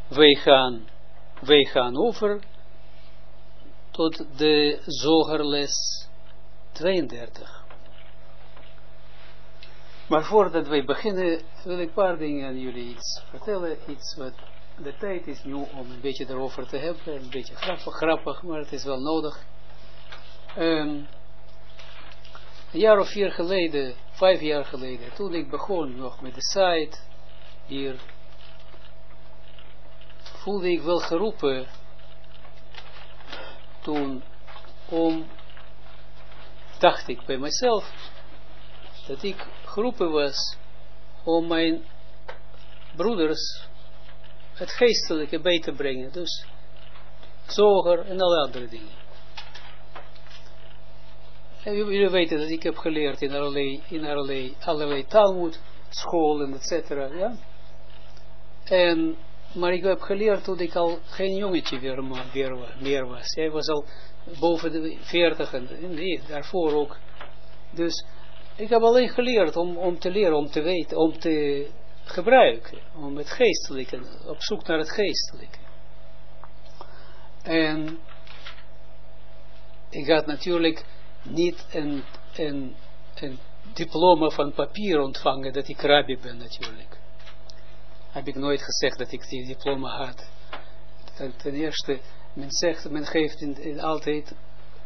wij gaan over tot de zogerles 32. Maar voordat wij beginnen, wil ik een paar dingen aan jullie iets vertellen. Iets wat de tijd is nu om een beetje erover te hebben. Een beetje grappig, maar het is wel nodig. Een jaar of 4 geleden, 5 jaar geleden, toen ik begon nog met de site hier, voelde ik wel geroepen toen dacht ik bij mezelf dat ik geroepen was om mijn broeders het geestelijke bij te brengen, dus zoger en alle andere dingen. En jullie weten dat ik heb geleerd in allerlei Talmud, scholen, etc. Ja? Maar ik heb geleerd toen ik al geen jongetje meer was. Hij was al boven de 40 en daarvoor ook. Dus ik heb alleen geleerd om te leren, om te weten, om te gebruiken. Om het geestelijke, op zoek naar het geestelijke. En ik had natuurlijk niet een diploma van papier ontvangen dat ik rabbi ben natuurlijk. Heb ik nooit gezegd dat ik die diploma had. Ten eerste, men geeft altijd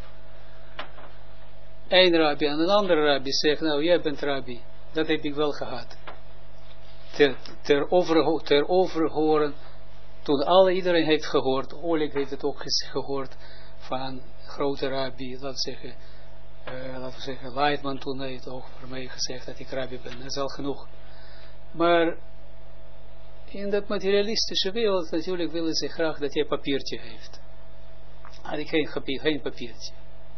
een rabbi en een andere rabbi zegt, nou jij bent rabbi. Dat heb ik wel gehad. Ter overhoren, toen iedereen heeft gehoord, Oleg heeft het ook gehoord van grote rabbi, laten we zeggen, Leitman toen heeft ook voor mij gezegd dat ik rabbi ben. Dat is al genoeg. Maar in dat materialistische wereld natuurlijk willen ze graag dat je een papiertje heeft. Had ik geen papiertje.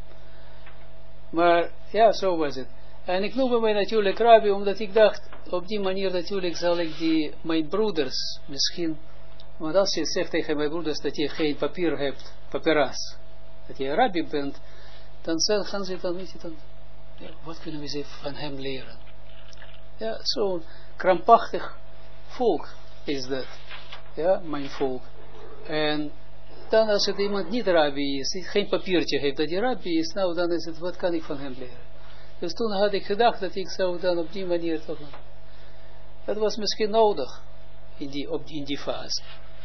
Maar ja, zo was het. En ik noemde mij natuurlijk rabbi, omdat ik dacht, op die manier natuurlijk zal ik mijn broeders misschien, want als je zegt tegen mijn broeders dat je geen papier hebt, papiras, dat je rabbi bent, dan gaan ze dan, weet je dan, ja, wat kunnen we van hem leren? Ja, zo'n krampachtig volk is dat. Ja, mijn volk. En dan als het iemand niet rabbi is, geen papiertje heeft dat hij rabbi is, nou dan is het, wat kan ik van hem leren? Dus toen had ik gedacht dat ik zou dan op die manier toch, dat was misschien nodig in die fase.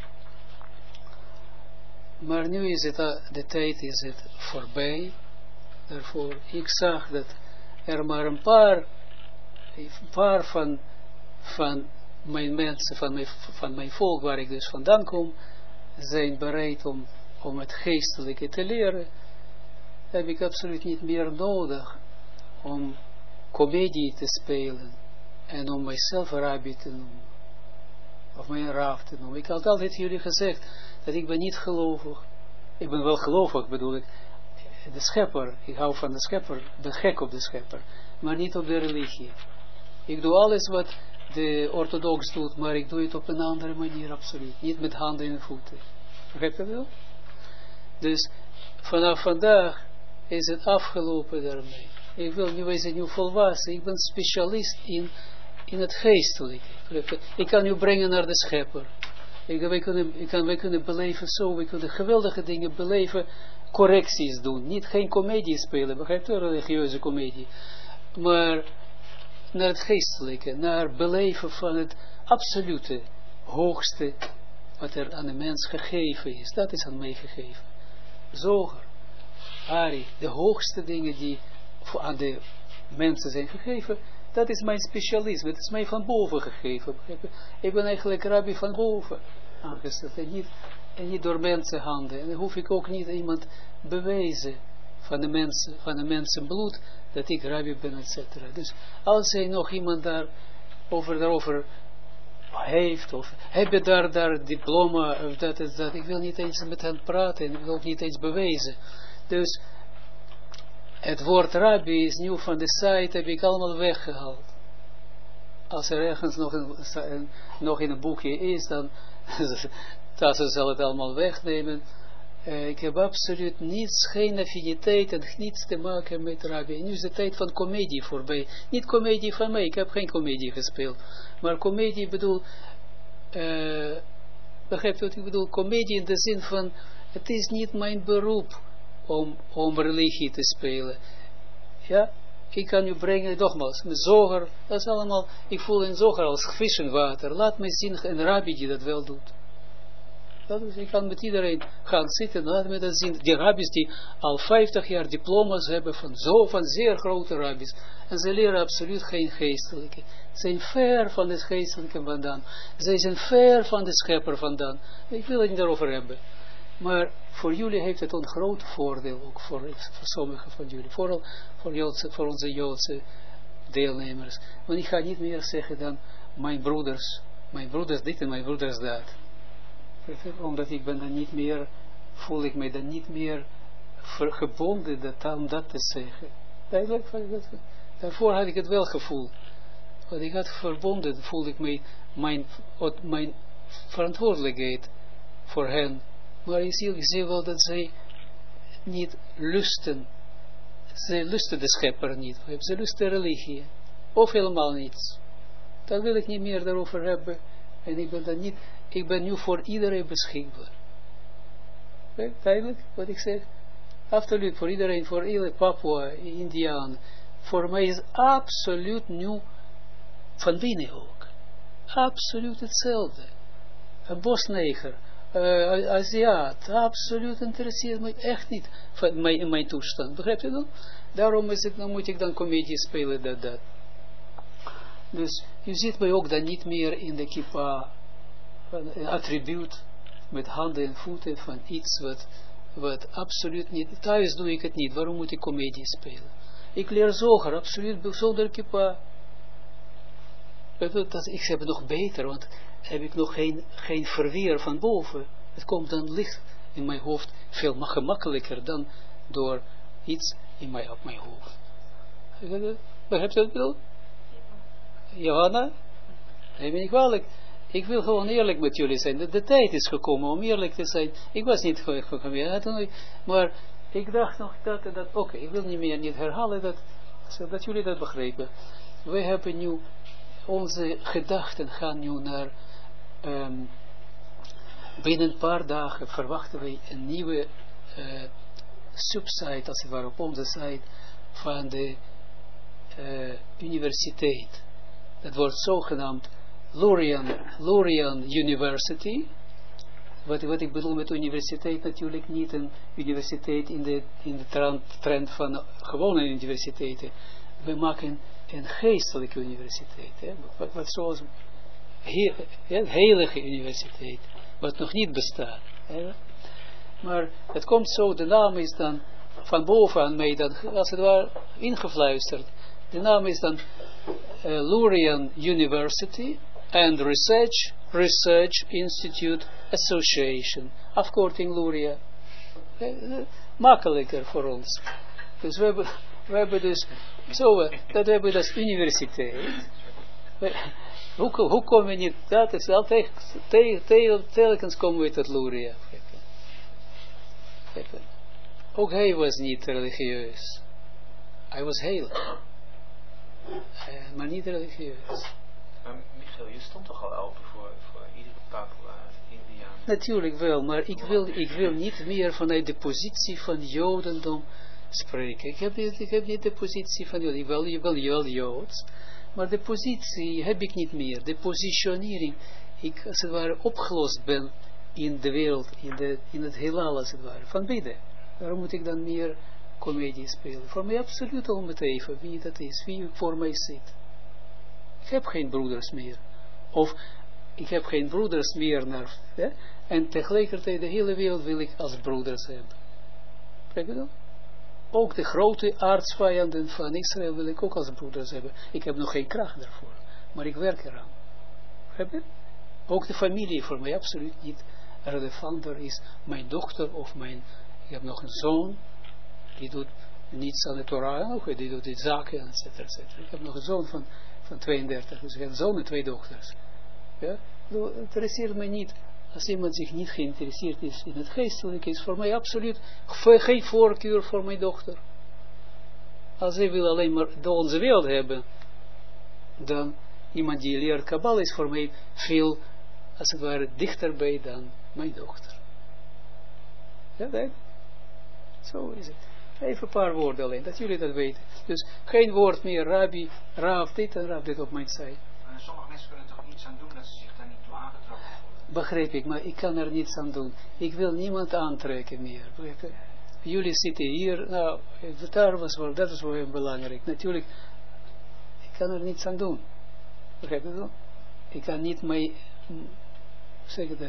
Maar nu is het, de tijd is het voorbij. Daarvoor, ik zag dat er maar een paar van mijn mensen, van mijn volk waar ik dus vandaan kom, zijn bereid om het geestelijke te leren. Heb ik absoluut niet meer nodig om comedie te spelen en om mijzelf rabbi te noemen. Of mijn raaf te noemen. Ik had altijd jullie gezegd dat ik ben niet gelovig. Ik ben wel gelovig, bedoel ik. De schepper, ik hou van de schepper, ben gek op de schepper, maar niet op de religie. Ik doe alles wat de orthodox doet, maar ik doe het op een andere manier, absoluut. Niet met handen en voeten. Begrijp je wel? Dus vanaf vandaag is het afgelopen daarmee. Wij zijn nu volwassen. Ik ben specialist in het geestelijke. Ik kan u brengen naar de schepper. Wij kunnen beleven zo, wij kunnen geweldige dingen beleven, correcties doen. Niet geen comedie spelen, begrijp je, religieuze comedie. Maar naar het geestelijke, naar beleven van het absolute, hoogste, wat er aan de mens gegeven is. Dat is aan mij gegeven. Zoger, Ari, de hoogste dingen die aan de mensen zijn gegeven, dat is mijn specialisme, dat is mij van boven gegeven. Ik ben eigenlijk rabbi van boven aangesteld en niet door mensenhanden. En dan hoef ik ook niet iemand bewijzen van de mensen bloed, dat ik rabbi ben, etc. Dus als hij nog iemand daarover heeft, of heb je daar diploma, of dat, ik wil niet eens met hen praten, ik wil ook niet eens bewijzen. Dus het woord rabbi is nu van de site, heb ik allemaal weggehaald. Als er ergens nog in een boekje is, dan zal het allemaal wegnemen. Ik heb absoluut niets, geen affiniteit en niets te maken met rabbi. Nu is de tijd van comedie voorbij. Niet comedie van mij, ik heb geen comedie gespeeld. Maar comedie bedoel, Begrijp je wat ik bedoel? Comedie in de zin van, het is niet mijn beroep om religie te spelen. Ja, ik kan u brengen, nogmaals, met zoger, dat is allemaal, ik voel in zoger als vis in water. Laat mij zien een rabbi die dat wel doet. Dat is, ik kan met iedereen gaan zitten, laat me dat zien. Die rabbis die al 50 jaar diploma's hebben van zeer grote rabbis. En ze leren absoluut geen geestelijke. Ze zijn ver van het geestelijke vandaan. Ze zijn ver van de schepper vandaan. Ik wil het niet daarover hebben. Maar voor jullie heeft het een groot voordeel, ook voor sommigen van jullie. Vooral voor onze Joodse deelnemers. Want ik ga niet meer zeggen dan mijn broeders dit en mijn broeders dat. Omdat ik ben dan niet meer, voel ik mij dan niet meer gebonden om dat te zeggen. Duidelijk, daarvoor had ik het wel gevoeld. Want ik had verbonden, voelde ik mij mijn verantwoordelijkheid voor hen. Maar ik zie wel dat zij niet lusten. Zij lusten de schepper niet. Ze lusten religie. Of helemaal niets. Daar wil ik niet meer daarover hebben. En ik ben dan niet... Ik ben nu voor iedereen beschikbaar. Duidelijk wat ik zeg? Absoluut, voor iedereen, voor iedere Papua, Indiaan. Voor mij is absoluut nu, van binnen ook. Absoluut hetzelfde. Een bosneger, Aziat, absoluut interesseert me echt niet in mijn toestand. Begrijp je dat? Daarom moet ik dan comedie spelen, dat. Dus je ziet mij ook dan niet meer in de kippa, een attribuut met handen en voeten van iets wat absoluut niet, thuis doe ik het niet, waarom moet ik comedie spelen? Ik leer zoger, absoluut zonder kippa. Ik heb het nog beter, want heb ik nog geen verweer van boven. Het komt dan licht in mijn hoofd veel gemakkelijker dan door iets op mijn hoofd. Begrijp je wat ik bedoel? Johanna? Neem me niet kwalijk. Ik wil gewoon eerlijk met jullie zijn. De tijd is gekomen om eerlijk te zijn. Ik was niet gekomen, maar ik dacht nog dat oké, ik wil niet herhalen dat jullie dat begrijpen. Wij hebben nu, onze gedachten gaan nu naar, binnen een paar dagen verwachten wij een nieuwe subsite, als het ware op onze site, van de universiteit. Dat wordt zogenaamd Lurian University. Wat ik bedoel met universiteit, natuurlijk niet een universiteit in de trend van gewone universiteiten. We maken een geestelijke universiteit. Hè? Wat zoals een heilige universiteit. Wat nog niet bestaat. Hè? Maar het komt zo, de naam is dan van boven aan mij, dan, als het ware ingefluisterd. De naam is dan Lurian University and Research Institute Association. Afkorting Luria. Makkelijker voor ons. Dus we hebben dus dat hebben we als universiteit. Hoe komen we niet? Dat is altijd telkens komen we tot Luria. Ook hij was niet religieus. Hij was heel. Maar niet religieus. Michiel, je stond toch al open voor iedere Papua, Indiaan? Natuurlijk wel, maar ik wil niet meer vanuit de positie van Jodendom spreken. Ik heb niet de positie van Joden. Ik wil wel Joods, maar de positie heb ik niet meer. De positionering, ik als het ware opgelost ben in de wereld, in het heelal als het ware, van binnen. Daarom moet ik dan meer comedie spelen. Voor mij absoluut om het even wie dat is, wie voor mij zit. Ik heb geen broeders meer. Of ik heb geen broeders meer en tegelijkertijd de hele wereld wil ik als broeders hebben. Kijk je dat? Ook de grote aardsvijanden van Israël wil ik ook als broeders hebben. Ik heb nog geen kracht daarvoor. Maar ik werk eraan. Kijk je? Ook de familie voor mij absoluut niet relevanter is. Mijn dochter of ik heb nog een zoon. Die doet niets aan de Torah. Die doet die zaken, et cetera. Ik heb nog een zoon van 32. Dus ik heb een zoon en 2 dochters. Ja? Het interesseert mij niet. Als iemand zich niet geïnteresseerd is in het geestelijke, is voor mij absoluut geen voorkeur voor mijn dochter. Als hij wil alleen maar onze wereld hebben, dan iemand die leert Kabbalah is voor mij veel als het ware, dichterbij dan mijn dochter. Ja, dat? Zo is het. Even een paar woorden alleen, dat jullie dat weten. Dus geen woord meer, Rabbi, Rav dit en Rav dit op mijn zijde. Sommige mensen kunnen toch niets aan doen dat ze zich daar niet toe aangetrokken voelen. Begrijp ik, maar ik kan er niets aan doen. Ik wil niemand aantrekken meer. Jullie zitten hier, nou, dat is voor hem belangrijk. Natuurlijk, ik kan er niets aan doen. Begrijp je dat? Ik kan niet mij, zeg dat.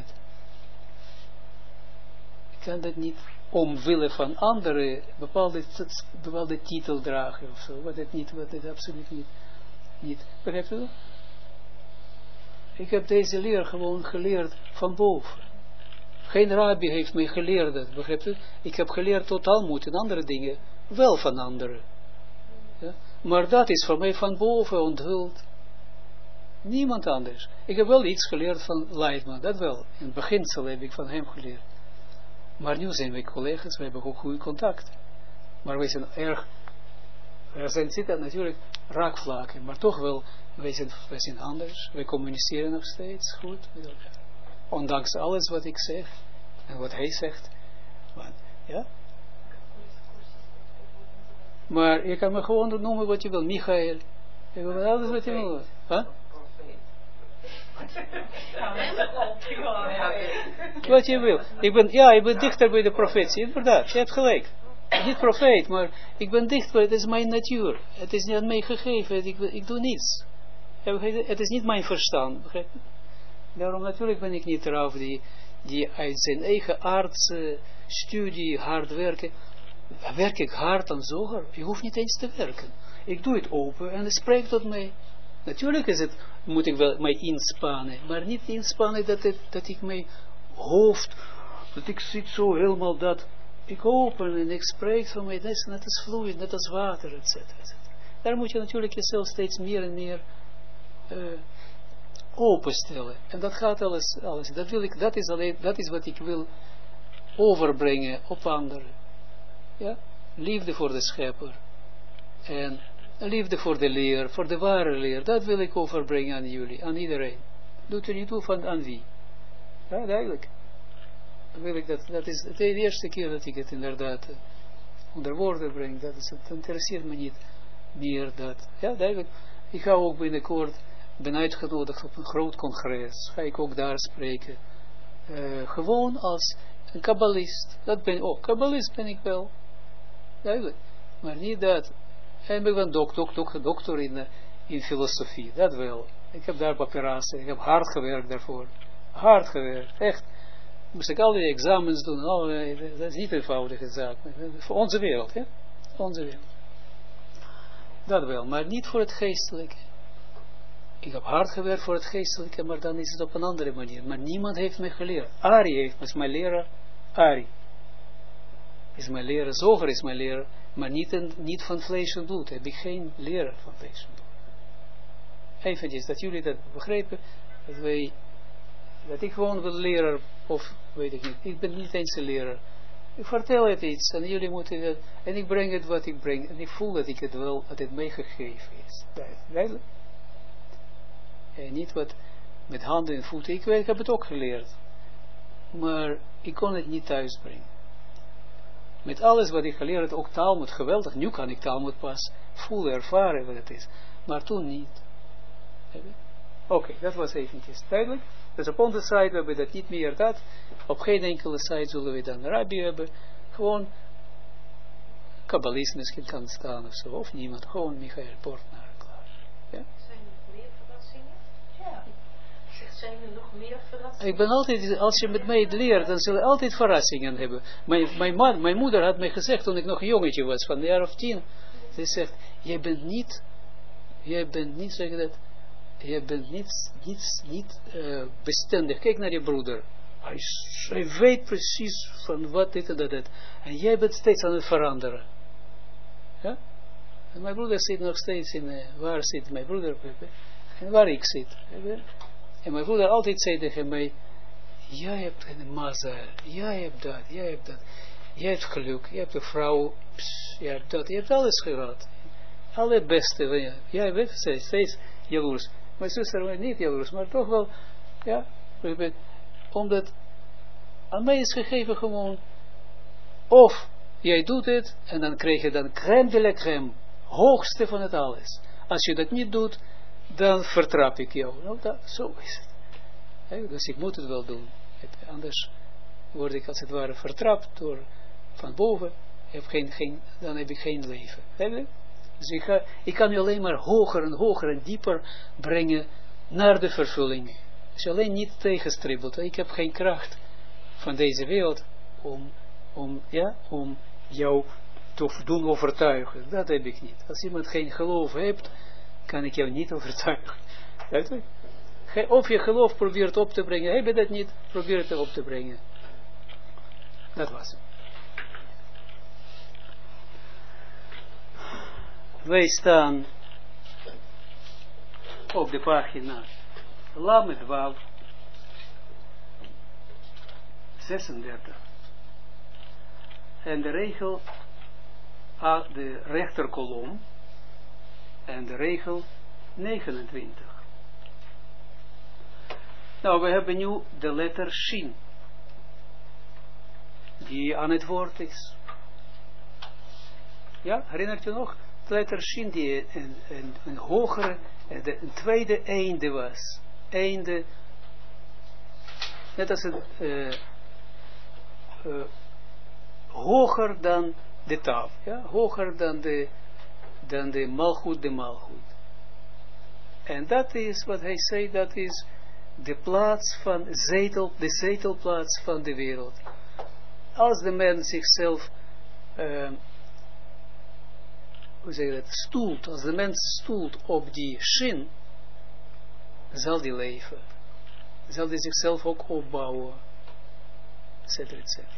Ik kan dat niet omwille van anderen bepaalde titel dragen of zo. Wat het absoluut niet. Begrijp je dat? Ik heb deze leer gewoon geleerd van boven. Geen rabbi heeft mij geleerd dat, begrijp je? Ik heb geleerd tot Talmud en andere dingen, wel van anderen. Ja? Maar dat is voor mij van boven onthuld. Niemand anders. Ik heb wel iets geleerd van Leidman, dat wel. In het beginsel heb ik van hem geleerd. Maar nu zijn wij collega's, we hebben ook goede contact. Maar wij zijn zitten natuurlijk raakvlakken, maar toch wel, wij zijn anders. Wij communiceren nog steeds goed met elkaar. Ondanks alles wat ik zeg en wat hij zegt. Maar, ja? Maar je kan me gewoon noemen wat je wil. Michael. Je wil alles wat je wil. Huh? Wat je wil. Ik ben dichter bij de profetie. Inderdaad, je hebt gelijk. Niet profeet, maar ik ben dichter. Het is mijn natuur. Het is niet aan mij gegeven. Ik doe niets. Het is niet mijn verstand. Begrijp je? Daarom natuurlijk ben ik niet eraf die uit zijn eigen aardstudie hard werken. Werk ik hard aan Zohar? Je hoeft niet eens te werken. Ik doe het open en het spreekt tot mij. Natuurlijk moet ik wel mij inspannen, maar niet inspannen dat ik mijn hoofd, dat ik zit zo helemaal dat ik open en ik spreek van mij, net als vloeiend, net als water, etc. Daar moet je natuurlijk jezelf steeds meer en meer openstellen. En dat gaat alles. Dat is wat ik wil overbrengen op anderen. Ja? Liefde voor de schepper. En liefde voor de leer, voor de ware leer. Dat wil ik overbrengen aan jullie, aan iedereen. Doet er niet toe van aan wie. Ja, duidelijk. Dan wil ik dat is de eerste keer dat ik het inderdaad onder woorden breng. Dat interesseert me niet meer dat. Ja, duidelijk. Ik ga ook binnenkort, ben uitgenodigd op een groot congres. Ga ik ook daar spreken. Gewoon als een kabbalist. Dat ben ik ook. Kabbalist ben ik wel. Duidelijk. Maar niet dat. En ik ben dokter in filosofie. Dat wel. Ik heb daar papierassen. Ik heb hard gewerkt daarvoor. Hard gewerkt. Echt. Moest ik al die examens doen. Dat is niet een eenvoudige zaak. Voor onze wereld. Ja? Onze wereld. Dat wel. Maar niet voor het geestelijke. Ik heb hard gewerkt voor het geestelijke. Maar dan is het op een andere manier. Maar niemand heeft mij geleerd. Ari is mijn leraar. Ari is mijn leraar. Zoger is mijn leraar. Maar niet van vlees en bloed. Heb ik geen leraar van vlees en bloed. Eventjes, dat jullie dat begrijpen. Dat ik gewoon wil leraar. Of weet ik niet. Ik ben niet eens een leraar. Ik vertel het iets. En jullie moeten het. En ik breng het wat ik breng. En ik voel dat ik het wel. Dat het mij gegeven is. Duidelijk. En niet wat met handen en voeten. Ik heb het ook geleerd. Maar ik kon het niet thuisbrengen. Met alles wat ik geleerd had, ook Talmud, geweldig. Nu kan ik Talmud pas voelen, ervaren wat het is. Maar toen niet. Oké, dat was eventjes duidelijk. Dus op onze site hebben we dat niet meer dat. Op geen enkele site zullen we dan Rabbi hebben. Gewoon kabbalist misschien kan staan of zo. Of niemand. Gewoon Michael Portner. Klaar. Ja? Zijn er meer verrassingen? Ja. Zijn er nog meer verrassingen? Ik ben altijd, als je met mij leert, dan zullen altijd verrassingen hebben. Mijn moeder had mij gezegd, toen ik nog een jongetje was, van een jaar of 10. Ze zegt, jij bent niet, zeg je dat, jij bent niet bestendig. Kijk naar je broeder. Hij weet precies van wat dit en dat. En jij bent steeds aan het veranderen. Ja? En mijn broeder zit nog steeds in, waar zit mijn broeder? En waar ik zit. En mijn broeder altijd zei tegen mij, jij hebt een mazzel, jij hebt dat, jij hebt geluk, jij hebt een vrouw, jij hebt dat, je hebt alles gehad. Alle beste van je. Jij bent steeds jaloers. Mijn zuster was niet jaloers, maar toch wel, ja, Omdat aan mij is gegeven gewoon, of jij doet het, en dan krijg je dan crème de la crème, hoogste van het alles. Als je dat niet doet, dan vertrap ik jou. Nou, zo is het. Dus ik moet het wel doen. Anders word ik als het ware vertrapt door van boven. Dan heb ik geen leven. Dus ik kan je alleen maar hoger en dieper brengen naar de vervulling. Als je alleen niet tegenstribbelt. Ik heb geen kracht van deze wereld om jou te doen overtuigen. Dat heb ik niet. Als iemand geen geloof heeft, kan ik jou niet overtuigen. Of je geloof probeert op te brengen, heb je dat niet, probeer het op te brengen. Dat was het. Wij staan op de pagina Lamed Wav 36. En de regel, de rechterkolom, en de regel 29. Nou, we hebben nu de letter Shin, die aan het woord is. Ja, herinnert u nog? De letter Shin die een hogere, een tweede einde was. Einde, net als het hoger dan de taf, ja, hoger dan de malgoed, En dat is wat hij zei, dat is de plaats van de zetelplaats van de wereld. Als de mens zichzelf, hoe zeg je dat, stoelt, als de mens stoelt op die shin, zal die leven. Zal die zichzelf ook opbouwen, etcetera, etcetera.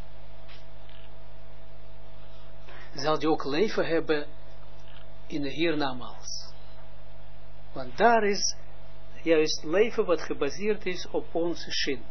Zal die ook leven hebben in de hiernamaals. Want daar is juist leven wat gebaseerd is op onze shin.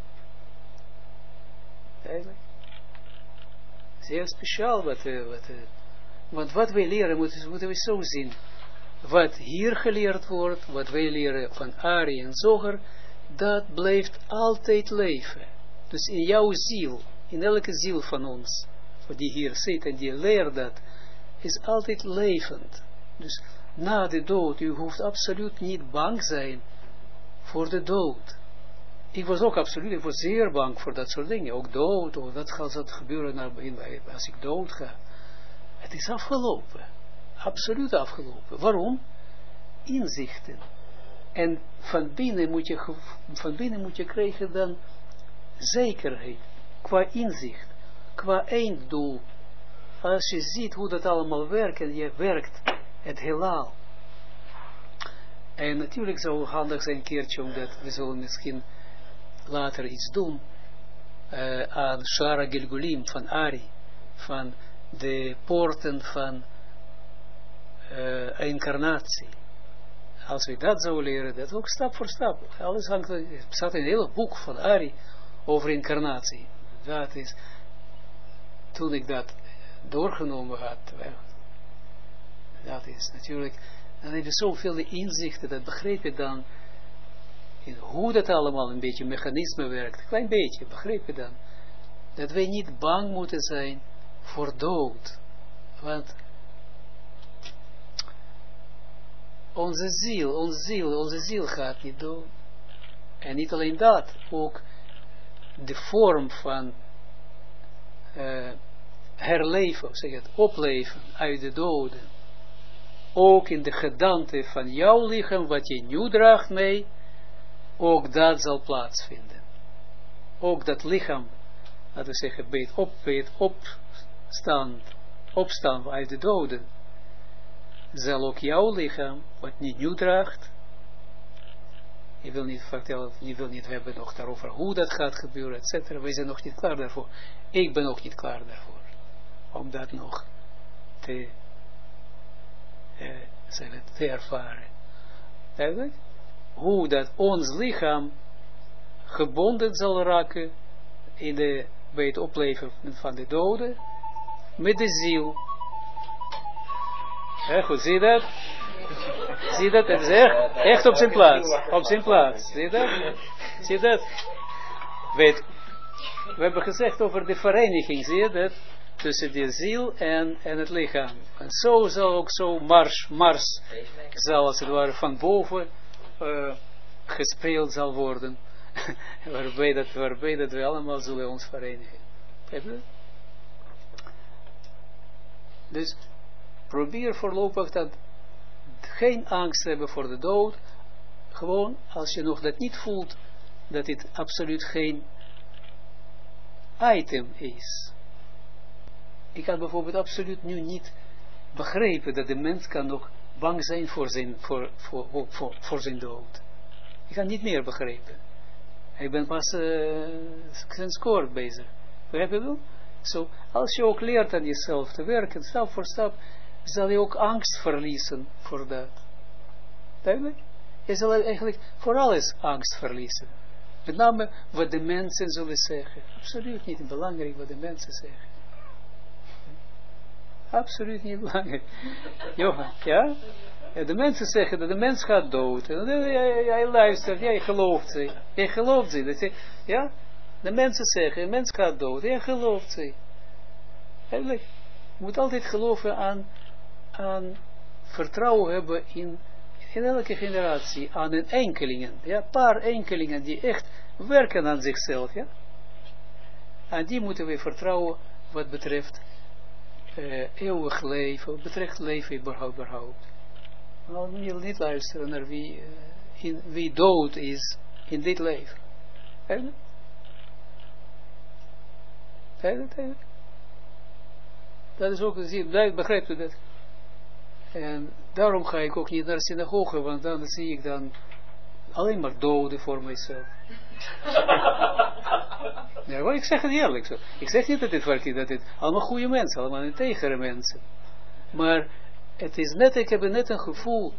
Eigenlijk. Zeer speciaal want wat wij leren moeten we zo zien. Wat hier geleerd wordt, wat wij leren van Ari en Zoger, dat blijft altijd leven. Dus in jouw ziel, in elke ziel van ons, die hier zit en die leert dat, is altijd levend. Dus na de dood, u hoeft absoluut niet bang zijn voor de dood. Ik was zeer bang voor dat soort dingen. Ook dood, of dat gaat gebeuren als ik dood ga. Het is afgelopen. Absoluut afgelopen. Waarom? Inzichten. En van binnen moet je krijgen dan zekerheid. Qua inzicht. Qua einddoel. Als je ziet hoe dat allemaal werkt en je werkt het heelal. En natuurlijk zou het handig zijn een keertje, omdat we zullen misschien later iets doen aan Shara Gilgulim van Ari, van de poorten van incarnatie. Als we dat zouden leren, dat ook stap voor stap. Alles hangt, er staat een hele boek van Ari over incarnatie. Dat is, toen ik dat doorgenomen had, dat is natuurlijk, dan heb je zoveel inzichten, dat begreep je dan, in hoe dat allemaal een beetje mechanisme werkt, een klein beetje, begreep je dan, dat wij niet bang moeten zijn voor dood, want onze ziel gaat niet dood, en niet alleen dat, ook de vorm van herleven, zeg het, opleven uit de doden, ook in de gedaante van jouw lichaam, wat je nu draagt mee, ook dat zal plaatsvinden. Ook dat lichaam, laten we zeggen, bij het opstaan uit de doden, zal ook jouw lichaam, wat niet nu draagt, je wil niet vertellen, we hebben nog daarover hoe dat gaat gebeuren, etc. Wij zijn nog niet klaar daarvoor. Ik ben ook niet klaar daarvoor. Om dat nog te ervaren. Eigenlijk? Hoe dat ons lichaam gebonden zal raken bij het opleven van de doden met de ziel. Goed, zie je dat? Zie je dat? Het is echt op zijn plaats. Op zijn plaats. Zie je dat? Zie je dat? Weet, we hebben gezegd over de vereniging, zie je dat? Tussen de ziel en het lichaam. En zo zal ook zo Mars zal als het ware van boven gespeeld zal worden. waarbij dat we allemaal zullen ons verenigen. Dus probeer voorlopig dat geen angst hebben voor de dood. Gewoon als je nog dat niet voelt, dat dit absoluut geen item is. Ik had bijvoorbeeld absoluut nu niet begrepen dat de mens kan nog bang zijn voor zijn dood. Ik had niet meer begrepen. Ik ben pas sinds kort bezig. Begrijp je wel? So, als je ook leert aan jezelf te werken, stap voor stap, zal je ook angst verliezen voor dat. Duidelijk? Je zal eigenlijk voor alles angst verliezen. Met name wat de mensen zullen zeggen. Absoluut niet belangrijk wat de mensen zeggen. Absoluut niet belangrijk. Johan, ja? Ja, de mensen zeggen dat de mens gaat dood. Jij luistert, jij gelooft ze. Jij gelooft ze. Dat ja? De mensen zeggen, de mens gaat dood. Jij gelooft ze. Eigenlijk, je moet altijd geloven aan vertrouwen hebben in elke generatie. Aan een enkelingen. Ja, een paar enkelingen die echt werken aan zichzelf. Ja? En die moeten we vertrouwen wat betreft eeuwig leven. Wat betreft leven überhaupt. Nou, je wil niet luisteren naar wie dood is in dit leven. Eigenlijk. Dat is ook, begrijpt u dat? En daarom ga ik ook niet naar de synagoge, want dan zie ik dan alleen maar doden voor mijzelf. Ja, maar ik zeg het eerlijk zo. Ik zeg niet dat dit allemaal goede mensen, allemaal integere mensen. Maar het is net, ik heb net een gevoel,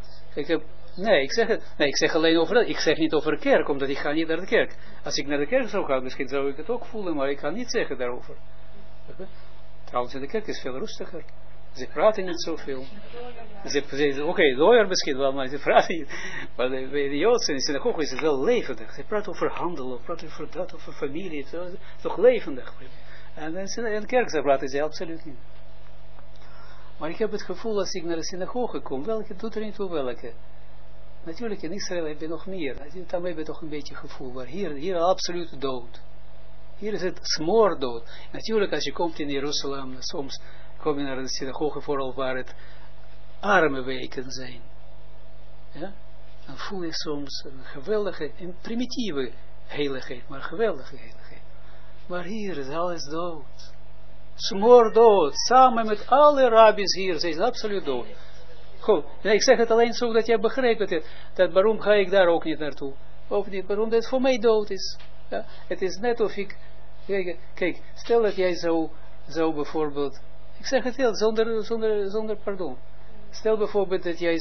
ik zeg alleen over dat, ik zeg niet over de kerk, omdat ik ga niet naar de kerk. Als ik naar de kerk zou gaan, misschien zou ik het ook voelen, maar ik ga niet zeggen daarover. Trouwens, in de kerk is veel rustiger. Ze praten niet zoveel. Oké, lawyer misschien wel, maar ze praten niet. Maar bij de Joodse in de synagoge is het wel levendig. Ze praten over handel, praten over dat, over familie. Het is toch levendig. En in de kerk praten ze absoluut niet. Maar ik heb het gevoel als ik naar de synagoge kom, welke doet er niet toe welke. Natuurlijk in Israël heb je nog meer. Dan heb je toch een beetje gevoel. Maar hier absoluut dood. Hier is het smoordood. Natuurlijk als je komt in Jeruzalem, soms kom je naar de synagoge vooral waar het arme weken zijn. Ja? Dan voel je soms een geweldige, een primitieve heiligheid, maar geweldige heiligheid. Maar hier is alles dood. Smoordood. Samen met alle rabbis hier, ze is absoluut dood. Goed, en ik zeg het alleen zo dat jij begrijpt dat waarom ga ik daar ook niet naartoe. Of niet, waarom dat voor mij dood is. Ja? Het is net of ik, kijk, stel dat jij zou bijvoorbeeld, ik zeg het heel, zonder pardon. Stel bijvoorbeeld dat jij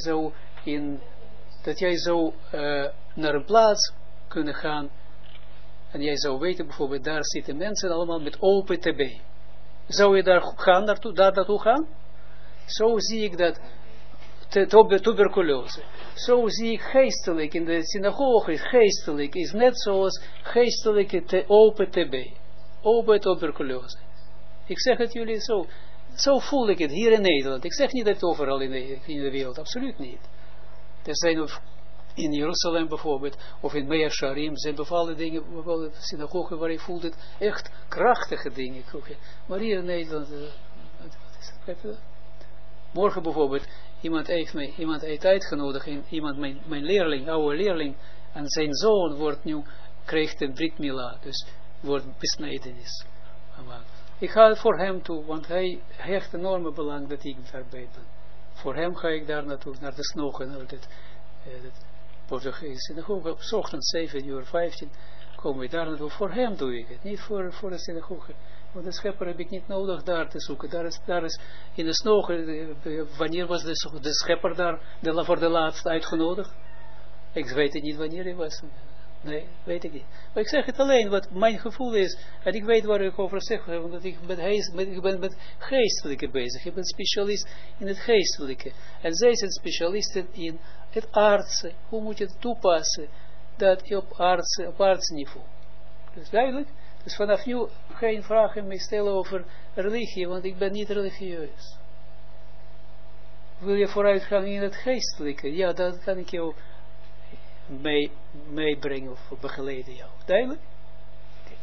zou naar een plaats kunnen gaan en jij zou weten bijvoorbeeld, daar zitten mensen allemaal met open TB. Zou je daar naartoe gaan? Zo zie ik dat, tuberculose. Zo zie ik geestelijk, in de synagoge geestelijk, is net zoals geestelijke open TB. Open tuberculose. Ik zeg het jullie zo. Zo voel ik het hier in Nederland. Ik zeg niet dat het overal in de wereld, absoluut niet. Er zijn in Jeruzalem bijvoorbeeld, of in Mea Sharim, zijn bepaalde dingen, bepaalde synagogen waar je voelt het echt krachtige dingen. Maar hier in Nederland, wat is dat? Morgen bijvoorbeeld, iemand heeft uitgenodigd, mijn leerling, oude leerling, en zijn zoon krijgt een Brit Mila, dus wordt besnijdenis gemaakt. Ik ga voor hem toe, want hij hecht enorme belang dat ik daarbij ben. Voor hem ga ik daar naartoe, naar de snogen, naar het Portugees synagoge. Op ochtend 7:15 komen we daar naartoe. Voor hem doe ik het, niet voor de synagoge. Want de schepper heb ik niet nodig daar te zoeken. Daar is in de snogen, wanneer was de schepper daar voor de laatste uitgenodigd? Ik weet het niet wanneer hij was. Nee, weet ik niet. Maar ik zeg het alleen wat mijn gevoel is. En ik weet waar ik over zeg. Want ik ben met geestelijke bezig. Ik ben specialist in het geestelijke. En zij zijn specialisten in het aardse, hoe moet je het toepassen, dat je op aardsniveau. Dus duidelijk, dus vanaf nu geen vragen meer stellen over religie, want ik ben niet religieus. Wil je vooruitgang in het geestelijke? Ja, dat kan ik jou meebrengen of begeleiden jou. Duidelijk? Okay.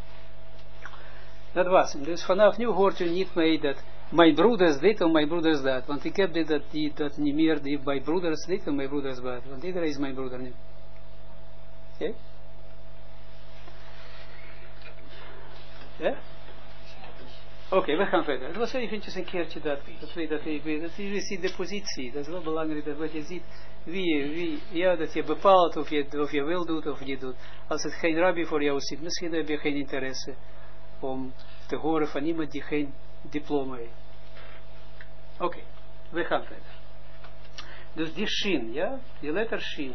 Dat was hem. Dus vanaf nu hoort u niet mee dat mijn broeders dit en mijn broeders dat. Want ik heb dat niet meer, die mijn broeders dit en mijn broeders dat. Want iedereen is mijn broeder nu. Oké? Okay? Ja? Oké, we gaan verder. Het was eventjes een keertje dat je ziet de positie. Dat is wel belangrijk, dat wat je ziet, dat je bepaalt of je wil doet of niet doet. Als het geen rabbi voor jou zit, misschien heb je geen interesse om te horen van iemand die geen diploma heeft. Oké, we gaan verder. Dus die shin, ja, die letter shin.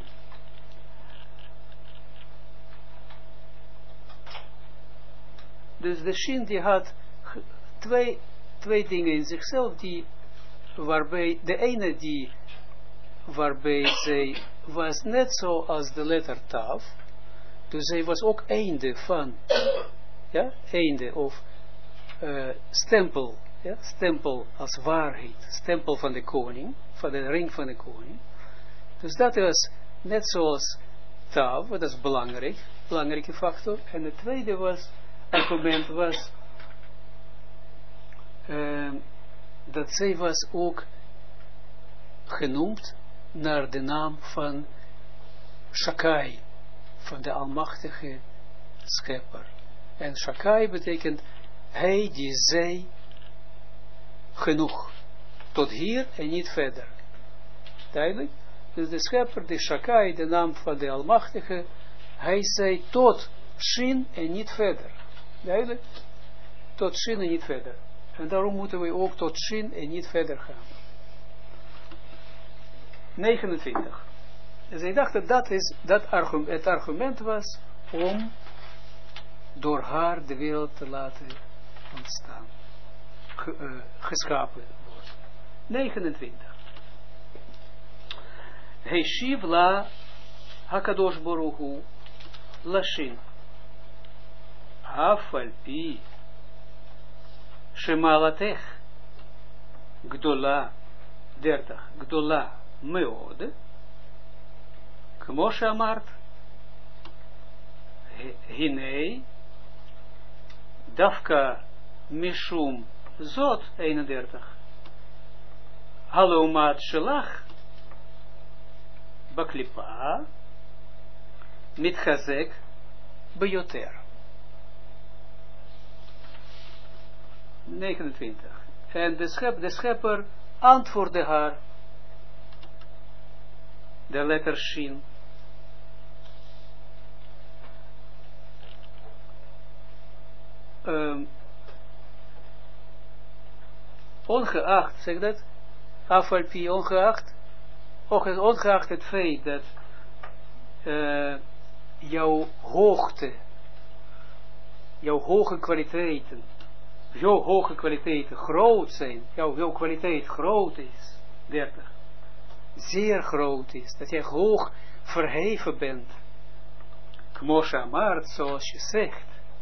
Dus de shin die had twee dingen in zichzelf, waarbij de ene waarbij zij was net zo als de letter taf, dus zij was ook einde van, ja, einde of stempel, ja, stempel als waarheid, stempel van de koning, van de ring van de koning. Dus dat was net zoals taf, dat is belangrijke factor. En de tweede argument was dat zij was ook genoemd naar de naam van Shakai, van de almachtige schepper. En Shakai betekent hij die zei genoeg, tot hier en niet verder. Duidelijk? Dus de schepper, de Shakai, de naam van de almachtige, hij zei tot Shin en niet verder. Duidelijk? Tot Shin en niet verder. En daarom moeten we ook tot Shin en niet verder gaan. 29. Dus ik dacht dat het argument was om door haar de wereld te laten ontstaan. Geschapen worden. 29. Heshiv la Hakadosh Baruch Hu Lashin Afal pi Shemalatech Gdola 30 Gdola Meod Kmo she'amart Hinei Dafka Mishum Zot 31 Haleumat Shelach Baklipa Mitchazek Beyoter 29. En de schepper antwoordde haar, de letter Shin. Ongeacht, zeg dat? Afalpi, ongeacht het feit dat jouw hoogte, jouw hoge kwaliteiten groot zijn, jouw kwaliteit groot is, 30, zeer groot is, dat jij hoog verheven bent, Kmo she'amart, zoals je zegt,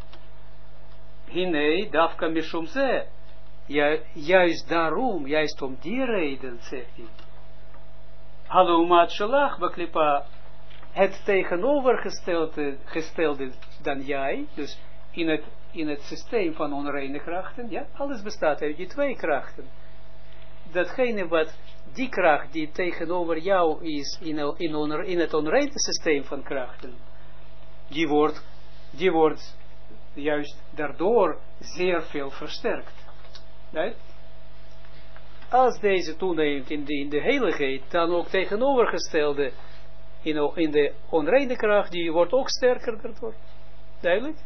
Hinei dafka mishum ze, juist daarom, juist om die reden, zegt hij, Haleumat shelach baklipa, het tegenovergestelde dan jij, dus in het systeem van onreine krachten, ja, alles bestaat uit die twee krachten. Datgene wat, die kracht die tegenover jou is in het onreine systeem van krachten, die wordt juist daardoor zeer veel versterkt. Right? Als deze toeneemt in de heiligheid, dan ook tegenovergestelde in de onreine kracht, die wordt ook sterker daardoor. Duidelijk?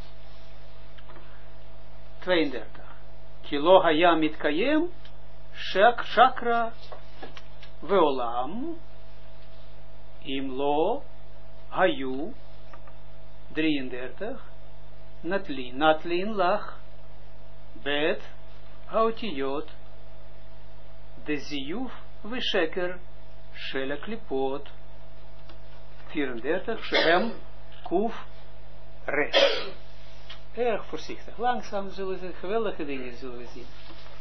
32. Kilo hayam mitkayem shakra veolam imlo hayu 33. Natlin lach bet hautiyot de ziyuf visheker Shela Klipot. 34. Shehem Kuf Resh. Erg voorzichtig. Langzaam zullen ze geweldige dingen zullen we zien.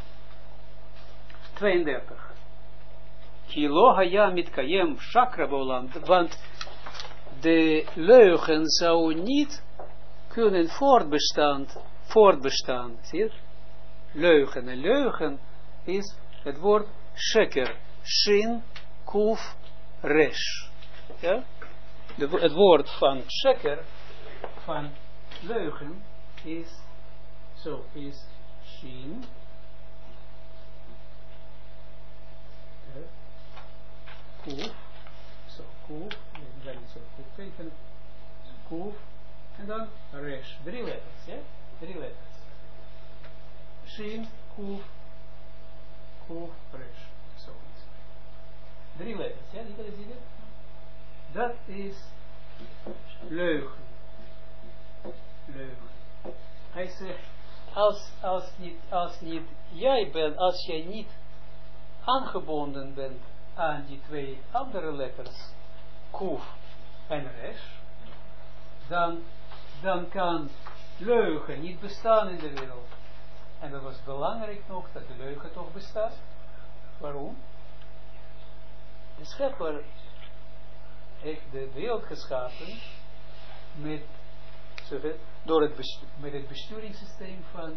32. Kilo haya mitkayem shakra bolam. Want de leugen zou niet kunnen voortbestaan. Zie je? Leugen. En leugen is het woord sheker. Shin, kuf, resh. Ja? Het woord van sheker, van leugen, is shin. Kuf. Kuf. Ik ga niet zo goed tekenen. Kuf. En dan resh. 3 letters, ja? 3 letters. Shin, kuf, resh. Zoiets. 3 letters, ja? Die willen zien het? Dat is leugen. Leugen. Hij zegt, als niet jij bent, als jij niet aangebonden bent aan die 2 andere letters, kuf en resh, dan kan leugen niet bestaan in de wereld. En dat was belangrijk nog, dat de leugen toch bestaat. Waarom? De schepper heeft de wereld geschapen met het besturingssysteem van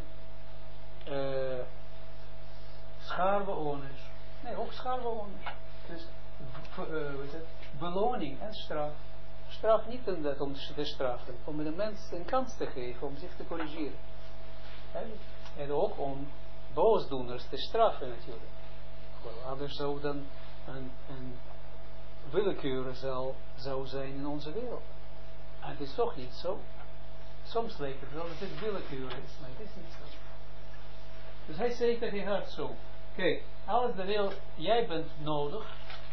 schaarbeoners. Nee, ook schaarbeoners. Dus beloning en straf. Straf niet om te straffen, om de mens een kans te geven, om zich te corrigeren. En ook om boosdoeners te straffen natuurlijk. Anders zou dan een willekeur zou zijn in onze wereld. En het is toch niet zo. Soms lijkt het wel dat het willekeur is, maar het is niet zo. Dus hij zegt dat hij gaat zo. Kijk, alles de wereld, jij bent nodig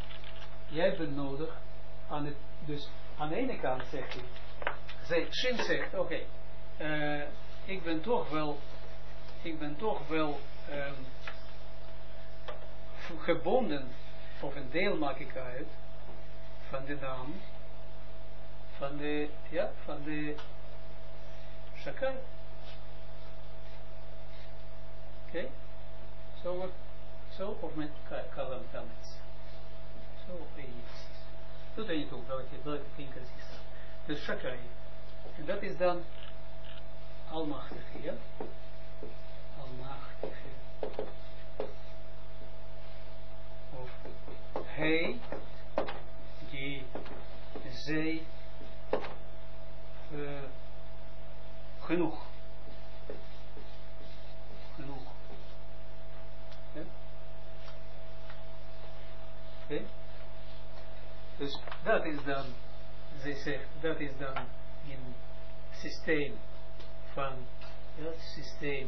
dus aan de ene kant zegt hij, Shin zegt, oké, ik ben toch wel gebonden, of een deel maak ik uit, van de naam, van de shakar. Oké? Zo, of met kalam tamets. Zo, weet je precies. Doet er niet toe, welke vinkers is dat. Dus shakar. En dat is dan almachtige, ja? Almachtige. Of hij, die, zij, genoeg. Genoeg. Ja? Okay. Dus dat is dan, zij zegt, dat is dan een systeem van, het systeem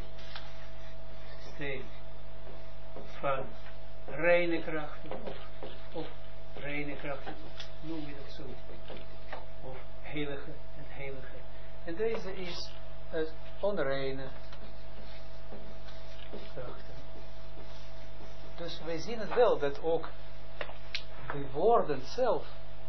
van reine krachten, of reine krachten, noem je dat zo, of heilige, het heilige. En deze is het onreine krachten. Dus wij zien het wel, dat ook de woorden zelf,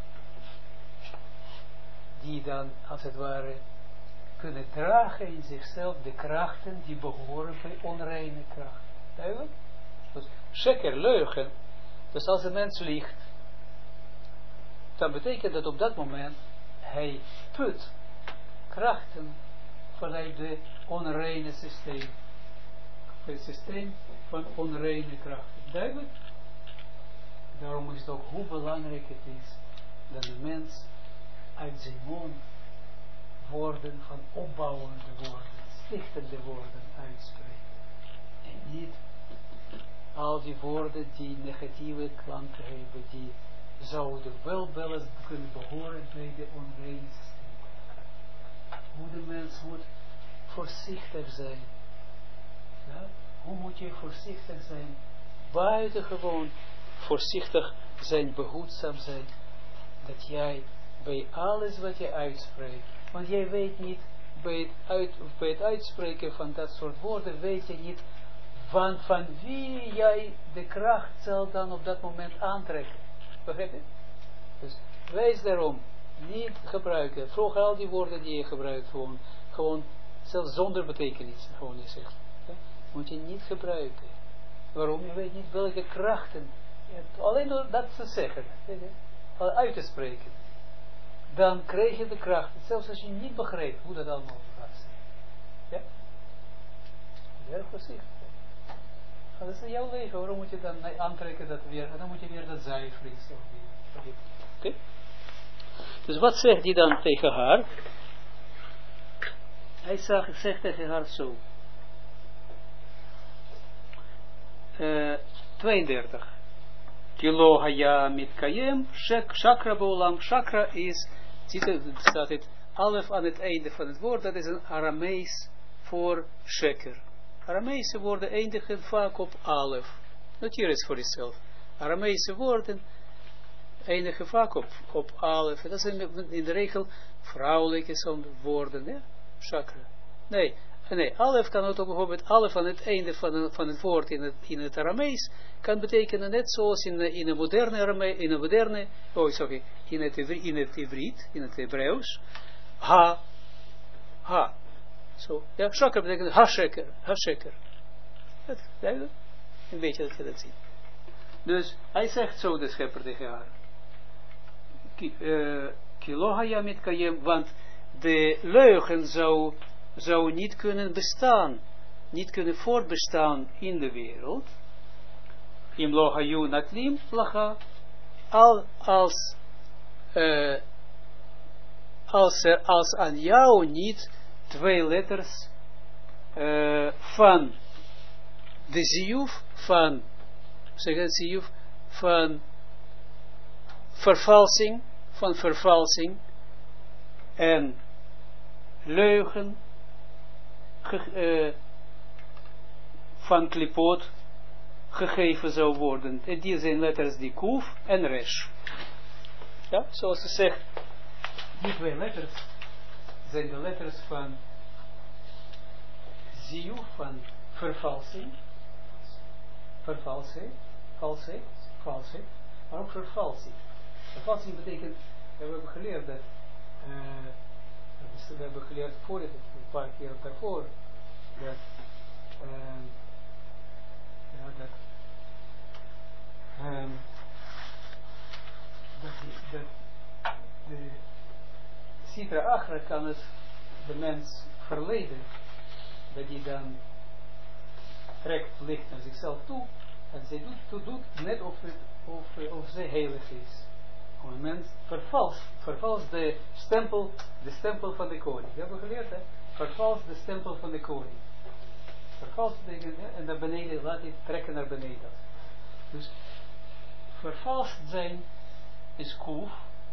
die dan, als het ware, kunnen dragen in zichzelf de krachten die behoren bij onreine krachten. Duidelijk? Dus zeker leugen. Dus als een mens liegt, dan betekent dat op dat moment hij put krachten vanuit de onreine systeem. Het systeem van onreine krachten. Duidelijk? Daarom is het ook hoe belangrijk het is dat de mens uit zijn mond woorden van opbouwende woorden, stichtende woorden uitspreekt. En niet al die woorden die negatieve klanken hebben, die zouden wel eens kunnen behoren bij de onreine systeem. Hoe de mens moet voorzichtig zijn. Ja? Hoe moet je voorzichtig zijn? Buitengewoon voorzichtig zijn, behoedzaam zijn. Dat jij bij alles wat je uitspreekt, want jij weet niet, bij het uitspreken van dat soort woorden, weet je niet van wie jij de kracht zal dan op dat moment aantrekken. Begrijp je? Dus wees daarom niet gebruiken. Vroeger al die woorden die je gebruikt, gewoon zelfs zonder betekenis, gewoon je zegt. Moet je niet gebruiken. Waarom? Je weet niet welke krachten. Alleen door dat te zeggen, al uit te spreken. Dan krijg je de kracht. Zelfs als je niet begrijpt hoe dat allemaal gaat. Ja? Erg voorzichtig. Dat is jouw leven. Waarom moet je dan aantrekken dat weer? En dan moet je weer dat zijvries. Oké? Dus wat zegt hij dan tegen haar? Hij zegt tegen haar zo. 32. Kilo haya mitkayem, chakra beulam. Chakra is, staat het alef aan het einde van het woord, dat is een Aramees voor sheker. Arameese woorden eindigen vaak op alef. Noteer eens voor jezelf. Arameese woorden eindigen vaak op alef. Dat zijn in de regel vrouwelijke woorden, ja? Chakra. Nee, alef kan ook bijvoorbeeld alef aan het einde van het woord in het Aramees kan betekenen net zoals in het Ivriet, in het Hebreeuws, ha. Zo, ja, chakra betekent ha-sheker. Duidelijk? Een beetje dat je dat ziet. Dus, hij zegt zo, de schepper tegen haar. Kilohaya mit kayem, want de leugen zou niet kunnen bestaan, niet kunnen voortbestaan in de wereld. Im lohayu natlim lacha, als aan jou niet twee letters van de ziyuf van vervalsing en leugen van klipot gegeven zou worden. En die zijn letters die kuf en resh. Ja, zoals ze zegt, die twee letters zijn de letters van ziyu, van vervalsing, maar ook vervalsing. Vervalsing betekent, we hebben geleerd dat, we hebben geleerd voor het, een paar keer daarvoor, dat, de Sitra Achra kan het de mens verleiden, dat hij dan trekt licht naar zichzelf toe, en zij doet net of zij heilig is. Een mens vervalst de stempel van de koning. We hebben geleerd, hè? Vervalst de stempel van de koning. Vervalst betekent, en naar beneden, laat hij trekken naar beneden. Dus vervalst zijn is kuf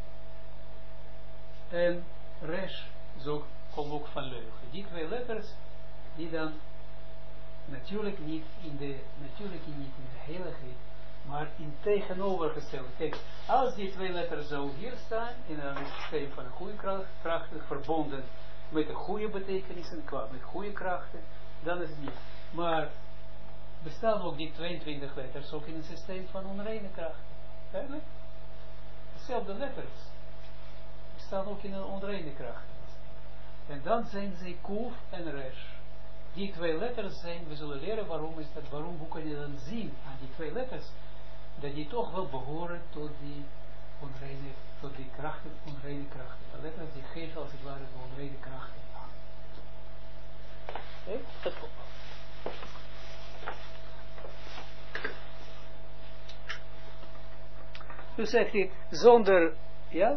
en resh is ook kolok van leugen. Die twee letters die dan natuurlijk niet in de heiligheid, maar in tegenovergestelde. Kijk, als die twee letters zo hier staan in een systeem van een goede krachten verbonden met een goede betekenissen, met goede krachten, dan is het niet. Maar bestaan ook die 22 letters ook in een systeem van onreine krachten. Eigenlijk? Dezelfde letters bestaan ook in een onreine krachten. En dan zijn ze kuf en resh. Die twee letters zijn, we zullen leren hoe kan je dan zien aan die twee letters, dat die toch wel behoren tot die onreine krachten. De letters die geven als het ware de onreine krachten aan. Oké? Dat klopt. Dus zegt hij, zonder, ja,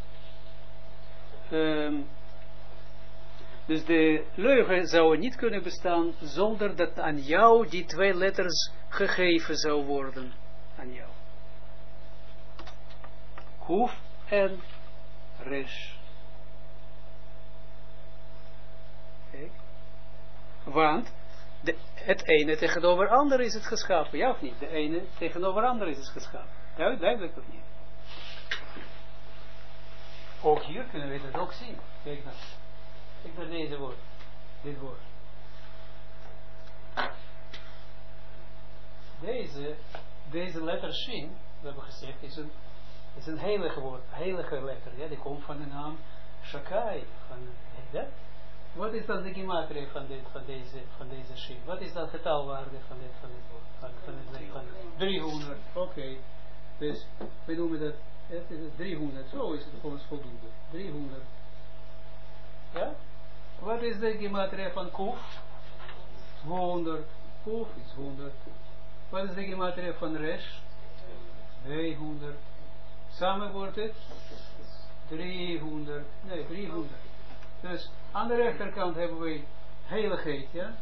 dus de leugen zou niet kunnen bestaan zonder dat aan jou die twee letters gegeven zou worden. Aan jou. Kuf en resh. Okay. Want het ene tegenover ander is het geschapen. Ja of niet? De ene tegenover ander is het geschapen. Duidelijk of niet? Ook hier kunnen we dat ook zien. Kijk naar deze woord. Dit woord. Deze letter shin, we hebben gezegd, is een heilige woord, heilige letter, ja, die komt van de naam Shakai, ja. Wat is dan de gematria van deze shin? Wat is dan getalwaarde van dit woord? Van 300, oké. Dus, we noemen dat, het is 300, zo is het voor ons voldoende. 300. Ja? Wat is de gematria van Kuf? 100. Kuf is 100. Wat is de gematria van Resh? 200. Samen wordt het 300. Nee, 300. Dus aan de rechterkant hebben we heiligheid, ja?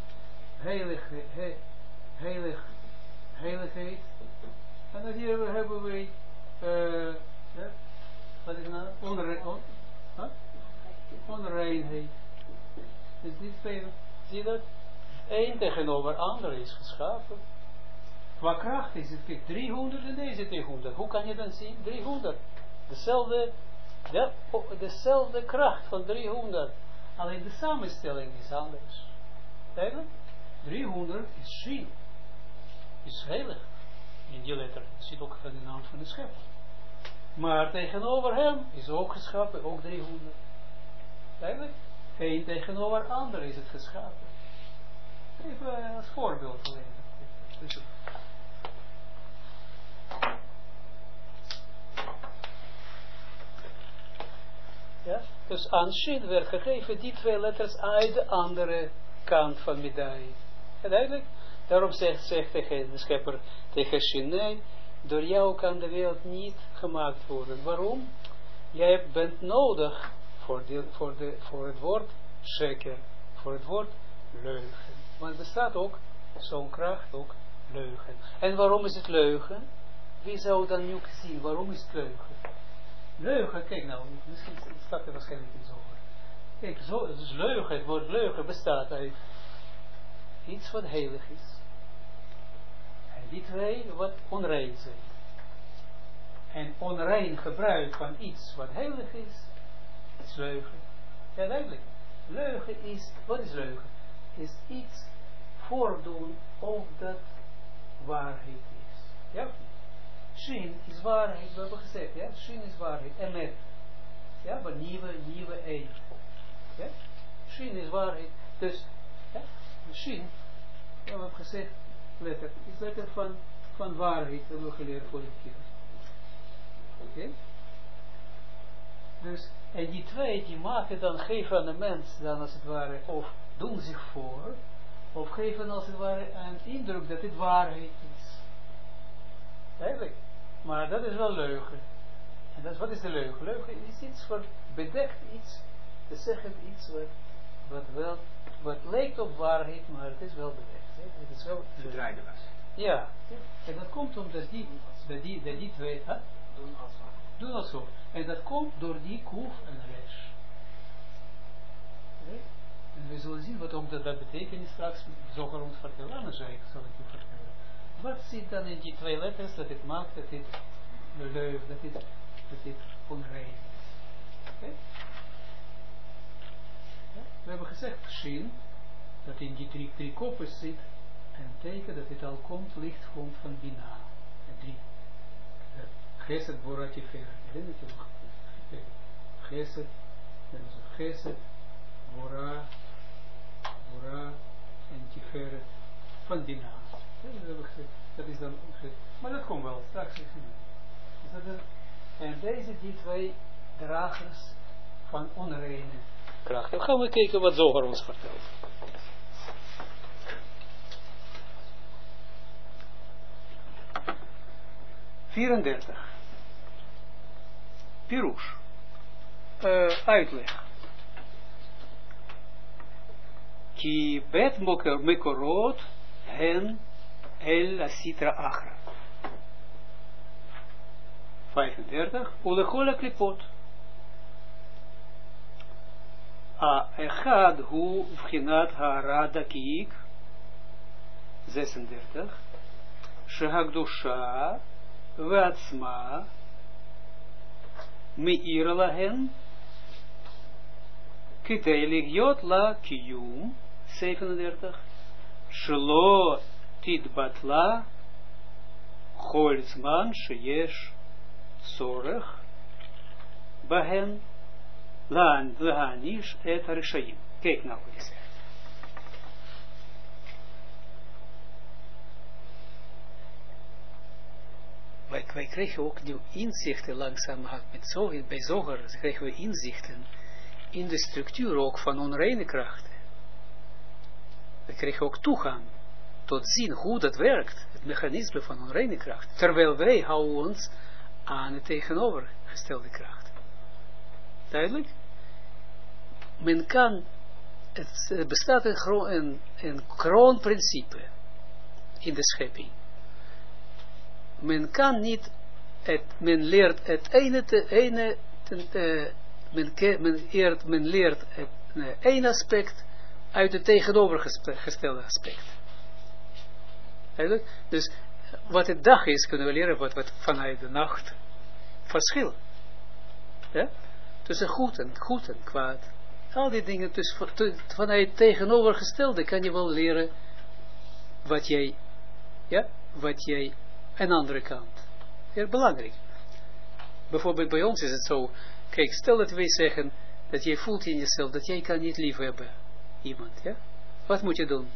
Heiligheid. En dan hier hebben we, ja? Wat is nou? Onreinheid. Dus dit twee, zie je dat? Eén tegenover ander is geschapen. Qua kracht is het, kijk, 300 en deze 300. Hoe kan je dan zien? 300. Dezelfde kracht van 300. Alleen de samenstelling is anders. Eigenlijk, 300 is Shin. Is heilig. In die letter zit ook van de naam van de schepper. Maar tegenover hem is ook geschapen, ook 300. Eigenlijk, één tegenover ander is het geschapen. Even als voorbeeld alleen. Ja? Dus aan Shin werd gegeven die twee letters uit de andere kant van Midai. En eigenlijk, daarom zegt tegen de schepper, tegen Shin, nee, door jou kan de wereld niet gemaakt worden. Waarom? Jij bent nodig voor het woord sheker, voor het woord leugen. Want er bestaat ook zo'n kracht, ook leugen. En waarom is het leugen? Wie zou dan nu zien, waarom is het leugen? Leugen, kijk nou, misschien staat er waarschijnlijk iets over. Kijk, dus leugen, het woord leugen bestaat uit iets wat heilig is. En die twee wat onrein zijn. En onrein gebruik van iets wat heilig is leugen. Ja, duidelijk. Leugen is, wat is leugen? Is iets voordoen of dat waarheid is. Ja? Shin is waarheid, we hebben gezegd, ja? Shin is waarheid, emet. Ja, maar nieuwe een. Ja? Shin is waarheid. Dus, ja? Shin, we hebben gezegd, letter, is letter van waarheid, hebben we geleerd vorige keer. Oké? Dus, en die twee, die maken dan, geven aan de mens, dan als het ware, of doen zich voor, of geven als het ware een indruk dat dit waarheid is. Eigenlijk. Maar dat is wel leugen. En dat, wat is de leugen? Leugen is iets voor bedekt iets, te zeggen iets wat lijkt op waarheid, maar het is wel bedekt. Het is wel verdraaide was. Ja. En dat komt omdat die twee, hè? Doen alsof. En dat komt door die Kuf en Resh. Okay? En we zullen zien wat ook dat betekent straks. Zoger ons vertellen, anders zal ik u vertellen. Wat zit dan in die twee letters dat het maakt dat dit leugen, dat dit onrein is? Okay? Ja? We hebben gezegd, Shin, dat in die drie koppen zit, en teken dat het al komt, licht komt van Bina. En 3. Geset, Bora, Tiferet. Herinner je nog? Geset, Geset, Bora en Tiferet van Bina. Dat is dan, maar dat komt wel straks. En die twee dragers van onreine kracht. Dan gaan we kijken wat Zohar ons vertelt. Pirush. Uitleg. Ki bet mekorot hen el asitra achra. 35. Ulechola klipot. Echad hu vchinat ha'arada kiik. 36. Shehagdusha ve'atzma me'ir lahen kitei ligyot la kiyum. 37. Shelo tidbatla chol zman sheyesh zorg, bahen, lahanish et harishaim. Kijk nou wat hij zegt. Wij kregen ook nieuw inzichten langzamerhand met Zoger. Bij Zoger kregen we inzichten in de structuur ook van onreine krachten. We kregen ook toegang tot zien hoe dat werkt, het mechanisme van onreine kracht. Terwijl wij houden ons aan het tegenovergestelde kracht. Duidelijk? Men kan, het bestaat een kroonprincipe in de schepping. Men kan niet, men leert het men leert het één aspect uit het tegenovergestelde aspect. Eigenlijk? Dus wat het dag is, kunnen we leren wat vanuit de nacht verschil. Ja? Tussen goed en kwaad. Al die dingen, dus vanuit het tegenovergestelde kan je wel leren wat jij een andere kant. Heel belangrijk. Bijvoorbeeld bij ons is het zo, kijk, stel dat wij zeggen, dat jij voelt in jezelf, dat jij kan niet lief hebben iemand, ja? Wat moet je doen?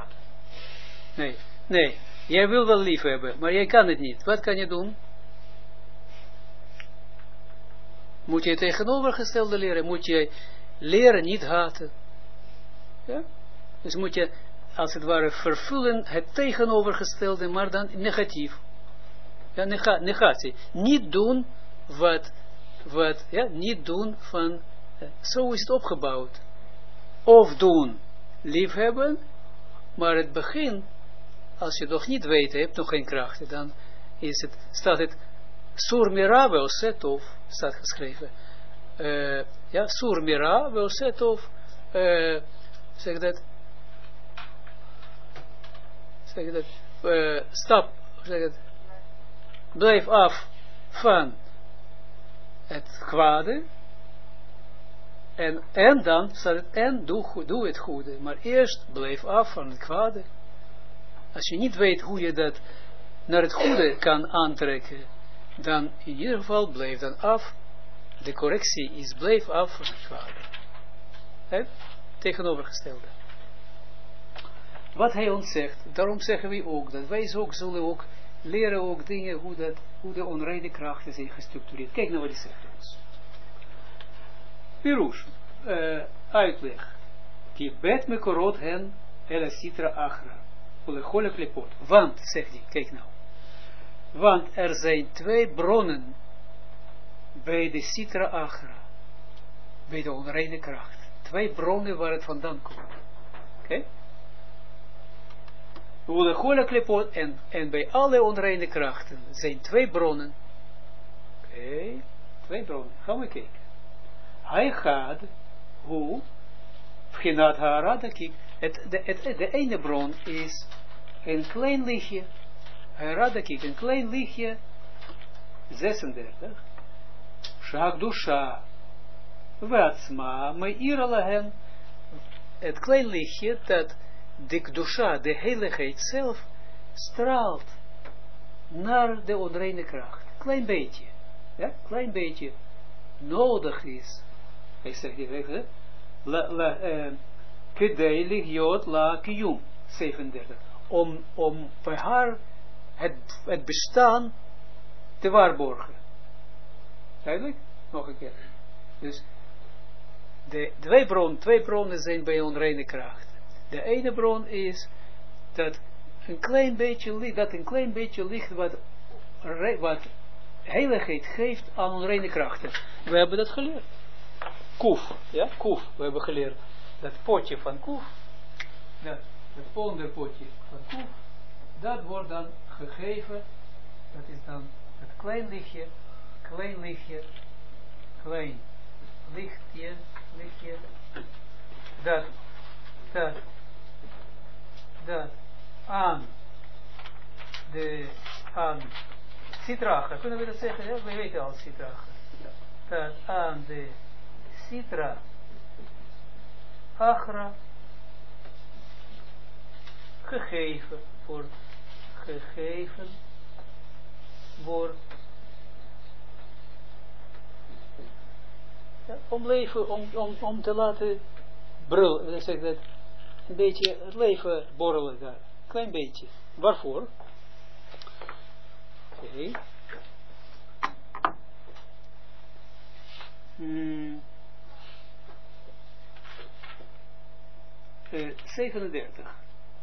Nee, jij wil wel lief hebben, maar jij kan het niet. Wat kan je doen? Moet je het tegenovergestelde leren, moet je leren niet haten. Ja? Dus moet je, als het ware, vervullen het tegenovergestelde, maar dan negatief. Ja, negatie. Niet doen niet doen van, zo is het opgebouwd. Of doen, liefhebben, maar het begin, als je nog niet weet, je hebt nog geen krachten, dan staat het, Sur mira wel setov, staat geschreven. Sur mira wel setov, zeg dat, stap, zeg het, blijf af van het kwade, en dan staat het, en doe het goede, maar eerst blijf af van het kwade. Als je niet weet hoe je dat naar het goede kan aantrekken, dan in ieder geval blijf dan af. De correctie is blijf af van het kwade. Tegenovergestelde. Wat hij ons zegt, daarom zeggen we ook, dat wij ook zullen ook leren ook dingen, hoe de onreine krachten zijn gestructureerd. Kijk nou wat hij zegt ons. Pirush, uitleg. Ki bet mekorot hen el sitra achra. Ulechole klepot. Want, zegt hij, kijk nou. Want er zijn 2 bronnen bij de sitra achra. Bij de onreine kracht. 2 bronnen waar het vandaan komt. Oké? Ulechole klepot en bij alle onreine krachten zijn 2 bronnen. Oké? 2 bronnen. Gaan we kijken. Hij gaat, hoe, Pchinat Haaradakik, de ene bron is een klein lichtje, Haaradakik, een klein lichtje, 36, Shak Dusha, Watsma, Meir Alahen, het klein lichtje dat de Kdusha, de heiligheid zelf, straalt naar de onreine kracht. Klein beetje, ja, klein beetje, nodig is. Ik zeg die even, kedei ligiot la kiyum, 37. Om bij haar het bestaan te waarborgen. Duidelijk? Nog een keer. Dus de 2 bronnen zijn bij onreine kracht. De ene bron is dat een klein beetje licht wat heiligheid geeft aan onreine krachten. We hebben dat geleerd. Kuf, ja, kuf. We hebben geleerd dat potje van kuf, het onderpotje van kuf, dat wordt dan gegeven, dat is dan het klein lichtje, dat aan Sitracha, kunnen we dat zeggen? Ja, we weten al Sitracha. Dat aan de Sitra Achra Ja, om leven, om te laten brullen, zeg dat, een beetje het leven borrelen daar. Klein beetje. Waarvoor? Oké. 37.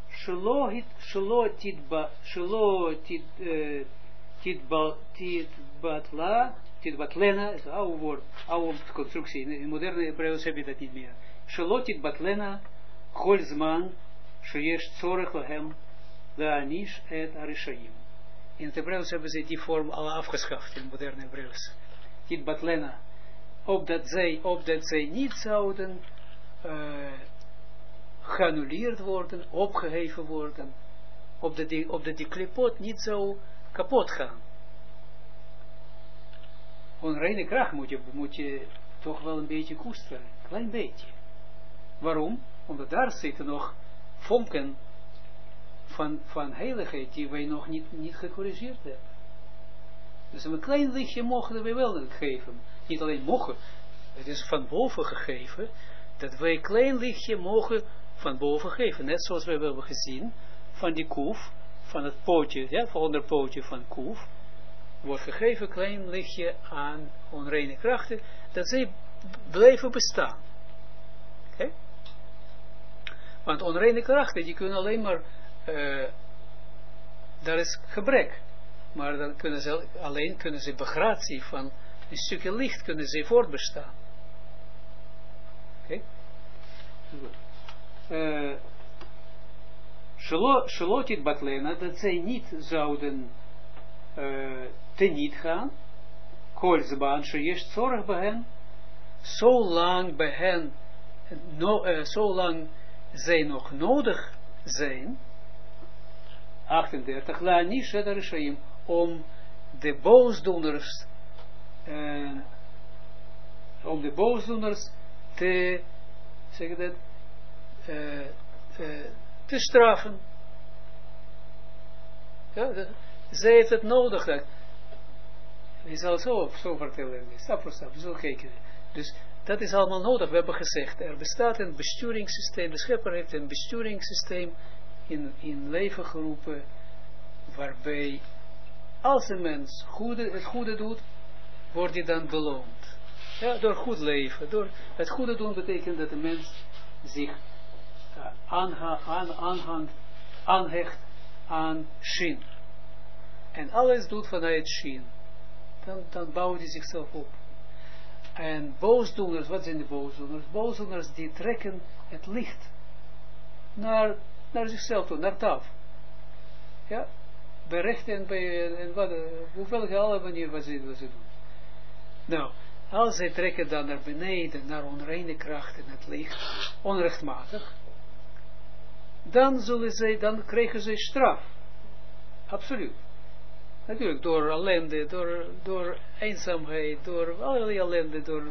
Titbatlena, is een oude woord, oude constructie. In moderne Hebreeuws heb je dat niet meer. Shelo titbatlena, kol zman, sheyesh tzorech lahem, leanish et arishaim. In het Hebreeuws hebben ze die vorm al afgeschaft, in moderne Hebreeuws. Titbatlena, opdat zij niet zouden geannuleerd worden, opgeheven worden, opdat die klipot niet zo kapot gaan. Onreine kracht moet je toch wel een beetje koesteren, klein beetje. Waarom? Omdat daar zitten nog vonken van heiligheid die wij nog niet gecorrigeerd hebben. Dus een klein lichtje mogen wij wel geven. Niet alleen mogen, het is van boven gegeven, dat wij een klein lichtje mogen van boven geven. Net zoals we hebben gezien, van die koef, van het pootje, ja, van onderpootje van koef, wordt gegeven een klein lichtje aan onreine krachten, dat zij blijven bestaan. Okay? Want onreine krachten, die kunnen alleen maar, daar is gebrek, maar dan kunnen ze begratie van een stukje licht, kunnen ze voortbestaan. Oké? Shalotit batlena, dat zij niet zouden teniet gaan, kolzbaan, sheyesh tzorech bij hen, zolang bij hen, zolang zij nog nodig zijn, 38, laanish et arishaim, om de boosdoeners te, zeg dat, te straffen. Ja, zij heeft het nodig. Je zal zo vertellen, stap voor stap, zo kijken. Dus dat is allemaal nodig. We hebben gezegd, er bestaat een besturingssysteem, de schepper heeft een besturingssysteem in leven geroepen, waarbij als een mens het goede doet, wordt hij dan beloond. Ja, door goed leven. Door het goede doen betekent dat de mens zich aanhecht aan Shin. En alles doet vanuit Shin. Dan bouwt hij zichzelf op. En boosdoeners, wat zijn de boosdoeners? Boosdoeners die trekken het licht naar zichzelf toe, naar taf. Ja, bij rechten en bij hoeveel alle manieren wat ze doen. Nou, als zij trekken dan naar beneden, naar onreine krachten, het licht, onrechtmatig, dan krijgen ze straf. Absoluut. Natuurlijk, door ellende, door eenzaamheid, door allerlei ellende, door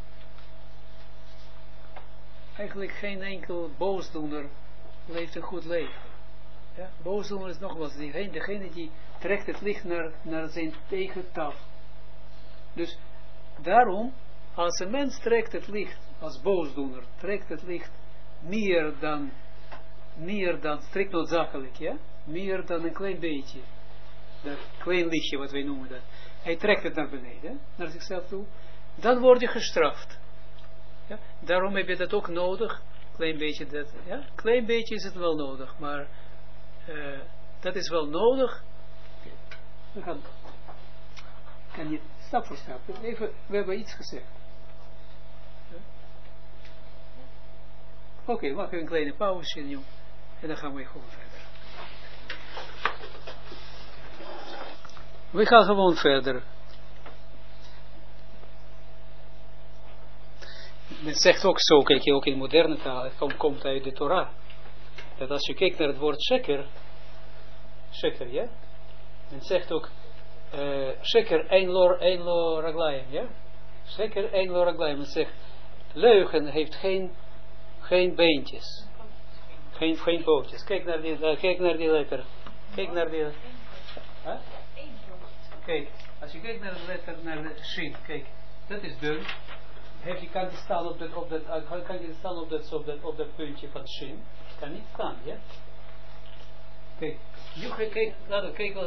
eigenlijk geen enkel boosdoener leeft een goed leven. Ja? Boosdoener is nogmaals degene die trekt het licht naar zijn eigen taf. Dus daarom, als een mens trekt het licht, als boosdoener, trekt het licht meer dan strikt noodzakelijk, ja? Meer dan een klein beetje. Dat klein lichtje wat wij noemen dat. Hij trekt het naar beneden, naar zichzelf toe. Dan word je gestraft. Ja? Daarom heb je dat ook nodig. Klein beetje dat, ja? Klein beetje is het wel nodig, maar dat is wel nodig. Okay. We gaan. Kan je stap voor stap. Even, we hebben iets gezegd. Ja? Oké, maken we een kleine pauze nu. En dan gaan we gewoon verder. We gaan gewoon verder. Men zegt ook zo, kijk je ook in moderne taal, het komt uit de Torah. Dat als je kijkt naar het woord sheker, ja? Men zegt ook, sheker ein lo raglayim, ja? Sheker ein lo raglayim. Men zegt, leugen heeft geen beentjes. Geen pootjes. Kijk naar die letter. Kijk naar die... Huh? Kijk, als je kijkt naar de letter, naar de shin, kijk, dat is dun, kan je staan op dat puntje van Shin? Kan niet staan, ja? Kijk, laten we kijken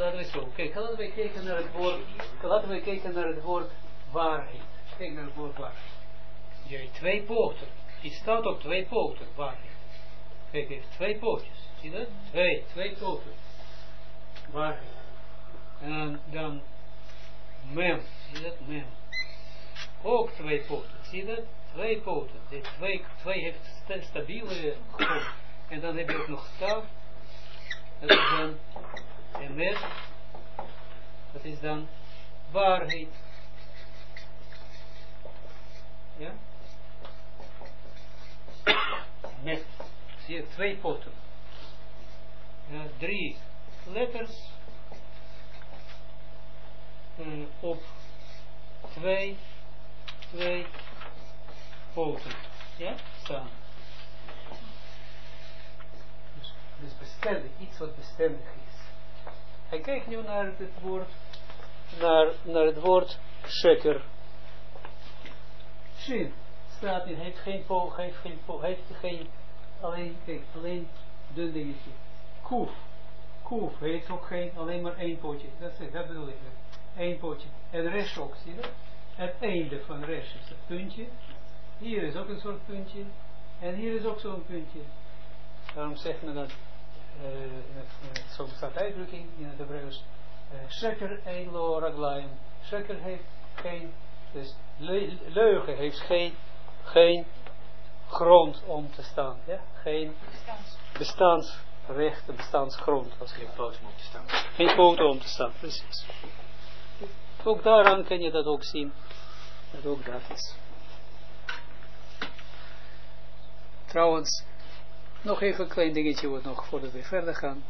naar het woord waarheid. Kijk naar het woord waarheid. Je hebt 2 poten. Die staat op 2 poten, waarheid. Kijk, heeft 2 pootjes. Zie je dat? 2 poten. Waarheid. En dan mem. Zie je dat? Mem. Ook 2 poten. Zie je dat? 2 poten. 2 heeft stabiele grond. En dan heb je ook nog staf. Dat is dan emet. Dat is dan waarheid. Ja? Met. Zie je 2 poten. 3 letters. Op 2 poten. Ja? Staan. Dus bestendig, iets wat bestendig is. Hij kijkt nu naar het woord, naar het woord sheker. Shin staat in, heeft geen alleen dun dingetje. Kuf heeft ook geen, alleen maar 1 pootje. Dat bedoel ik. 1 pootje. En resh ook, zie je? Het einde van resh is het puntje. Hier is ook een soort puntje. En hier is ook zo'n puntje. Daarom zeggen we dat, zo bestaat uitdrukking in het Hebreeuws, sheker ein lo raglaim. Sheker heeft geen, dus leugen heeft geen grond om te staan. Ja? Geen bestaansrecht, bestaansgrond. Geen poten om te staan. Geen poten om te staan, precies. Ook daaraan kan je dat ook zien. Dat ook dat is. Trouwens, nog even een klein dingetje wat nog voordat we verder gaan.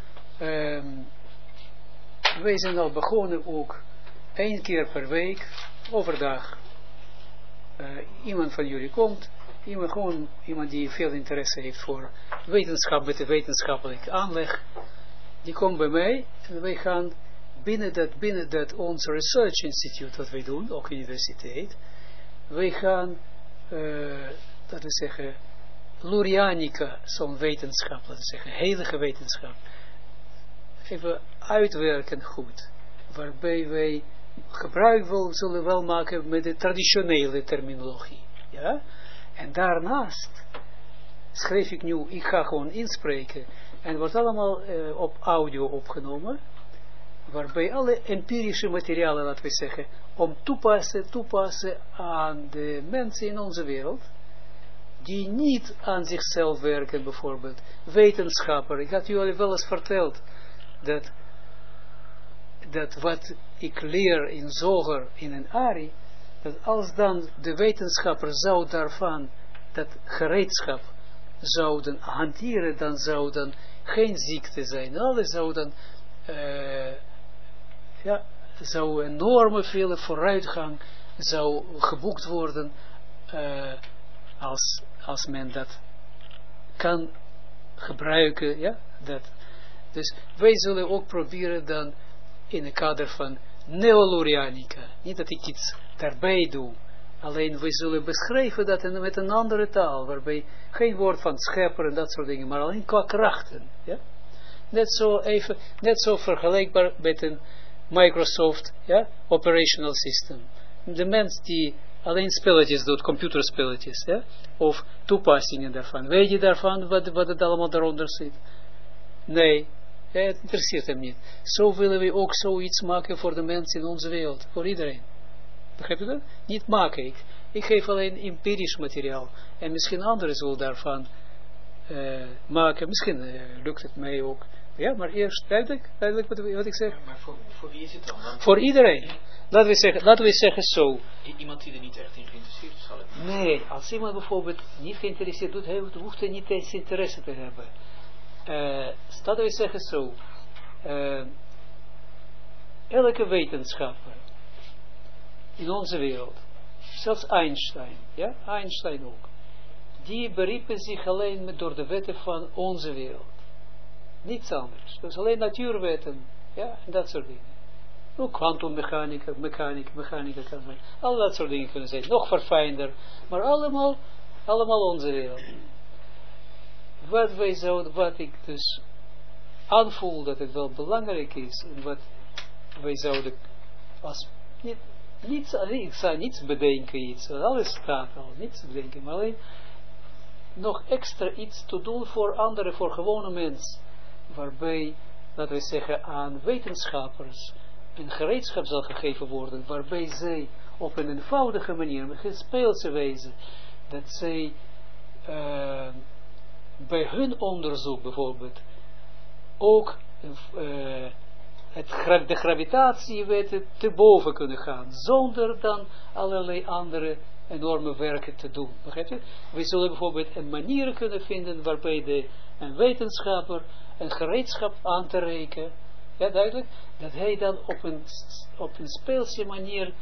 Wij zijn al begonnen ook 1 keer per week, overdag. Iemand van jullie komt, iemand die veel interesse heeft voor wetenschap, met de wetenschappelijke aanleg, die komt bij mij en wij gaan binnen dat ons research institute wat wij doen, ook universiteit, wij gaan, dat we zeggen, Lurianica, zo'n wetenschap, laten we zeggen, heilige wetenschap, even uitwerken goed, waarbij wij gebruik zullen wel maken met de traditionele terminologie, ja, en daarnaast schreef ik nu, ik ga gewoon inspreken, en wordt allemaal op audio opgenomen, waarbij alle empirische materialen, laten we zeggen, om toepassen aan de mensen in onze wereld, die niet aan zichzelf werken, bijvoorbeeld wetenschapper. Ik had jullie wel eens verteld dat wat ik leer in Zoger, in een Ari, dat als dan de wetenschapper zou daarvan dat gereedschap zouden hanteren, dan zou dan geen ziekte zijn. Alles zou dan zou enorme vele vooruitgang zou geboekt worden als men dat kan gebruiken, ja, dat. Dus wij zullen ook proberen dan in het kader van Neolurianica, niet dat ik iets daarbij doe, alleen wij zullen beschrijven dat met een andere taal, waarbij geen woord van schepper en dat soort dingen, maar alleen qua krachten, ja. Net zo vergelijkbaar met een Microsoft, ja, operational system. De mens die alleen spelletjes doet, computerspelletjes, ja, of toepassingen daarvan. Weet je daarvan wat het allemaal daaronder zit? Nee, ja, het interesseert hem niet. Zo willen we ook zoiets maken voor de mensen in onze wereld, voor iedereen. Begrijp je dat? Niet maken ik. Ik geef alleen empirisch materiaal. En misschien anderen zullen daarvan maken. Misschien lukt het mij ook. Ja, maar eerst duidelijk wat ik zeg. Ja, maar voor wie is het dan? Voor iedereen. Laten we zeggen zo. Iemand die er niet echt in geïnteresseerd is, zal het niet. Nee, als iemand bijvoorbeeld niet geïnteresseerd doet, hoeft hij niet eens interesse te hebben. Laten we zeggen zo. Elke wetenschapper in onze wereld, zelfs Einstein, ja, Einstein ook, die beriepen zich alleen door de wetten van onze wereld. Niets anders. Dus alleen natuurwetten, ja, en dat soort dingen. Ook kwantummechanica kan zijn. Al dat soort dingen kunnen zijn. Nog verfijnder. Maar allemaal onze wereld. Wat ik dus aanvoel dat het wel belangrijk is. En wat wij zouden als ik zou niets bedenken, alles staat al, niets bedenken, maar alleen nog extra iets te doen voor anderen, voor gewone mensen, waarbij, laten we zeggen, aan wetenschappers een gereedschap zal gegeven worden, waarbij zij op een eenvoudige manier, met een speelse wijze, dat zij bij hun onderzoek bijvoorbeeld ook de gravitatiewet te boven kunnen gaan, zonder dan allerlei andere enorme werken te doen. Begrijp je? We zullen bijvoorbeeld een manier kunnen vinden waarbij een wetenschapper een gereedschap aan te reiken, ja duidelijk, dat hij dan op een speelse manier,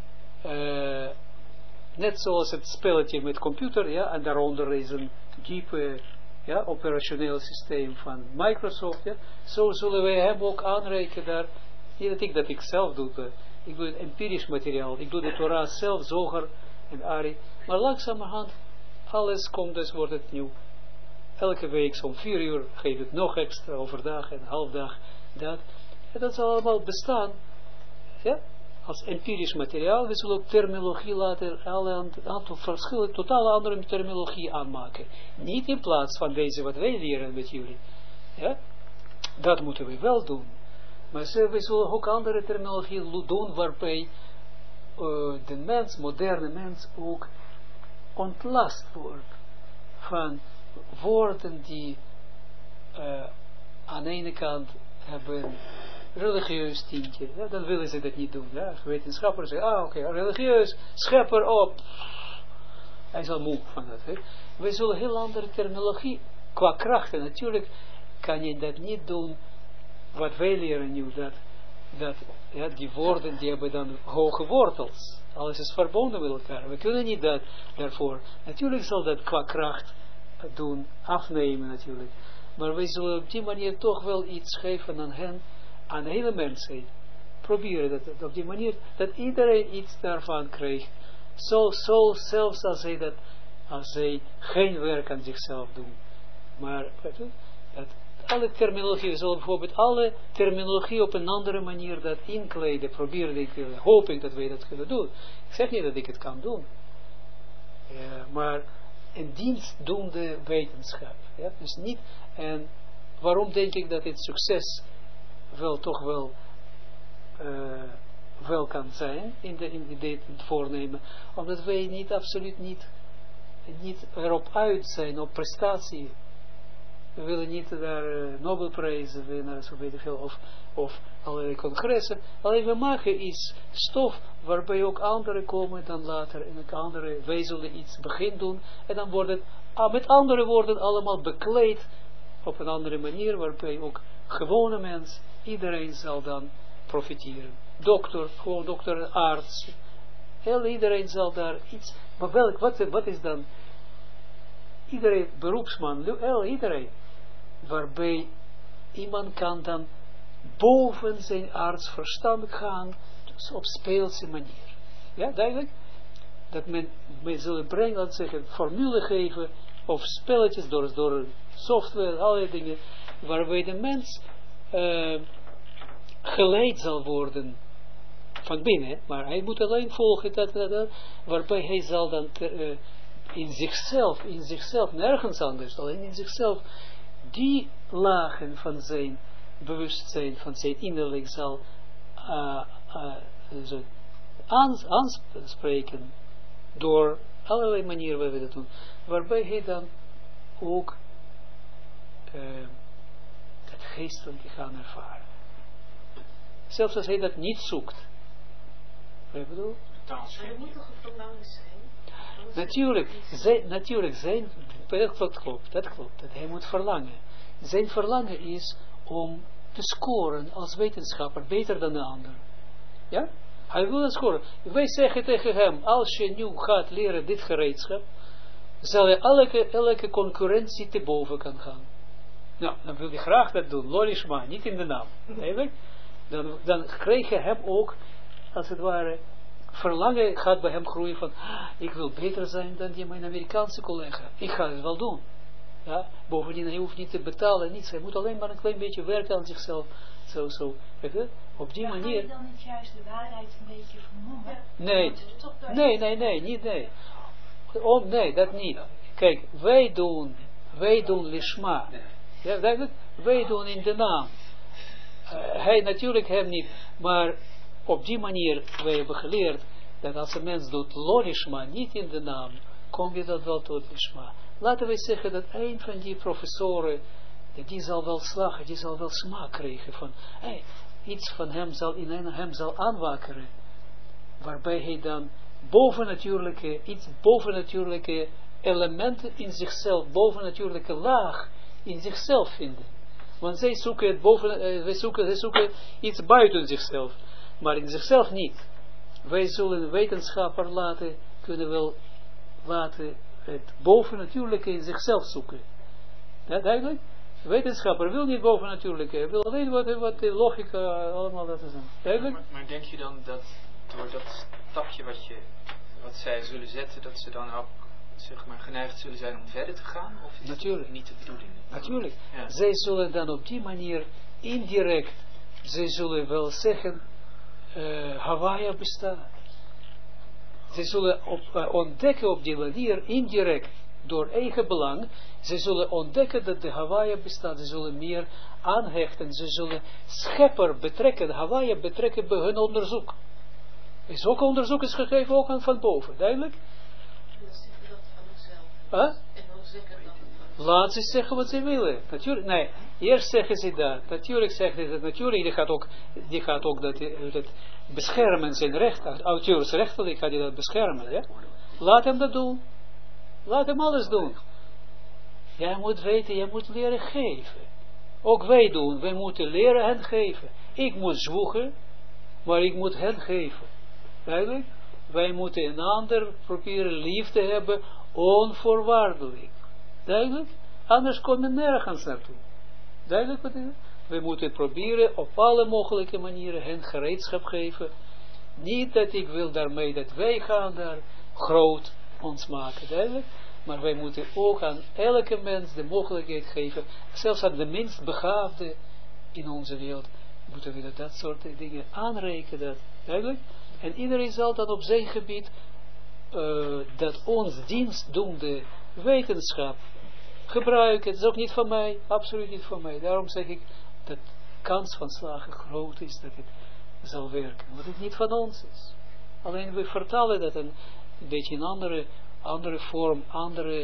net zoals het spelletje met computer, ja, en daaronder is een diepe operationeel systeem van Microsoft, ja, zo zullen wij hem ook aanreiken daar, niet dat ik zelf doe, ik doe het empirisch materiaal, ik doe de Torah zelf, Zoger en Ari, maar langzamerhand, alles komt, dus wordt het nieuw. Elke week om 4 uur geef ik nog extra overdag en halfdag dat. En dat zal allemaal bestaan, ja, als empirisch materiaal. We zullen ook terminologie laten, een aantal verschillende, totaal andere terminologie aanmaken. Niet in plaats van deze wat wij leren met jullie. Ja? Dat moeten we wel doen. Maar we zullen ook andere terminologie doen waarbij de mens, moderne mens, ook ontlast wordt van woorden die aan de ene kant hebben religieus tintje, ja, dan willen ze dat niet doen. Ja. Wetenschappers zeggen, oké, religieus, schepper op. Hij is al moe van dat. Hè. We zullen heel andere terminologie, qua krachten, natuurlijk kan je dat niet doen, wat wij leren nu, dat ja, die woorden, die hebben dan hoge wortels. Alles is verbonden met elkaar. We kunnen niet dat daarvoor. Natuurlijk zal dat qua kracht doen, afnemen natuurlijk. Maar wij zullen op die manier toch wel iets geven aan hen, aan de hele mensheid. Proberen dat op die manier, dat iedereen iets daarvan krijgt. Zo zelfs als zij geen werk aan zichzelf doen. Maar, dat alle terminologie, we zullen bijvoorbeeld alle terminologie op een andere manier dat inkleden, proberen, hoop ik dat wij dat kunnen doen. Ik zeg niet dat ik het kan doen. Maar een dienstdoende wetenschap. Ja? Dus niet, en waarom denk ik dat het succes wel toch wel kan zijn in dit voornemen, omdat wij niet absoluut niet erop uit zijn op prestatie. We willen niet daar Nobelprijzen winnen, zo weet ik veel, of allerlei congressen. Alleen we maken iets stof waarbij ook anderen komen dan later en ook andere, wij zullen iets begin doen en dan wordt het met andere woorden allemaal bekleed op een andere manier waarbij ook gewone mens, iedereen zal dan profiteren. Dokter, gewoon dokter, arts, iedereen zal daar iets, maar wat is dan iedereen, beroepsman, iedereen, waarbij iemand kan dan boven zijn artsverstand gaan, dus op speelse manier. Ja, duidelijk? Dat men zullen brengen, laten zeggen, formule geven, of spelletjes door software, allerlei dingen, waarbij de mens geleid zal worden van binnen, maar hij moet alleen volgen dat, waarbij hij zal dan in zichzelf, nergens anders, alleen in zichzelf, die lagen van zijn bewustzijn, van zijn innerlijk zal aanspreken door allerlei manieren waar we dat doen, waarbij hij dan ook het geestelijke gaan ervaren. Zelfs als hij dat niet zoekt. Wat ik bedoel? Er moet toch een verlangen zijn? Natuurlijk zijn, dat klopt, dat hij moet verlangen. Zijn verlangen is om te scoren als wetenschapper, beter dan de ander. Ja? Hij wil het scoren. Wij zeggen tegen hem, als je nu gaat leren dit gereedschap, zal je elke concurrentie te boven kan gaan. Nou, dan wil je graag dat doen, lolishma, niet in de naam. Eigenlijk. dan kreeg je hem ook, als het ware, verlangen gaat bij hem groeien van, ik wil beter zijn dan mijn Amerikaanse collega. Ik ga het wel doen. Ja? Bovendien, hij hoeft niet te betalen, niets. Hij moet alleen maar een klein beetje werken aan zichzelf. Zo. Op die manier. Ga je dan niet juist de waarheid een beetje vernoemen? Nee, nee, dat niet. Kijk, wij doen lishma. Ja, duidelijk? Wij doen in de naam. Hij natuurlijk hem niet, maar op die manier, wij hebben geleerd, dat als een mens doet lo lishma, niet in de naam, kom je dat wel tot lishma. Laten we zeggen dat een van die professoren, die zal wel slagen, die zal wel smaak krijgen van, iets van hem zal in hem zal aanwakkeren, waarbij hij dan bovennatuurlijke elementen in zichzelf, bovennatuurlijke laag in zichzelf vinden. Want zij zoeken zoeken iets buiten zichzelf, maar in zichzelf niet. Wij zullen wetenschapper kunnen wel laten het bovennatuurlijke in zichzelf zoeken. Ja, duidelijk? Wetenschapper wil niet bovennatuurlijke, hij wil alleen wat de logica allemaal dat is. Duidelijk? Maar denk je dan dat door dat stapje wat zij zullen zetten, dat ze dan ook zeg maar geneigd zullen zijn om verder te gaan? Of is natuurlijk dat niet de bedoeling? Natuurlijk. Ja. Zij zullen dan op die manier indirect, zij zullen wel zeggen, Hawaii bestaat. Zij zullen ontdekken op die manier, indirect, door eigen belang, ze zullen ontdekken dat de Hawaii bestaat. Ze zullen meer aanhechten. Ze zullen schepper betrekken, Hawaii betrekken bij hun onderzoek. Is ook onderzoek is gegeven ook aan van boven, duidelijk? Huh? Laat ze zeggen wat ze willen. Natuurlijk, nee, eerst zeggen ze dat. Natuurlijk zeggen ze dat. Natuurlijk, die gaat ook dat beschermen zijn recht. Auteursrechtelijk gaat hij dat beschermen. Ja? Laat hem dat doen. Laat hem alles doen. Jij moet weten, jij moet leren geven. Ook wij doen. Wij moeten leren hen geven. Ik moet zwoegen, maar ik moet hen geven. Duidelijk? Wij moeten een ander proberen lief te hebben, onvoorwaardelijk. Duidelijk? Anders kom je nergens naartoe. Duidelijk wat is? We moeten proberen op alle mogelijke manieren hen gereedschap geven. Niet dat ik wil daarmee dat wij gaan daar groot ons maken. Duidelijk? Maar wij moeten ook aan elke mens de mogelijkheid geven, zelfs aan de minst begaafde in onze wereld, moeten we dat soort dingen aanrekenen. Duidelijk? En iedereen zal dan op zijn gebied dat ons dienstdoende wetenschap gebruiken. Het is ook niet van mij, absoluut niet van mij. Daarom zeg ik dat kans van slagen groot is dat het zal werken. Want het niet van ons is. Alleen we vertalen dat een beetje in andere vorm, andere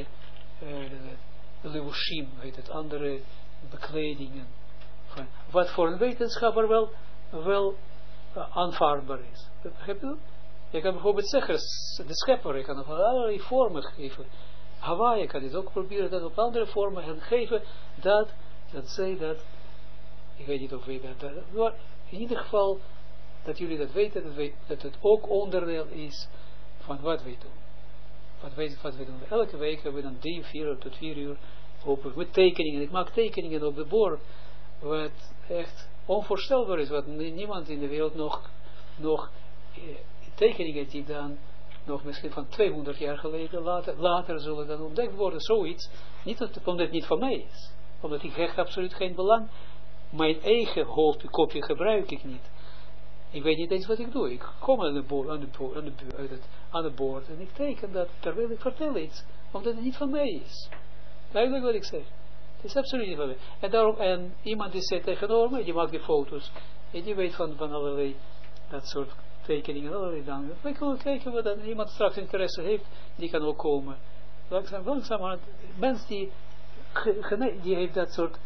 levushim, weet het, andere bekledingen. Wat voor een wetenschapper wel aanvaardbaar is. Begrijp je dat? Je kan bijvoorbeeld zeggen, de schepper, je kan nog allerlei vormen geven. Hawaii kan het ook proberen dat op andere vormen en geven dat zij dat, ik weet niet of we dat, maar in ieder geval dat jullie dat weten, dat het ook onderdeel is van wat wij doen. Wat wij doen. Elke week hebben we dan 3, 4 tot 4 uur open met tekeningen. Ik maak tekeningen op de bord, wat echt onvoorstelbaar is, wat niemand in de wereld nog tekeningen die dan nog misschien van 200 jaar geleden later zullen dan ontdekt worden, zoiets, niet omdat het niet van mij is, omdat ik echt absoluut geen belang, mijn eigen hoofdkopje gebruik ik niet. Ik weet niet eens wat ik doe. Ik kom aan de boord en ik teken dat terwijl ik vertel iets, omdat het niet van mij is. Duidelijk wat ik zeg. Het is absoluut niet van mij. En iemand die zit tegenover mij, die maakt die foto's en die weet van allerlei dat soort tekeningen, allerlei dingen. We kunnen kijken wat dan iemand straks interesse heeft, die kan ook komen. Langzaam, mens die heeft dat soort,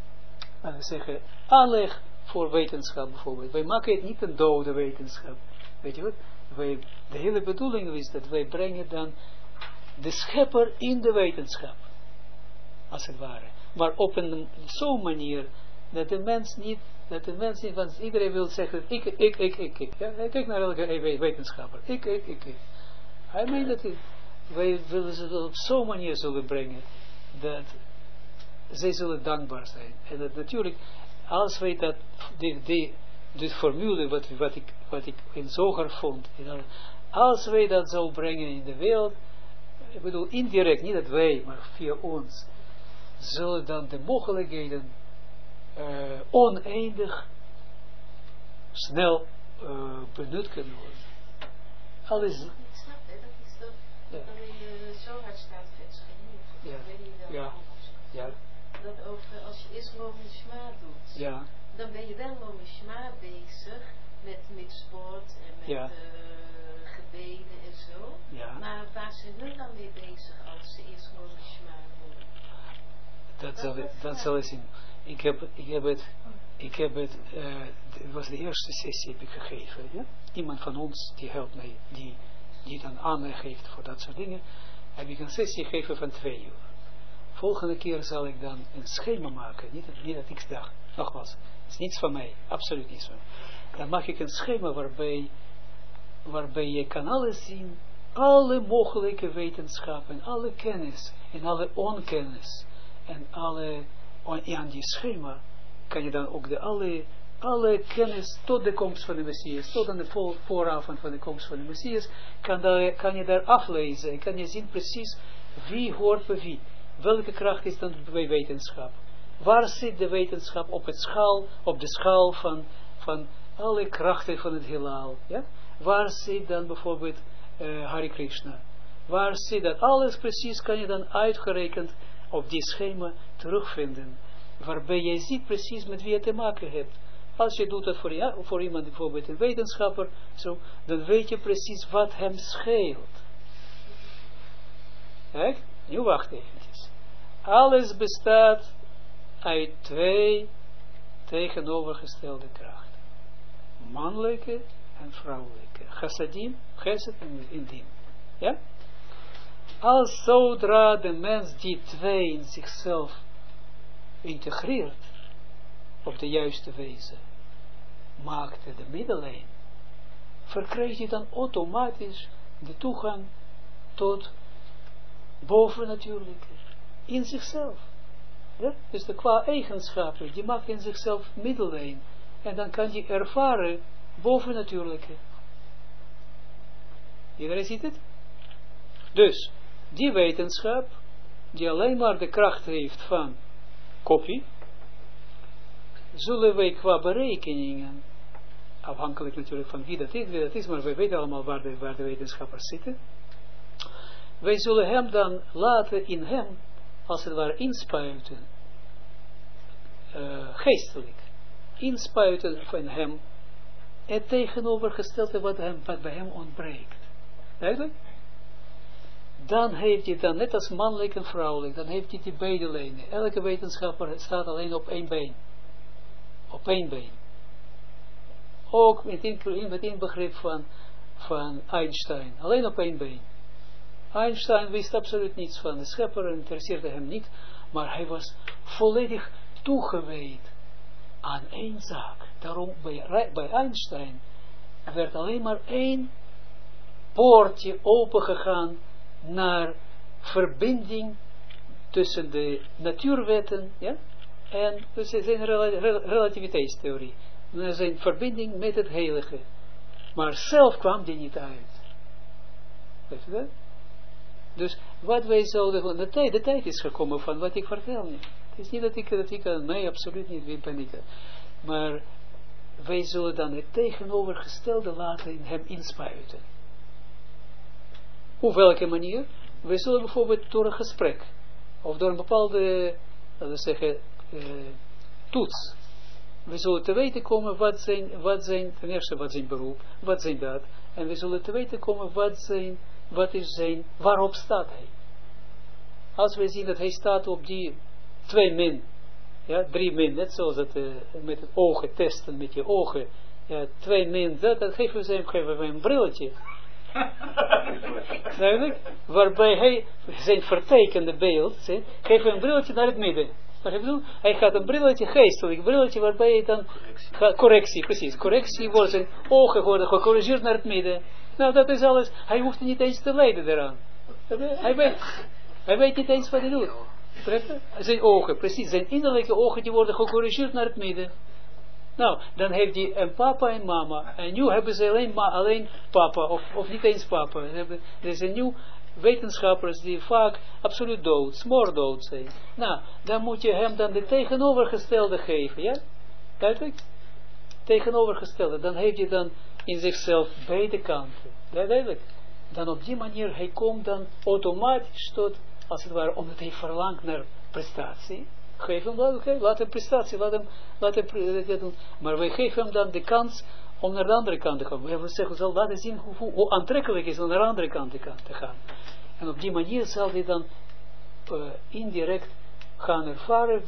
aanleg voor wetenschap bijvoorbeeld. Wij maken het niet een dode wetenschap. Weet je wat? De hele bedoeling is dat wij brengen dan de schepper in de wetenschap. Als het ware. Maar op een zo'n manier dat de mens niet, want iedereen wil zeggen, ik. Ja, hij kijkt naar elke wetenschapper. Ik. Hij meent dat wij willen ze op zo'n manier zullen brengen, dat zij zullen dankbaar zijn. En dat natuurlijk, als wij dat, dit formule wat ik in Zoger vond, als wij dat zo brengen in de wereld, ik bedoel indirect, niet dat wij, maar via ons, zullen dan de mogelijkheden oneindig snel benut kunnen worden. Alles. Ik snap het, dat is dat zo hard staat dat ook als je eerst Lomishma doet, dan ben je wel Lomishma bezig met mitzvot en met gebeden en zo. Maar waar zijn hun dan mee bezig als ze eerst Lomishma doen? Dat zal ik zien. Het was de eerste sessie heb ik gegeven. Ja? Iemand van ons die helpt mij, die dan aandacht geeft voor dat soort dingen, heb ik een sessie gegeven van 2 uur. Volgende keer zal ik dan een schema maken, niet dat ik dacht, nogmaals, het is niets van mij, absoluut niets van mij. Dan maak ik een schema waarbij je kan alles zien, alle mogelijke wetenschappen, alle kennis en alle onkennis en aan die schema kan je dan ook alle kennis tot de komst van de Messias, tot aan de vooravond van de komst van de Messias, kan je daar aflezen en kan je zien precies wie hoort bij wie. Welke kracht is dan bij wetenschap? Waar zit de wetenschap op de schaal van alle krachten van het heelal? Ja? Waar zit dan bijvoorbeeld Hare Krishna? Waar zit dat? Alles precies kan je dan uitgerekend op die schema terugvinden. Waarbij je ziet precies met wie je te maken hebt. Als je doet dat voor iemand, bijvoorbeeld een wetenschapper, zo, dan weet je precies wat hem scheelt. Kijk, nu wacht eventjes. Alles bestaat uit 2 tegenovergestelde krachten. Mannelijke en vrouwelijke. Chassadim, chesed en indim. Ja? Als zodra de mens die 2 in zichzelf integreert, op de juiste wijze, maakte de middellijn, verkrijgt je dan automatisch de toegang tot bovennatuurlijke in zichzelf. Ja? Dus qua eigenschappen, die maakt in zichzelf middellijn en dan kan je ervaren bovennatuurlijke. Iedereen ziet het? Dus, die wetenschap, die alleen maar de kracht heeft van kopie, zullen wij qua berekeningen, afhankelijk natuurlijk van wie dat is, maar wij weten allemaal waar de wetenschappers zitten, wij zullen hem dan laten in hem, als het ware inspuiten, geestelijk, inspuiten van hem, het tegenovergestelde wat bij hem ontbreekt. Duidelijk? Dan heeft hij dan, net als mannelijk en vrouwelijk, dan heeft hij die beide lijnen. Elke wetenschapper staat alleen op 1 been. Op 1 been. Ook met inbegrip van Einstein. Alleen op 1 been. Einstein wist absoluut niets van de schepper, interesseerde hem niet, maar hij was volledig toegewijd aan 1 zaak. Daarom bij Einstein werd alleen maar 1 poortje opengegaan naar verbinding tussen de natuurwetten, ja, en dus zijn relativiteitstheorie. Zijn verbinding met het heilige. Maar zelf kwam die niet uit. Weet je dat? Dus wat wij zouden, de tijd is gekomen van wat ik vertel nu. Het is niet dat ik nee, absoluut niet, wie ben ik. Maar wij zullen dan het tegenovergestelde laten in hem inspuiten. Op welke manier? We zullen bijvoorbeeld door een gesprek, of door een bepaalde, laten we zeggen, toets. We zullen te weten komen ten eerste wat zijn beroep, wat zijn dat, en we zullen te weten komen waarop staat hij. Als we zien dat hij staat op die 2 min, ja, 3 min, net zoals dat met het ogen testen, met je ogen, ja, 2 min, dat geven we een brilletje. Duidelijk? Waarbij hij zijn vertekende beeld, geeft een brilletje naar het midden. Hij gaat een brilletje, geestelijk brilletje, waarbij hij dan correctie, precies, correctie wordt, zijn ogen worden gecorrigeerd naar het midden. Nou, dat is alles. Hij hoeft niet eens te lijden eraan. Hij weet niet eens wat hij doet. Zijn ogen, precies, zijn innerlijke ogen, die worden gecorrigeerd naar het midden. Nou, dan heeft hij een papa en mama. En nu hebben ze alleen papa, of niet eens papa. Er zijn nu wetenschappers die vaak absoluut dood, smoordood zijn. Nou, dan moet je hem dan de tegenovergestelde geven, ja? Duidelijk? Tegenovergestelde. Dan heeft hij dan in zichzelf beide kanten. Duidelijk? Dan op die manier, hij komt dan automatisch tot, als het ware, omdat hij verlangt naar prestatie. Geef hem dat, oké, laat hem prestatie, laat hem doen. Maar wij geven hem dan de kans om naar de andere kant te gaan. We zeggen, zal laten zien hoe aantrekkelijk is om naar de andere kant te gaan. En op die manier zal hij dan indirect gaan ervaren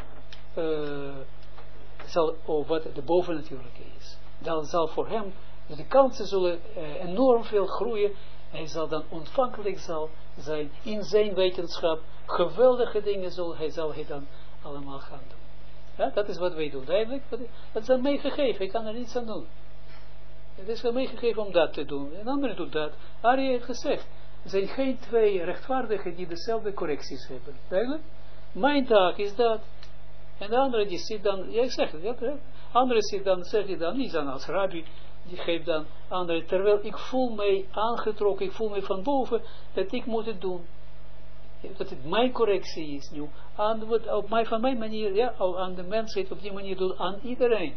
wat de bovennatuurlijke is. Dan zal voor hem, de kansen zullen enorm veel groeien. Hij zal dan ontvankelijk zijn in zijn wetenschap. Geweldige dingen zal hij dan allemaal gaan doen. Ja, dat is wat wij doen. Duidelijk, dat is aan mij gegeven. Ik kan er niets aan doen. Het is aan mij gegeven om dat te doen. Een ander doet dat. Arie heeft gezegd, er zijn geen twee rechtvaardigen die dezelfde correcties hebben. Duidelijk? Mijn taak is dat. En de andere die zit dan, ja ik zeg het, ja, andere zit dan, zeg je dan, niet dan als rabbi, die geeft dan andere, terwijl ik voel mij aangetrokken, ik voel mij van boven, dat ik moet het doen. Dat het mijn correctie is nu. Van mijn manier, ja, aan de mensheid op die manier doen, aan iedereen.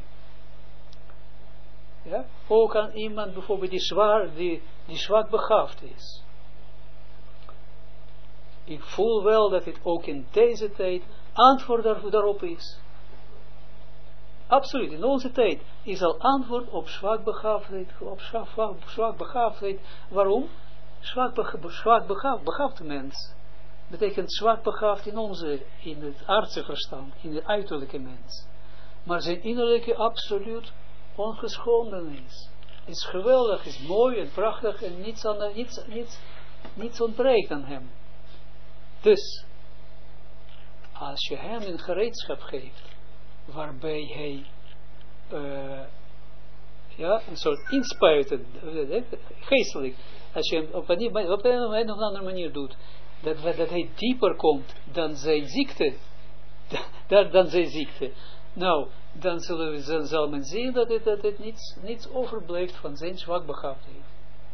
Ja? Ook aan iemand bijvoorbeeld die zwak begaafd is. Ik voel wel dat het ook in deze tijd antwoord daarop is. Absoluut, in onze tijd is al antwoord op zwak begaafdheid. Waarom? Begaafde mens betekent zwak begaafd in het aardse verstand, in de uiterlijke mens. Maar zijn innerlijke absoluut ongeschonden is. Is geweldig, is mooi en prachtig en niets ontbreekt aan hem. Dus, als je hem een gereedschap geeft, waarbij hij een soort inspuiten, geestelijk, als je hem op een of andere manier doet, dat hij dieper komt dan zijn ziekte, nou, dan zal men zien dat het niets overblijft van zijn zwakbegaafdheid.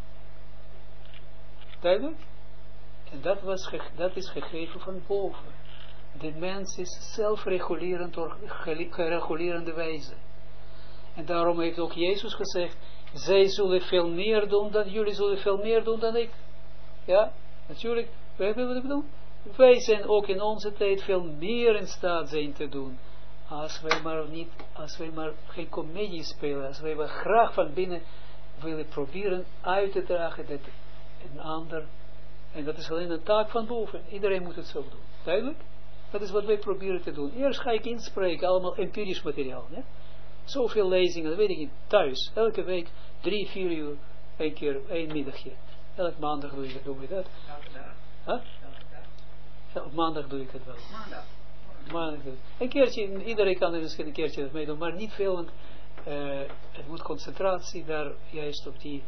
Duidelijk? En dat is gegeven van boven. De mens is zelfregulerend door geregulerende wijze. En daarom heeft ook Jezus gezegd, zij zullen veel meer doen dan jullie zullen veel meer doen dan ik. Ja, natuurlijk. Weet je wat ik bedoel? Wij zijn ook in onze tijd veel meer in staat zijn te doen. Als wij maar geen komedie spelen. Als wij maar graag van binnen willen proberen uit te dragen dat een ander. En dat is alleen een taak van boven. Iedereen moet het zo doen. Duidelijk? Dat is wat wij proberen te doen. Eerst ga ik inspreken, allemaal empirisch materiaal. Hè? Zoveel lezingen, dat weet ik niet. Thuis, elke week, 3-4 uur, één middagje. Elke maandag doe ik dat. Huh? Ja, op maandag doe ik het wel. Maandag doe ik. Een keertje, iedereen kan er misschien een keertje dat meedoen, maar niet veel, want het moet concentratie daar juist op die,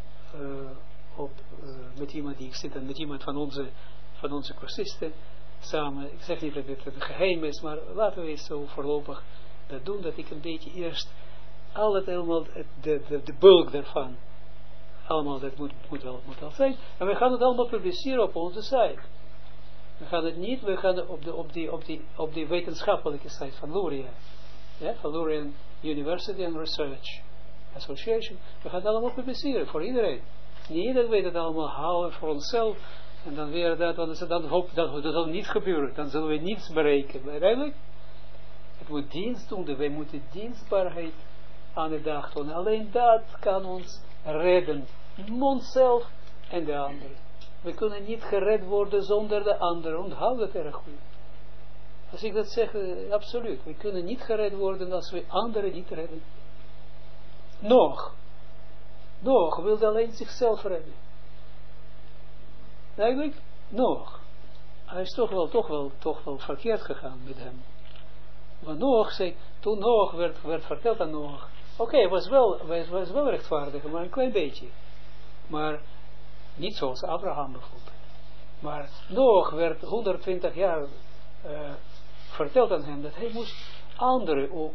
met iemand die ik zit en met iemand van onze cursisten samen. Ik zeg niet dat het een geheim is, maar laten we eens zo voorlopig dat doen, dat ik een beetje eerst helemaal de bulk daarvan, allemaal dat moet al zijn. En we gaan het allemaal publiceren op onze site. We gaan het niet, we gaan het op die wetenschappelijke site van Luria. Ja, van Lurian University and Research Association. We gaan het allemaal publiceren voor iedereen. Niet dat wij dat allemaal houden voor onszelf. En dan weer dat, want dan hoop dat zal niet gebeuren. Dan zullen we niets bereiken. Eigenlijk, het moet dienst doen. Wij moeten dienstbaarheid aan de dag tonen. Alleen dat kan ons redden. Onszelf en de anderen. We kunnen niet gered worden zonder de anderen. Onthoud het erg goed. Als ik dat zeg, absoluut. We kunnen niet gered worden als we anderen niet redden. Nog wilde alleen zichzelf redden. Eigenlijk, nog. Hij is toch wel verkeerd gegaan met hem. Want toen Noach werd verteld aan Noach. Oké, was wel rechtvaardig, maar een klein beetje. Maar niet zoals Abraham bijvoorbeeld. Maar Noach werd 120 jaar verteld aan hem dat hij moest anderen ook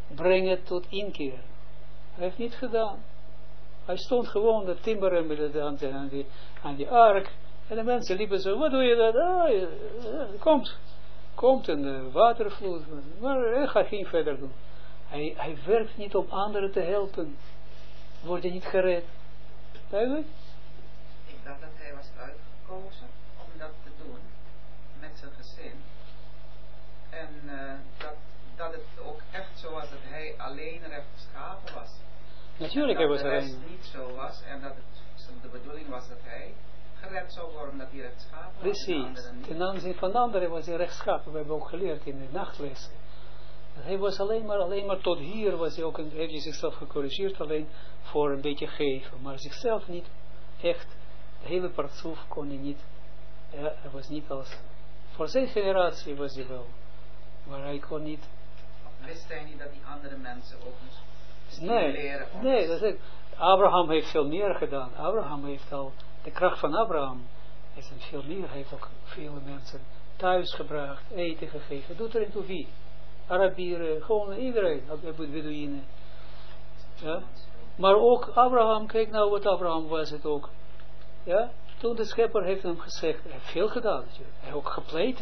brengen tot inkeer. Hij heeft niet gedaan. Hij stond gewoon te timmeren aan die ark. En de mensen liepen zo, wat doe je dat? Komt een watervloed. Maar hij gaat geen verder doen. Hij werkt niet om anderen te helpen. Word je niet gered. Duidelijk? Ik dacht dat hij was uitgekozen om dat te doen. Met zijn gezin. En dat het ook echt zo was dat hij alleen rechtschapen was. Natuurlijk hij was alleen. Dat het niet zo was en dat het de bedoeling was dat hij gered zou worden, dat hij rechtschapen was. Precies. Ten aanzien van anderen was hij rechtschapen. We hebben ook geleerd in de nachtlessen. Hij was alleen maar tot hier was hij ook, heeft hij zichzelf gecorrigeerd, alleen voor een beetje geven. Maar zichzelf niet echt, de hele partsoef kon hij niet, hij was niet als, voor zijn generatie was hij wel. Maar hij kon niet. Wist hij niet dat die andere mensen ook leren? Nee, dat is, Abraham heeft veel meer gedaan. Abraham heeft al, de kracht van Abraham is veel meer, hij heeft ook vele mensen thuis gebracht, eten gegeven. Doet er into wie? Arabieren, gewoon iedereen, Bedouinen. Ja? Maar ook Abraham, kijk nou wat Abraham was het ook. Ja? Toen de schepper heeft hem gezegd, hij heeft veel gedaan natuurlijk. Hij heeft ook gepleit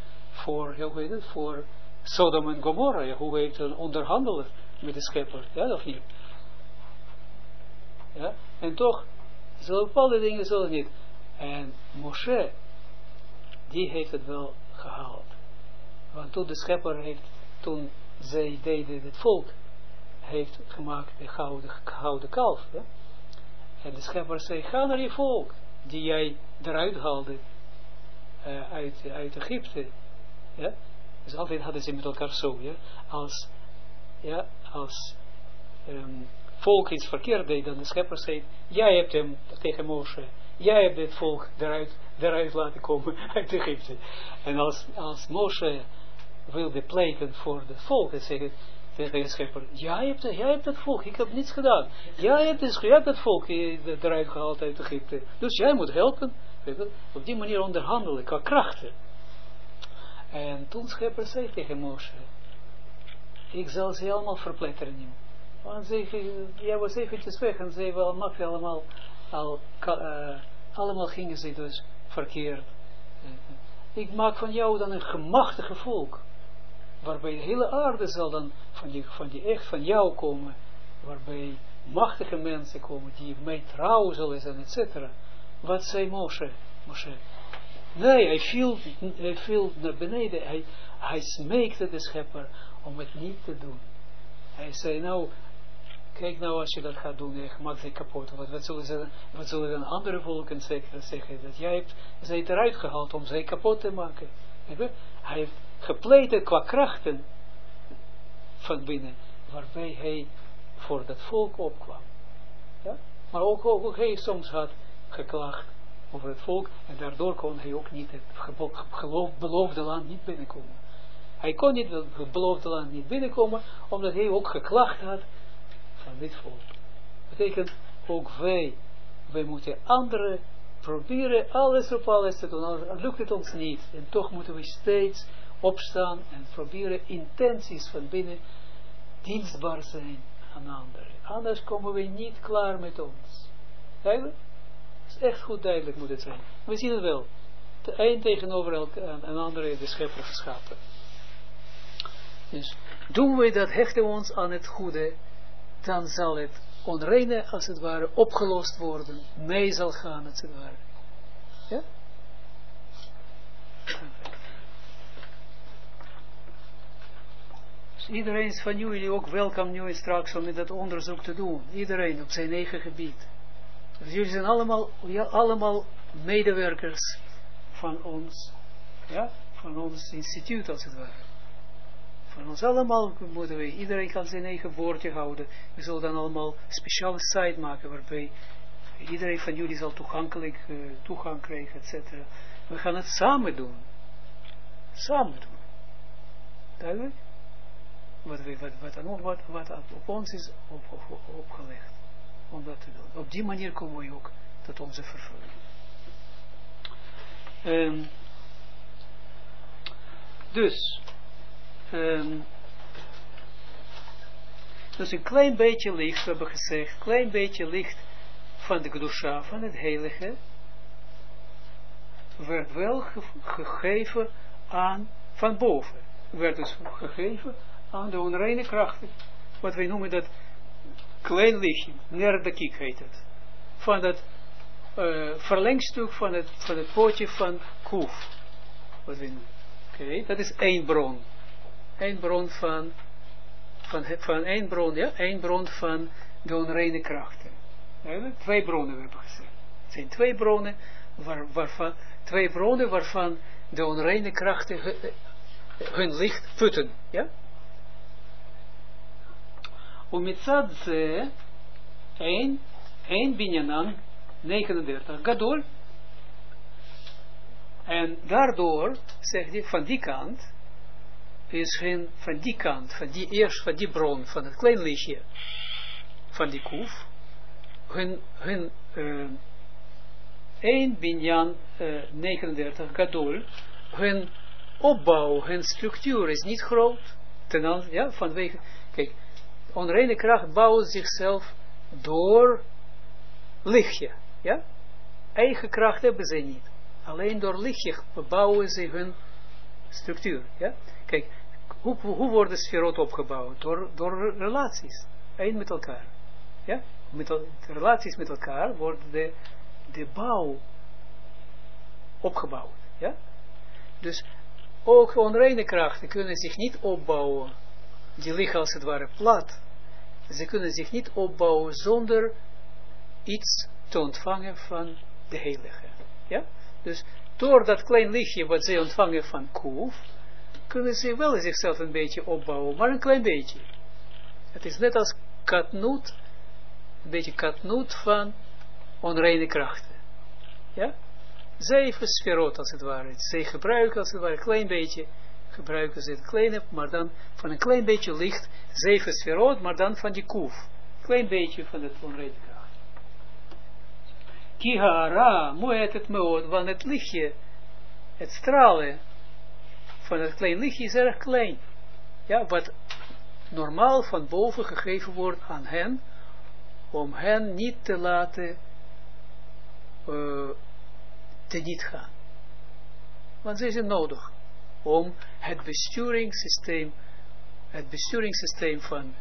voor Sodom en Gomorra. Hoe heeft hij onderhandeld met de schepper, ja of niet? Ja? En toch, bepaalde dingen zullen niet. En Moshe, die heeft het wel gehaald. Want toen de schepper heeft, toen zij deden, het volk heeft gemaakt de gouden kalf. Ja? En de schepper zei, ga naar je volk, die jij eruit haalde uit Egypte. Ja? Dus altijd hadden ze met elkaar zo, ja? Als volk iets verkeerd deed, dan de schepper zei, jij hebt hem tegen Moshe, jij hebt het volk eruit laten komen uit Egypte. En als Moshe wilde pleiten voor het volk, en zeggen tegen de schepper, jij hebt het volk, ik heb niets gedaan. Jij hebt het volk eruit gehaald uit Egypte. Dus jij moet helpen. Op die manier onderhandelen, qua krachten. En toen schepper zei tegen Moshe, ik zal ze allemaal verpletteren nu. Want jij was eventjes weg en ze maakten allemaal gingen ze dus verkeerd. Ik maak van jou dan een gemachtige volk, waarbij de hele aarde zal dan van jou komen, waarbij machtige mensen komen, die mij trouw zullen zijn, etc. Wat zei Moshe? Nee, hij viel naar beneden, hij smeekte de schepper om het niet te doen. Hij zei, nou, kijk nou als je dat gaat doen, maak ze kapot. Wat zullen dan andere volken zeggen? Dat jij hebt zij eruit gehaald om zij kapot te maken. Hij heeft gepleit qua krachten van binnen, waarbij hij voor dat volk opkwam. Ja? Maar ook hij soms had geklaagd over het volk, en daardoor kon hij ook niet het beloofde land niet binnenkomen. Hij kon niet het beloofde land niet binnenkomen, omdat hij ook geklaagd had van dit volk. Dat betekent, ook wij moeten anderen proberen alles op alles te doen. Dan lukt het ons niet. En toch moeten we steeds opstaan en proberen intenties van binnen dienstbaar zijn aan anderen. Anders komen we niet klaar met ons. Duidelijk? Het is echt goed duidelijk moet het zijn. We zien het wel. De een tegenover een andere de schepper geschapen. Dus doen we dat, hechten we ons aan het goede, dan zal het onreine als het ware opgelost worden, mee zal gaan als het ware. Ja? Dus iedereen van jullie ook welkom nu straks om dat onderzoek te doen. Iedereen op zijn eigen gebied. Dus jullie zijn allemaal medewerkers van ons, ja, van ons instituut als het ware. Van ons allemaal moeten we, iedereen kan zijn eigen woordje houden. We zullen dan allemaal een speciale site maken waarbij iedereen van jullie zal toegang krijgen, etc. We gaan het samen doen. Samen doen. Duidelijk? Wat op ons is opgelegd. Om dat te doen. Op die manier komen we ook tot onze vervulling. Dus Dus een klein beetje licht, we hebben gezegd, klein beetje licht van de Kedusha, van het heilige, werd wel gegeven aan, van boven, werd dus gegeven aan de onreine krachten, wat wij noemen dat klein lichtje, ner de kiek heet het, van dat verlengstuk van het pootje van Kuf, wat wij noemen. Oké, dat is één bron. Één bron van één bron, ja, één bron van de onreine krachten. Ja, twee bronnen hebben we gezegd. Het zijn twee bronnen, waarvan de onreine krachten hun licht putten. Ja? Umitzad ze, één binyanan, 39, gadol. En daardoor, zegt hij, van die kant, is hun, van die kant, van die bron, van het klein lichtje, van die Kuf, hun één binyan 39 gadol, hun opbouw, hun structuur is niet groot, ja, vanwege, kijk, onreine kracht bouwt zichzelf door lichtje, ja, eigen kracht hebben ze niet, alleen door lichtje bouwen ze hun structuur, ja, kijk, hoe worden sferot opgebouwd? Door relaties, één met elkaar, ja, relaties met elkaar worden de bouw opgebouwd, ja, dus ook onreine krachten kunnen zich niet opbouwen, die liggen als het ware plat, ze kunnen zich niet opbouwen zonder iets te ontvangen van de heilige, ja, dus door dat klein lichtje wat ze ontvangen van Kuf, kunnen ze wel zichzelf een beetje opbouwen, maar een klein beetje. Het is net als katnoot, een beetje katnoot van onreine krachten. Ja? 7 sferot als het ware. Zij gebruiken als het ware een klein beetje, gebruiken ze het kleine, maar dan van een klein beetje licht, 7 sferot, maar dan van die Kuf. Klein beetje van het onreine kracht. Kihara, moed het meod, want het lichtje, het stralen van het klein lichtje is erg klein. Ja, wat normaal van boven gegeven wordt aan hen, om hen niet te laten te niet gaan. Want ze zijn nodig om het besturingssysteem van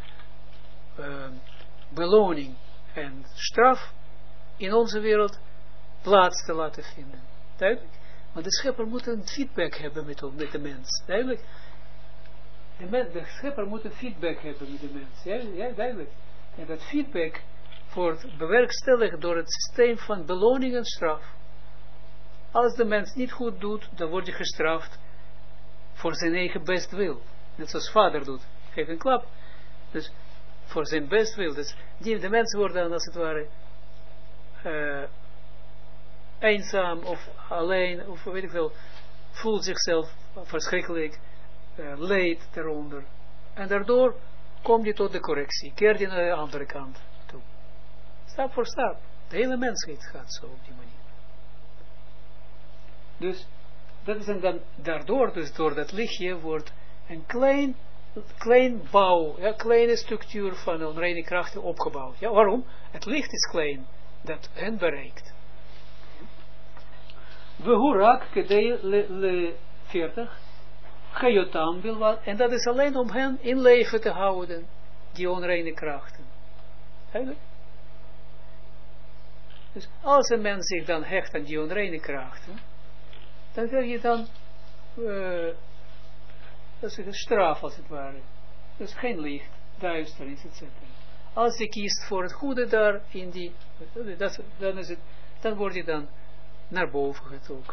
beloning en straf in onze wereld plaats te laten vinden. Duidelijk? Want de schepper moet een feedback hebben met de mens. Duidelijk? De schepper moet een feedback hebben met de mens. Ja, duidelijk. En dat feedback wordt bewerkstelligd door het systeem van beloning en straf. Als de mens niet goed doet, dan wordt hij gestraft voor zijn eigen bestwil. Net zoals vader doet. Geef een klap. Dus voor zijn bestwil. Dus de mensen worden dan als het ware eenzaam of alleen, of weet ik veel, voelt zichzelf verschrikkelijk, leed eronder. En daardoor komt hij tot de correctie. Keert hij naar de andere kant toe. Stap voor stap. De hele mensheid gaat zo op die manier. Dus, dat is dan daardoor, dus door dat lichtje wordt een klein bouw, ja, kleine structuur van onreine krachten opgebouwd. Ja, waarom? Het licht is klein, dat hen bereikt. We hurak kedei le 40, chayotam wil wat, en dat is alleen om hen in leven te houden, die onreine krachten. Eigenlijk. Dus als een mens zich dan hecht aan die onreine krachten, dan krijg je dan dat is een straf als het ware. Dus geen licht, duisternis, etc. Als je kiest voor het goede daar in die, dan word je dan naar boven getrokken.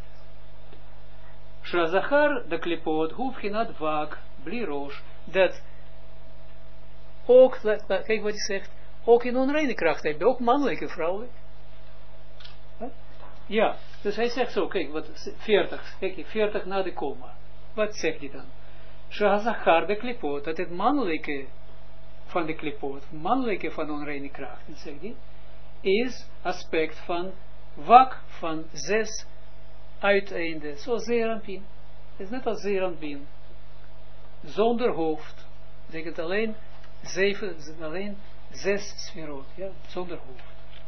Shazachar de klipot hoef je naar vaak, bliroos, dat ook, kijk wat hij zegt, ook in onreine kracht heb je ook mannelijke vrouwen. Ja, dus hij zegt zo, kijk, wat 40, kijk, 40 na de komma. Wat zegt hij dan? Shazachar de klipot, dat het mannelijke van de klipot, mannelijke van onreine krachten, zegt hij, is aspect van wak van 6 uiteinden, zoals Zeranpin. Het is net als Zeranpin. Zonder hoofd. Dat betekent alleen alleen 6 sferot, ja, zonder hoofd.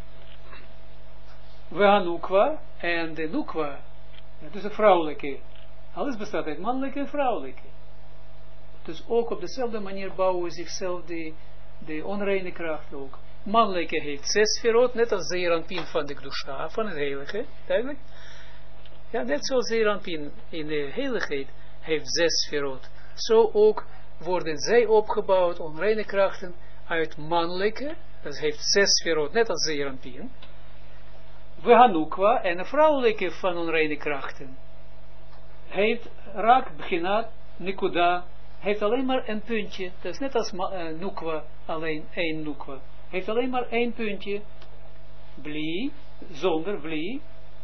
We gaan Nukwa, en de Nukwa, dat is een vrouwelijke. Alles bestaat uit mannelijke en vrouwelijke. Dus ook op dezelfde manier bouwen zichzelf de onreine kracht ook. Mannelijke heeft 6 sferot, net als Zeeranpin van de Gdusha, van het heilige, duidelijk. Ja, net zoals Zeeranpin in de heiligheid heeft 6 sferot. Zo ook worden zij opgebouwd, onreine krachten, uit mannelijke, dat heeft 6 sferot, net als Zeeranpin. We Hanukwa, en een vrouwelijke van onreine krachten heeft raak, beginat, nikuda, heeft alleen maar een puntje, dat is net als Nukwa, alleen 1 Nukwa, heeft alleen maar 1 puntje, bli, zonder bli,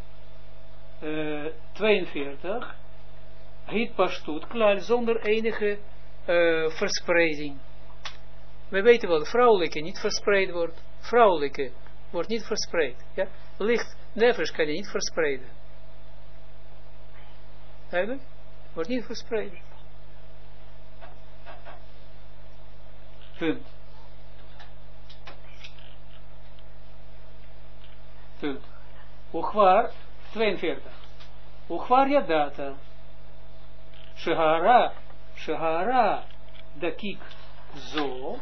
42, hit pashtut, klaar, zonder enige verspreiding. We weten wel, vrouwelijke niet verspreid wordt, vrouwelijke wordt niet verspreid, ja, licht, nefesh kan je niet verspreiden. Eigenlijk, wordt niet verspreid. Punt. Punt. Uchwar 42. Uchwar yadata. Shehara dakik zo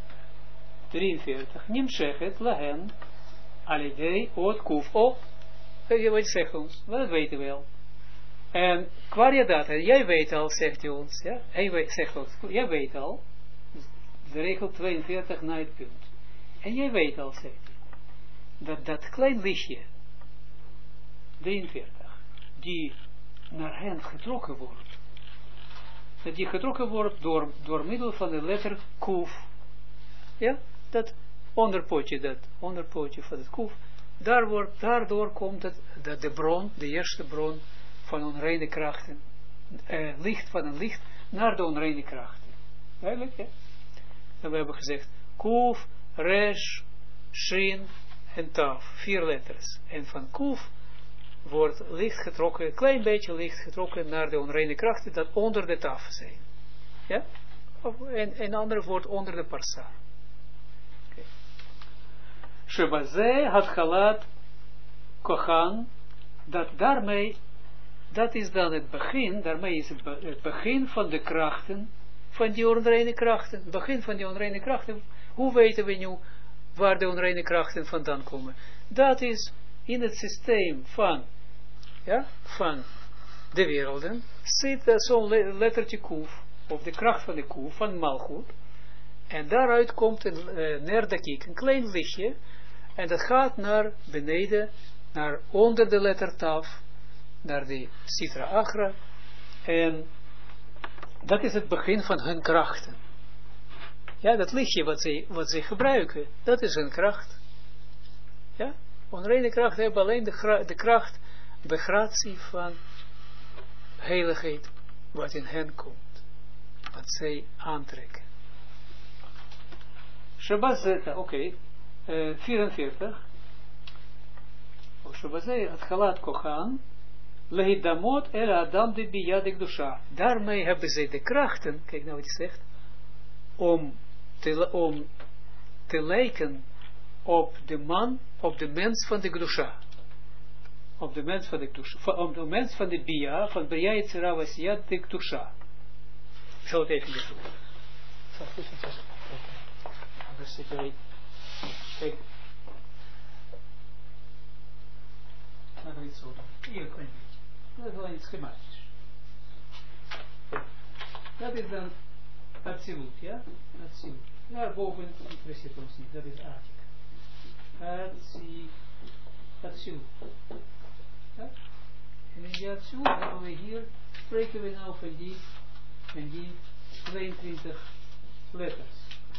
43. Nimshechet lahen alidei ot kuf op. Wat zegt ons? Dat weten we wel. En qua data, jij weet al, zegt hij ons, ja? Zegt ons, jij weet al, de regel 42 naar het punt. En jij weet al, zegt hij, dat klein lichtje, 43, die naar hen getrokken wordt, dat die getrokken wordt door middel van de letter kuf, ja, dat onderpootje van het kuf, daardoor komt het, dat de bron, de eerste bron, van onreine krachten, licht van een licht naar de onreine krachten. Duidelijk, ja? En we hebben gezegd, Kuf, Resh, Shin en Taf, 4 letters. En van Kuf wordt licht getrokken, een klein beetje licht getrokken naar de onreine krachten, dat onder de Taf zijn. Ja? En een ander wordt onder de Parsa. Shebazeh had Chalat Kochan, dat daarmee, dat is dan het begin, daarmee is het begin van de krachten, van die onreine krachten, het begin van die onreine krachten. Hoe weten we nu waar de onreine krachten vandaan komen? Dat is in het systeem van, ja, van de werelden, zit zo'n lettertje kuf, of de kracht van de kuf, van Malchut, en daaruit komt een nerdakik, een klein lichtje, en dat gaat naar beneden, naar onder de letter Taf, naar de Sitra Achra, en dat is het begin van hun krachten. Ja, dat lichtje wat zij gebruiken, dat is hun kracht. Ja, onreine krachten hebben alleen de kracht, de gratie van heiligheid, wat in hen komt, wat zij aantrekken. Shabbat zeta, oké, 44. Shabbat zeta, het galat kochan, Lehidamot el Adam de Biyad Dusha. Daarmee hebben zij de krachten, kijk nou wat hij zegt, om te lijken op de man, op de mens van de Gdusha. Op de mens van de Gdusha. Op de mens van de Biya, van Biya Yetzira Vasiyad de Gdusha. Ik zal het even doen. Kijk. Laten we het zo doen. Hier een klein beetje. Dat is alleen schematisch. Dat is dan Atsilut, ja? Atsilut. Daarboven interesseert ons niet, dat is Atik. Atsilut. Ja? En in die Atsilut hebben we hier, spreken we nou van die 22 letters.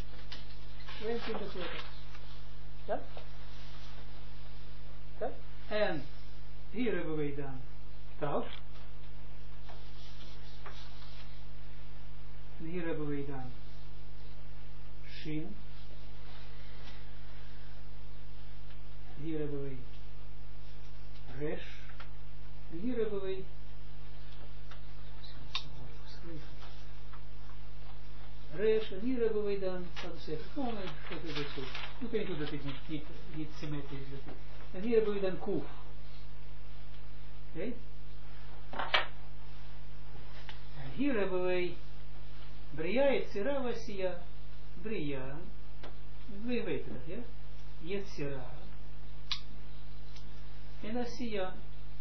22 letters. Ja? Ja? En hier hebben we dan Taf. En hier hebben we dan Shin. Hier hebben we Resh. En hier hebben we Resh, en hier hebben we dan, laten we zeggen, gewoon even dat zo. Nu kan je doen dat het niet symmetrisch is. En hier hebben we dan Kuf. Oké? En hier hebben we Bria, Yetzira, Vasiya, Bria. We weten dat, ja? Yetzira. En Asiya.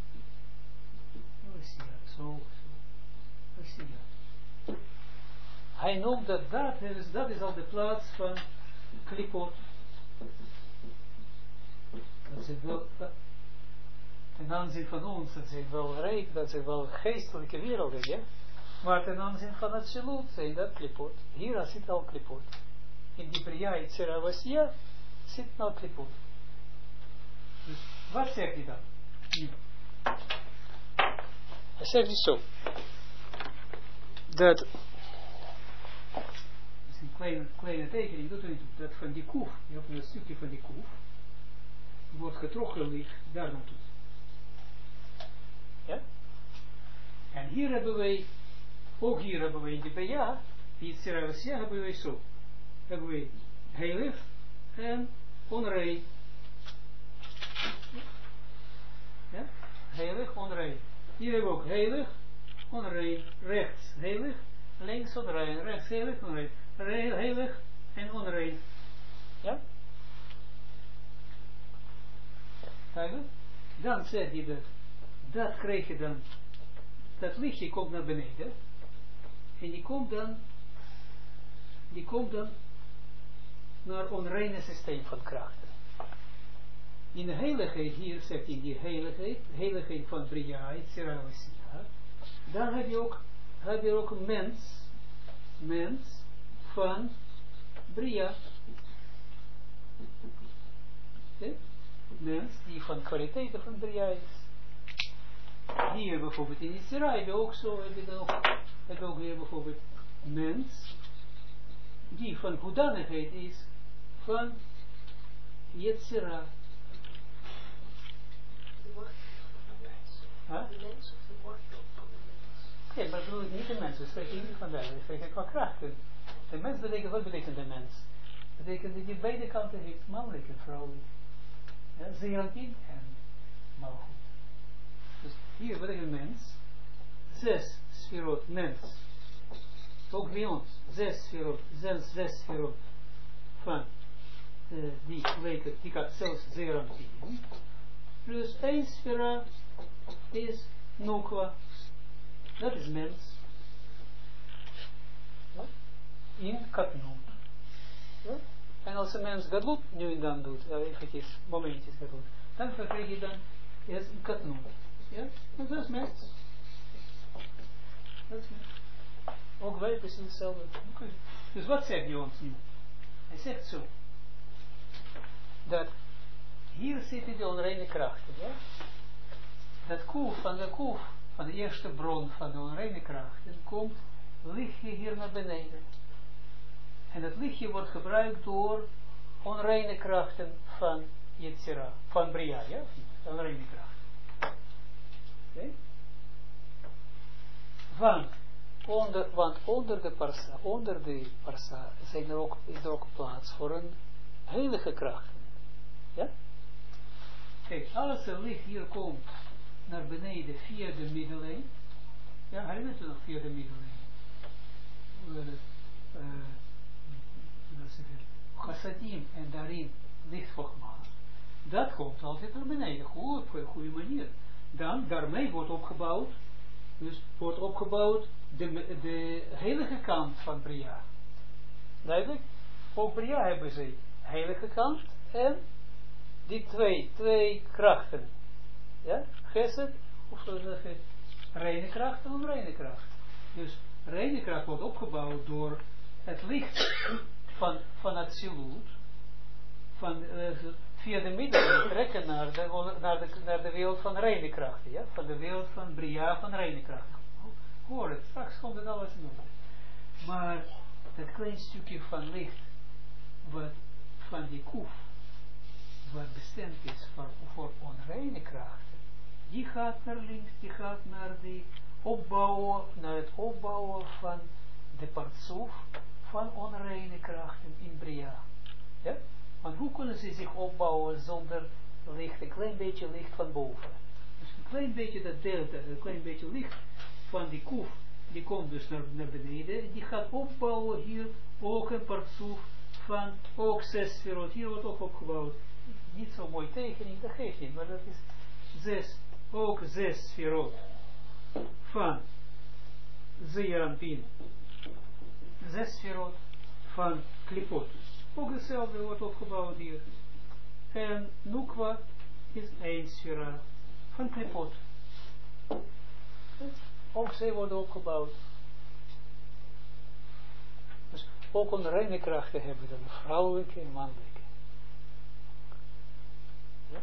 Asiya, zo. Asiya. Hij noemt dat is al de plaats van klipot. Dat is wel, ten aanzien van ons, dat zijn wel rijk, dat zijn wel geestelijke werelden, ja? Maar ten aanzien van het Shilut zijn dat klipot. Hier zit al klipot. In die Bria, Yetzira, Vasiya, zit al klipot. Dus, wat zegt hij dan? Hij zegt dus zo. Dat een kleine tekening, doet er niet toe, dat van die koef, een stukje van die koef, wordt getrokken licht daar naartoe. Ja? En hier hebben wij, ook hier hebben wij in de Bia, die Yetzirah hebben wij zo, hebben wij heilig en onrein. Ja? Heilig, onrein. Hier hebben we ook heilig, onrein, rechts, heilig, links, onrein, rechts, heilig, onrein. Heilig en onrein. Ja? Duidelijk? Dan zeg je dat. Dat krijg je dan. Dat lichtje komt naar beneden. En die komt dan naar onreine systeem van krachten. In de heiligheid hier, zegt hij, in die heiligheid van Bria, Yetzirah, Vasiya, dan heb je ook een mens van Bria. Okay? Mens die van kwaliteiten van Bria is. Hier bijvoorbeeld in Yetzirah heb je ook zo, heb je ook hier bijvoorbeeld mens die van hoedanigheid is van Yetzirah. De wortel van de mens. Huh? De mens of de wortel van de mens? Oké, maar bedoel ik niet de mens, we spreken niet van daar, we spreken qua krachten. De mens betekent, wat betekent de mens? Dat betekent dat je beide kanten heeft, mannelijk en vrouwelijk. Ja, Zeranpien en Malchut. Dus hier betekent mens, 6 sferot mens. Ook bij ons, 6 sferot, 6 sferot van die weken, die gaat zelfs Zeranpien. Plus 1 sfera is Nukwa. Dat is mens. Ja? In Katnoot. Ja? En als een mens Gadlut nu en dan doet, eventjes, momentjes Gadlut, dan krijg je dan eerst een Katnoot. Ja? En dat is mens. Dat is mens. Ook wij precies hetzelfde. Okay. Dus wat zegt hij ons nu? Hij zegt zo. Dat hier zitten de onreine krachten. Ja? Dat koef, van de eerste bron van de onreine krachten, komt lichtje hier naar beneden. En dat lichtje wordt gebruikt door onreine krachten van Yetzirah, van Bria, ja? Onreine krachten. Okay? Want onder de parsa is er ook plaats voor een heilige krachten. Ja? Kijk, als er licht hier komt naar beneden via de middellijn, ja, herinnert u nog via de middellijn? Chassadim en daarin licht Chokma, dat komt altijd naar beneden, goed, op een goede manier. Dan, daarmee wordt opgebouwd, dus wordt opgebouwd de heilige kant van Bria. Duidelijk? Ook Bria hebben ze heilige kant en die twee krachten. Ja? Gesed, of zo zeggen, reine kracht en onreine kracht. Dus reine kracht wordt opgebouwd door het licht van het siloet, via de middelen trekken naar de wereld van reine krachten, ja? Van de wereld van Bria van reine krachten. Hoor het, straks komt het alles in orde. Maar dat klein stukje van licht, wat van die koef, wat bestemd is voor onreine krachten, die gaat naar links, die gaat naar het opbouwen van de partsoef van onreine krachten in Bria. Ja? Want hoe kunnen ze zich opbouwen zonder licht, een klein beetje licht van boven? Dus een klein beetje dat delta, een klein beetje licht van die koef, die komt dus naar beneden, die gaat opbouwen hier ook een partsoef van ook 6 sferot, hier wordt ook opgebouwd. Niet zo mooi tekening, dat geeft niet, maar dat is ook 6 sferot van Zeeranpin, 6 sferot van Klipot. Ook hetzelfde wordt opgebouwd hier. En Nukwa is 1 sfera van Klipot. Ook zij worden opgebouwd. Dus ook onreine krachten hebben dan vrouwelijke en mannelijke. Ja?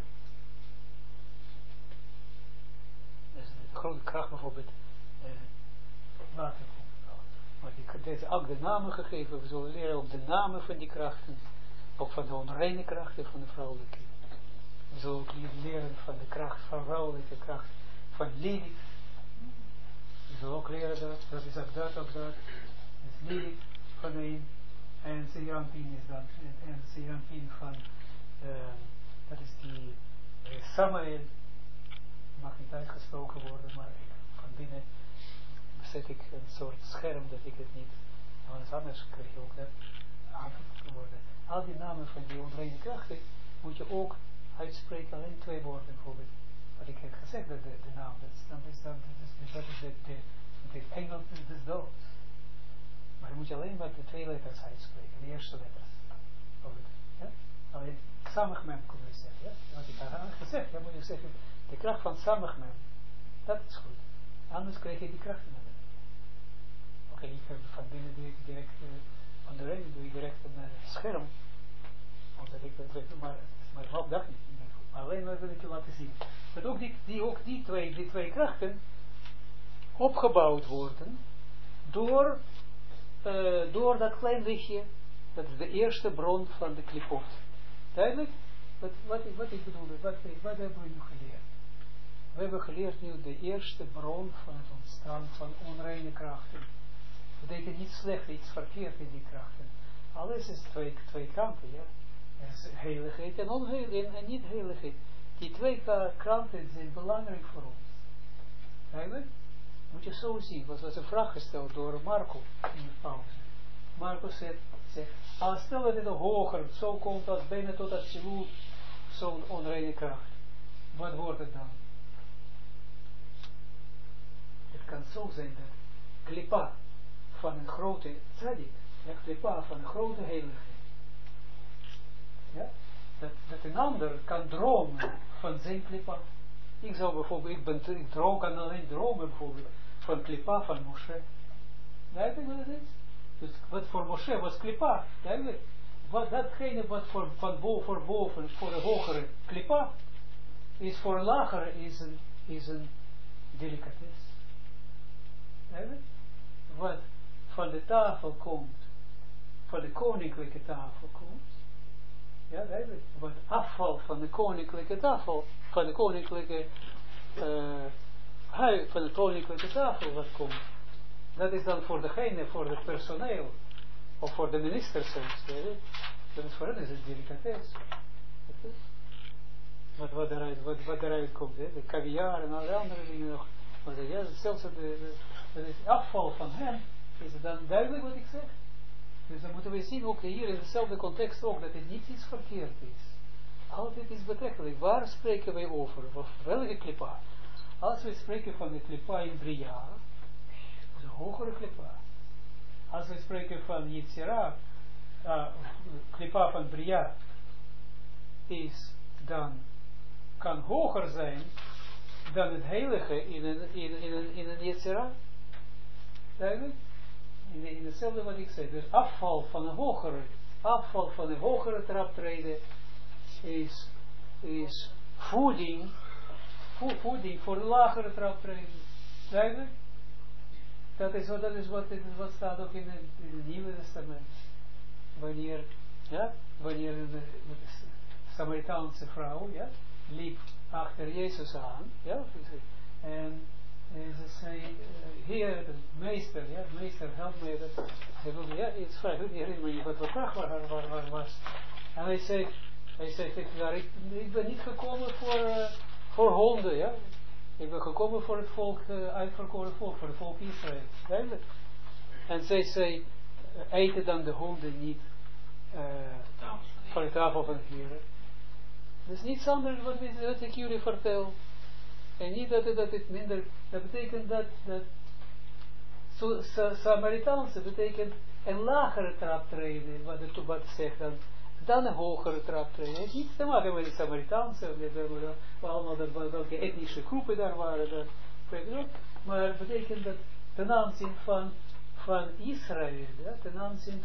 Dus de grote kracht bijvoorbeeld water komt. Maar deze ook de namen gegeven, we zullen leren ook de namen van die krachten, ook van de onreine krachten van de vrouwelijke. We zullen ook leren van de kracht van vrouwelijke kracht van Lilith. We zullen ook leren dat is ook dat, is Lilith van een, en Zeeranpin is dan, en Zeeranpin van, dat is die Samael, mag niet uitgesproken worden, maar van binnen zet ik een soort scherm dat ik het niet, want anders krijg je ook dat aangevoerd worden. Al die namen van die onreine krachten moet je ook uitspreken, alleen 2 woorden bijvoorbeeld. Wat ik heb gezegd, dat de naam, dat is de engel des doods. Maar dan moet je alleen maar de 2 letters uitspreken, de eerste letters. Ja? Alleen samigmem kunnen we zeggen. Ja? Wat ik had gezegd, dan moet je zeggen, de kracht van samigmem, dat is goed. Anders krijg je die krachten naar beneden. Oké, ik heb van binnen doe ik direct, van de reden doe ik direct een scherm. Omdat ik dat weet, maar ook dat niet. Maar alleen maar wil ik je laten zien. Dat ook die twee krachten opgebouwd worden door dat klein lichtje. Dat is de eerste bron van de klipot. Duidelijk? Wat ik bedoelde, wat hebben we nu geleerd? We hebben geleerd nu de eerste bron van het ontstaan van onreine krachten. Dat betekent niet slecht, iets verkeerd in die krachten. Alles is twee kanten, ja. Er is heiligheid en onheiligheid en niet heiligheid. Die 2 kanten zijn belangrijk voor ons. Eigenlijk moet je zo zien. Er was een vraag gesteld door Marco in de pauze. Marco zegt, stel dat het hoger, zo komt als bijna tot absoluut zo'n onreine kracht. Wat wordt het dan? Het kan zo zijn dat klipa van een grote tzaddik, ja, klipa van een grote heiligheid, ja, dat een ander kan dromen van zijn klipa. Ik zou bijvoorbeeld, ik kan alleen dromen bijvoorbeeld van klipa van Moshe. Weet je wat het is? Dus wat voor Moshe was klipa, duidelijk. Datgene wat van boven, voor de hogere klipa, is voor een lagere is een delicatesse. Wat van de tafel komt, van de koninklijke tafel komt, ja, duidelijk, wat afval van de koninklijke tafel, van de koninklijke van de koninklijke tafel wat komt, dat is dan voor degene, voor het personeel, of voor de minister zelfs, dat is voor hen is het delicatesse. Wat eruit komt, de caviar en alle andere dingen nog. Maar ja, zelfs het afval van hem, is het dan duidelijk wat ik zeg? Dus dan moeten we zien, ook hier in dezelfde context ook, dat het niet iets verkeerd is. Altijd is betrekkelijk. Waar spreken wij over? Of welke klipa? Als we spreken van de klipa in Bria, dat is een hogere klipa. Als we spreken van Yitzhira, klipa van Bria, kan hoger zijn dan het heilige in een Yetzirah. Duidelijk? In hetzelfde wat ik zei. Dus afval van een hogere traptreden is voeding voor de lagere traptreden. Duidelijk? Dat is wat staat ook in het Nieuwe Testament. Wanneer de Samaritaanse vrouw, ja, liep achter Jezus aan, ja, en En ze zei, heer, de meester, help mij. Hij wilde, iets vragen, ik herinner me niet wat de vraag was. En hij zei tegen haar, ik ben niet gekomen voor honden, ja. Ik ben gekomen voor het volk, uitverkoren volk, voor het volk Israël. Duidelijk. En zij zei, eten dan de honden niet van de tafel van de Heer. Dat is niets anders wat ik jullie vertel. En niet dat het minder, dat betekent dat Samaritaanse betekent een lagere traptreden, wat zegt dan een hogere traptreden. Het heeft niets te maken met de Samaritaanse, allemaal welke etnische groepen daar waren, maar het betekent dat ten aanzien van Israël, ten aanzien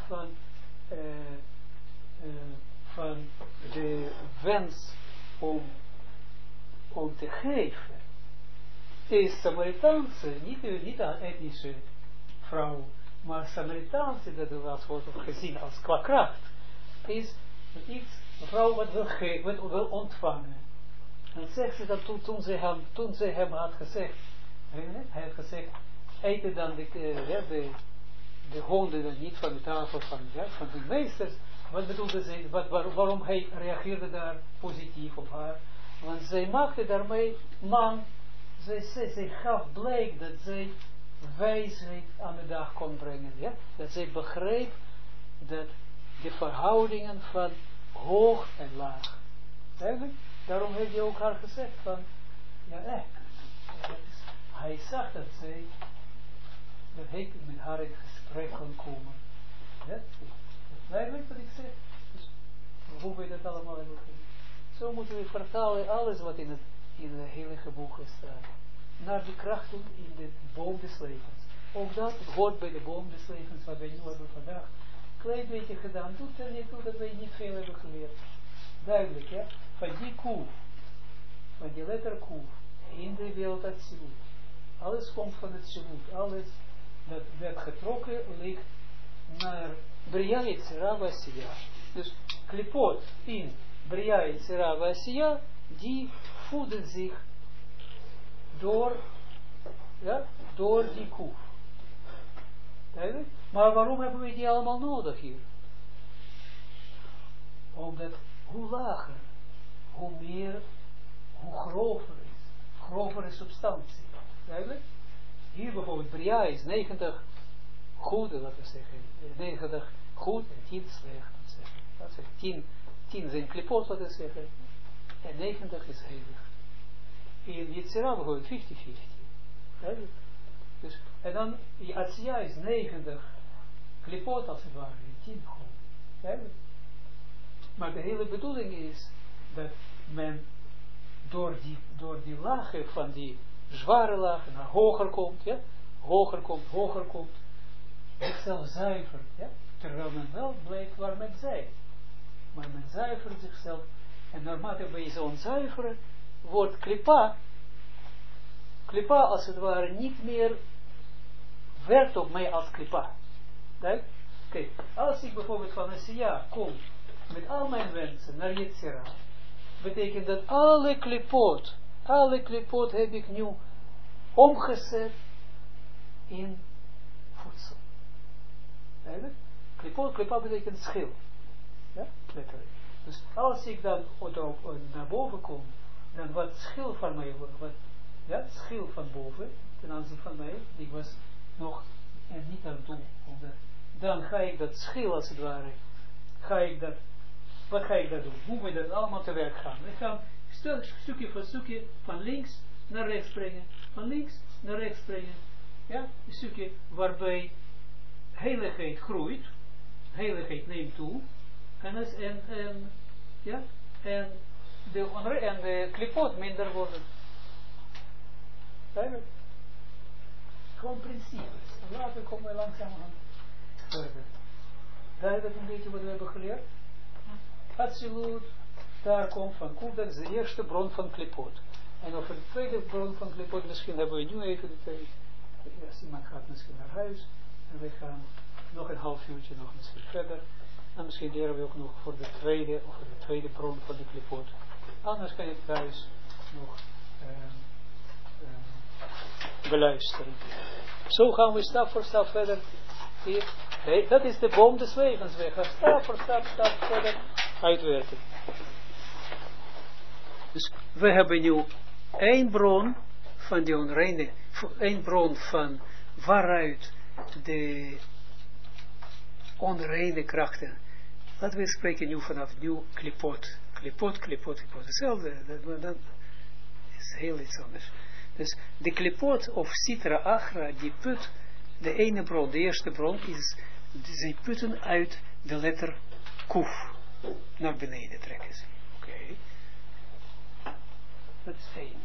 van de wens om te geven, is Samaritaanse, niet een etnische vrouw, maar Samaritaanse, dat wordt gezien als qua kracht, is iets, een vrouw wat wil geven, wat wil ontvangen. En zegt ze dat toen ze hem had gezegd, hij had gezegd, eten dan de honden dan niet van de tafel van de meesters. Wat bedoelde ze, waarom hij reageerde daar positief op haar? Want zij maakte daarmee man, zij gaf blijk dat zij wijsheid aan de dag kon brengen. Ja? Dat zij begreep dat de verhoudingen van hoog en laag. Eigenlijk, daarom heeft hij ook haar gezegd van, hij zag dat zij, dat hij met haar in gesprek kon komen. Ja? Eigenlijk wat ik zeg, dus hoe we dat allemaal hebben gedaan. Zo moeten we vertalen alles wat in de heilige boeken staat. Naar de krachten in de boom des levens. Ook dat hoort bij de boom des levens wat wij nu hebben vandaag. Klein beetje gedaan, doet er niet toe dat wij niet veel hebben geleerd. Duidelijk, ja. Van die koe, van die letter koe, in de wereld Atsilut. Alles komt van het Atsilut. Alles dat werd getrokken ligt naar Bria Yetzira Vasiya. Dus klipot in Bria Yetzira Vasiya, die voeden zich door die koe. Maar waarom hebben we die allemaal nodig hier? Omdat hoe lager, hoe meer, hoe grovere substantie. Duidelijk? Hier bijvoorbeeld Bria is 90 goede, laten we zeggen, 90 goed en 10 slecht. Dat zegt 10 zijn klipot, laten we zeggen, en 90 is heilig. In Yetzirah bijvoorbeeld 50-50. Duidelijk? Dus, en dan, Atsiya is 90 klipot als het ware, 10 goed. Duidelijk? Maar de hele bedoeling is dat men door die lagen van die zware lagen naar hoger komt, ja? Hoger komt, zichzelf zuivert, ja? Terwijl men wel blijft waar men zijn. Maar men zuivert zichzelf, en naarmate bij zo'n zuiveren wordt klipa als het ware niet meer werkt op mij als klipa. Kijk, als ik bijvoorbeeld van Asiya kom met al mijn wensen naar Yetzirah, betekent dat alle klipot heb ik nu omgezet in voedsel. Eigenlijk? Klipa betekent schil. Ja, letterlijk. Dus als ik dan naar boven kom, dan wat schil van mij wordt, schil van boven, ten aanzien van mij, die was nog niet aan toe. Dan ga ik dat schil als het ware, wat ga ik dat doen? Hoe we dat allemaal te werk gaan? Ik ga stukje voor stukje van links naar rechts brengen, van links naar rechts brengen. Ja, een stukje waarbij heiligheid groeit, heiligheid neemt toe, en de klipot minder worden. Duidelijk. Gewoon principes. En later komen we langzaam aan verder. Duidelijk een beetje wat we hebben geleerd. Atsilut, daar komt van Kuf, dat is de eerste bron van klipot. En over de tweede bron van klipot, misschien hebben we nu even de tijd. Als iemand gaat misschien naar huis, en we gaan nog een half uurtje nog misschien verder. En misschien leren we ook nog voor de tweede bron van de klipot. Anders kan je thuis nog beluisteren. Zo gaan we stap voor stap verder. Hier. Nee, dat is de boom des levens. We gaan stap voor stap verder uitwerken. Dus we hebben nu één bron van die onreine, één bron van waaruit de onreine krachten. Laten we spreken nu vanaf nieuw klipot. Klipot. Hetzelfde, dan is heel iets anders. Dus de klipot of sitra achra, die put, de ene bron, de eerste bron, is, zij putten uit de letter kuf. Naar beneden trekken ze. Oké. Dat is één.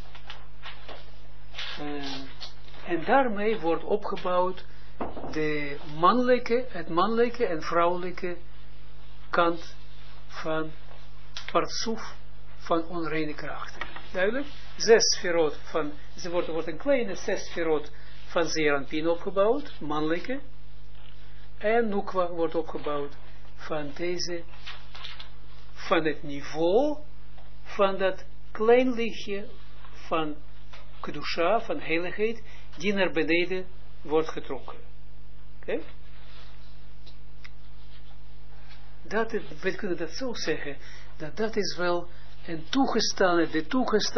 En daarmee wordt opgebouwd het mannelijke en vrouwelijke kant van partsoef van onreine krachten. Duidelijk? 6 sferot van, er wordt een kleine 6 sferot van Zeranpin opgebouwd, mannelijke, en Nukwa wordt opgebouwd van deze, van het niveau van dat klein lichtje van Kedusha, van heiligheid, die naar beneden wordt getrokken. Oké? We kunnen dat zo zeggen, dat is wel een de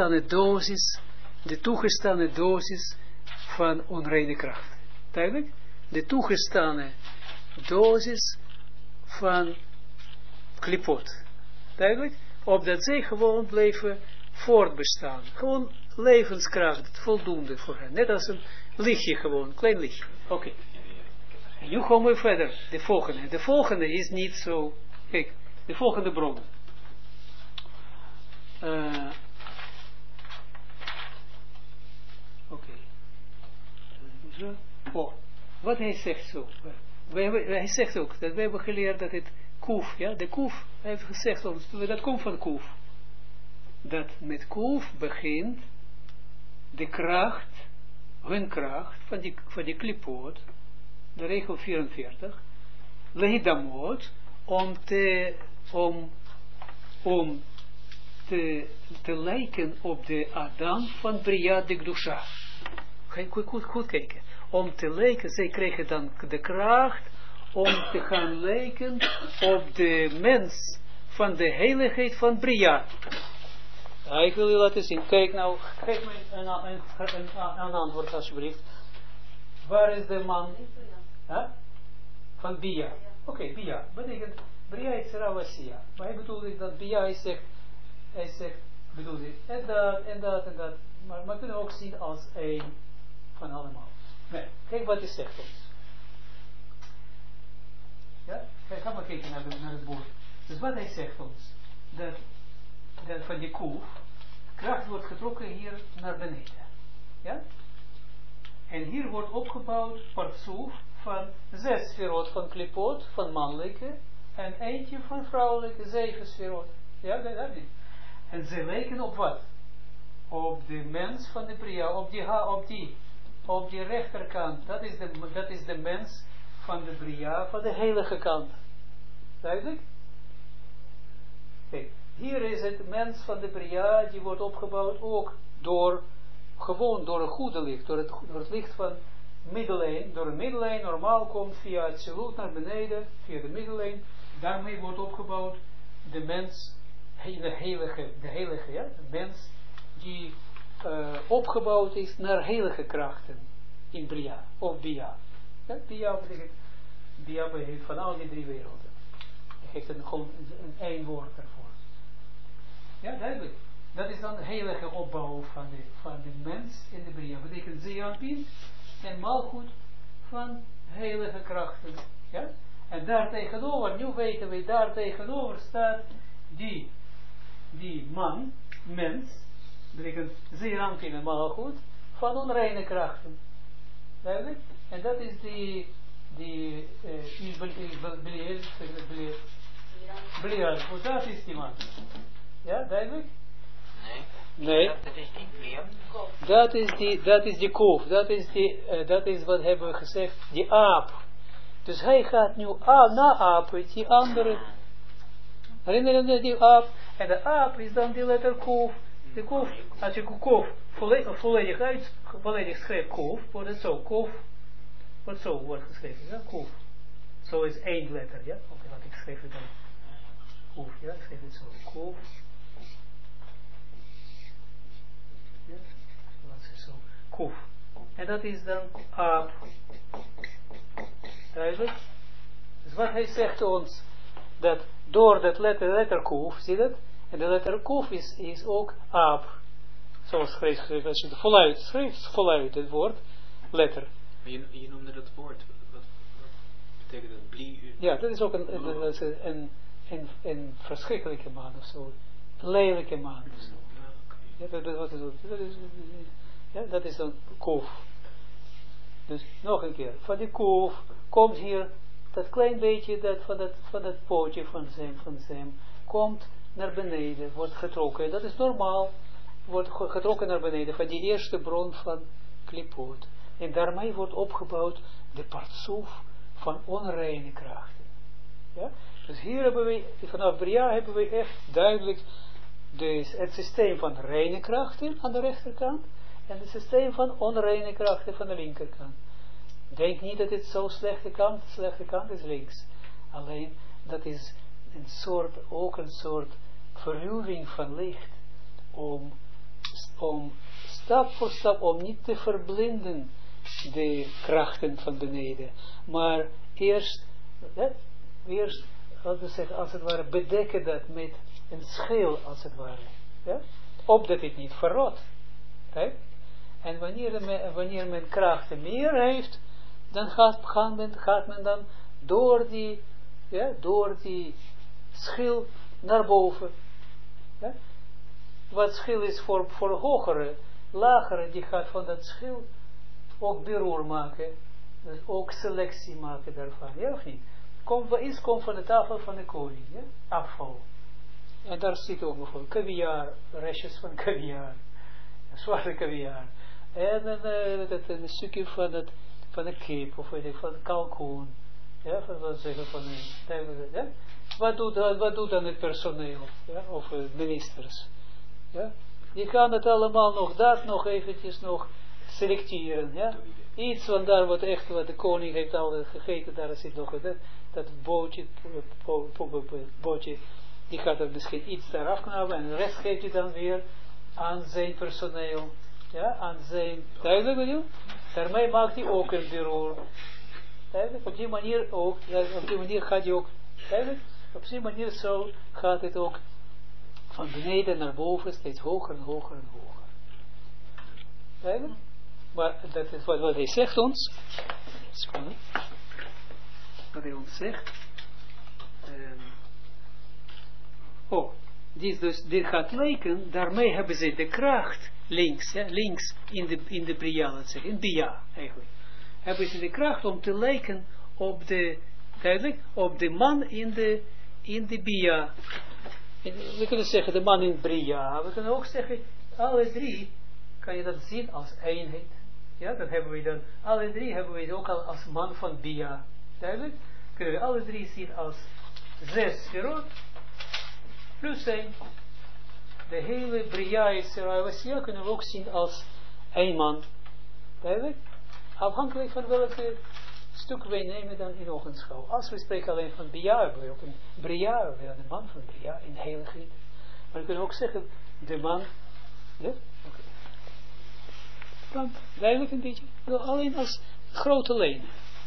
toegestane dosis van onreine kracht. Duidelijk? De toegestane dosis van klipot. Duidelijk? Opdat zij gewoon blijven voortbestaan. Gewoon levenskracht, voldoende voor hen. Net als een lichtje gewoon, klein lichtje. Oké. En nu komen we verder. De volgende. De volgende is niet zo... Kijk, de volgende bron. Oké. Oh, wat hij zegt zo. Hij zegt ook, dat we hebben geleerd dat het kuf, ja, de kuf, hij heeft gezegd, dat komt van kuf. Dat met kuf begint de kracht, hun kracht, van die klipot, de regel 44, lehidamot, om te lijken op de Adam van Bria de Gdusha. Ga je goed kijken. Om te lijken, zij kregen dan de kracht om te gaan lijken op de mens van de heiligheid van Bria. Ja, ik wil je laten zien. Kijk nou, geef me een antwoord alsjeblieft. Waar is de man? Van Bia. Oké, Bia. Betekent, Bria is Ravasiya. Maar hij bedoelt dat Bia hij zegt, bedoelt hij, en dat. Maar we kunnen ook zien als één van allemaal. Nee, kijk wat hij zegt ons. Ja, ga maar kijken naar het bord. Dus wat hij zegt ons, dat van die koef, kracht wordt getrokken hier naar beneden. Ja? En hier wordt opgebouwd partsoef van 6 sferot van klipot, van mannelijke, en eentje van vrouwelijke, 7 sferot. Ja, dat niet. En ze lijken op wat? Op de mens van de Bria, op die rechterkant. Dat is de mens van de Bria, van de heilige kant. Duidelijk? Kijk, hier is het mens van de Bria, die wordt opgebouwd ook door een goede licht, door het licht van middellijn, door een middellijn, normaal komt via het absoluut naar beneden, via de middellijn, daarmee wordt opgebouwd de mens, de heilige, ja, de mens die opgebouwd is naar heilige krachten in Bria, of Bia. Ja, Bia betekent, Bia betekent van al die 3 werelden. Hij geeft gewoon een één woord ervoor. Ja, duidelijk. Dat is dan de heilige opbouw van de mens in de Bria. Betekent Zeranpin en Malchut van heilige krachten. Ja? En daar tegenover, nu weten we, daar tegenover staat die man, mens, betekent Zeranpin en Malchut van onreine krachten. Duidelijk? En dat is Belial. Hoe dat is die man? Ja, duidelijk? Nee. Dat is niet Belial. Dat is die koof. Dat is wat hebben we gezegd, die aap. Dus hij gaat nu na aap, die andere. Herinner je die aap? En de aap is dan die letter koof. De koof, als je koof volledig schrijft kof, wordt het zo, kof, wordt zo wordt geschreven, ja, kof. Zo is één letter, ja, oké, laat ik schrijven dan, kof, ja, ik schrijf het zo, kof, ja, laat ze zo, kof, en dat is dan aap, duidelijk, dus wat hij zegt ons, dat door dat letter kof, zie je dat, en de letter kof is ook aap, zoals schrijft, als je het voluit schrijft, voluit het woord, letter. Maar je noemde dat woord, wat betekent dat? Blie? Ja, dat is ook een verschrikkelijke man of zo. Een lelijke man of zo. Ja, dat is dan kof. Dus nog een keer, van die kof komt hier dat klein beetje van dat pootje van zijn, komt naar beneden, wordt getrokken. Dat is normaal. Wordt getrokken naar beneden van die eerste bron van klipoot. En daarmee wordt opgebouwd de partsoef van onreine krachten. Ja? Dus hier hebben we, vanaf Bria hebben we echt duidelijk het systeem van reine krachten aan de rechterkant en het systeem van onreine krachten van de linkerkant. Denk niet dat het zo slechte kant is links. Alleen dat is ook een soort verruwing van licht om stap voor stap, om niet te verblinden de krachten van beneden, maar eerst als het ware bedekken dat met een schil als het ware, ja? Opdat het niet verrot. Okay? En wanneer men krachten meer heeft, dan gaat men dan door die schil naar boven. Ja? Wat schil is voor hogere, lagere, die gaat van dat schil ook beroer maken, dus ook selectie maken daarvan, ja of niet? Iets komt van de tafel van de koning, ja? Afval. En daar zit ook bijvoorbeeld caviar, restjes van caviar, zwarte caviar. En een stukje van de kip, of van de kalkoen, ja, ja? Wat doet dan het personeel, ja? Of ministers? Ja? Die gaan het allemaal nog eventjes selecteren, ja. Iets van daar wat de koning heeft al gegeten, daar zit nog dat bootje, die gaat er misschien iets daar afknappen en de rest geeft hij dan weer aan zijn personeel, ja, aan zijn, duidelijk bedoel? Daarmee maakt hij ook een bureau. Duidelijk, op die manier ook, op die manier gaat hij ook, duidelijk, op die manier zo gaat het ook van beneden naar boven, steeds hoger en hoger en hoger. Duidelijk? Maar dat is wat hij zegt ons. Wat hij ons zegt. Dit gaat lijken, daarmee hebben ze de kracht links, ja, links in de Bria, laat zeggen, in Bia eigenlijk. Hebben ze de kracht om te lijken op de man in de Bia. We kunnen zeggen de man in Bria. We kunnen ook zeggen, alle drie, kan je dat zien als eenheid. Ja, dan hebben we dan, alle drie hebben we ook al als man van Bia. Duidelijk? Kunnen we alle drie zien als 6 sferot, plus 1. De hele Bria is Serawasia kunnen we ook zien als 1 man. Duidelijk? Afhankelijk van welke stuk wij nemen dan in ogenschouw. Als we spreken alleen van Bia, hebben we ook een Bria, de man van Bria in heiligheid. Maar we kunnen ook zeggen, de man, ja? Okay. Duidelijk een beetje, alleen als grote lijn.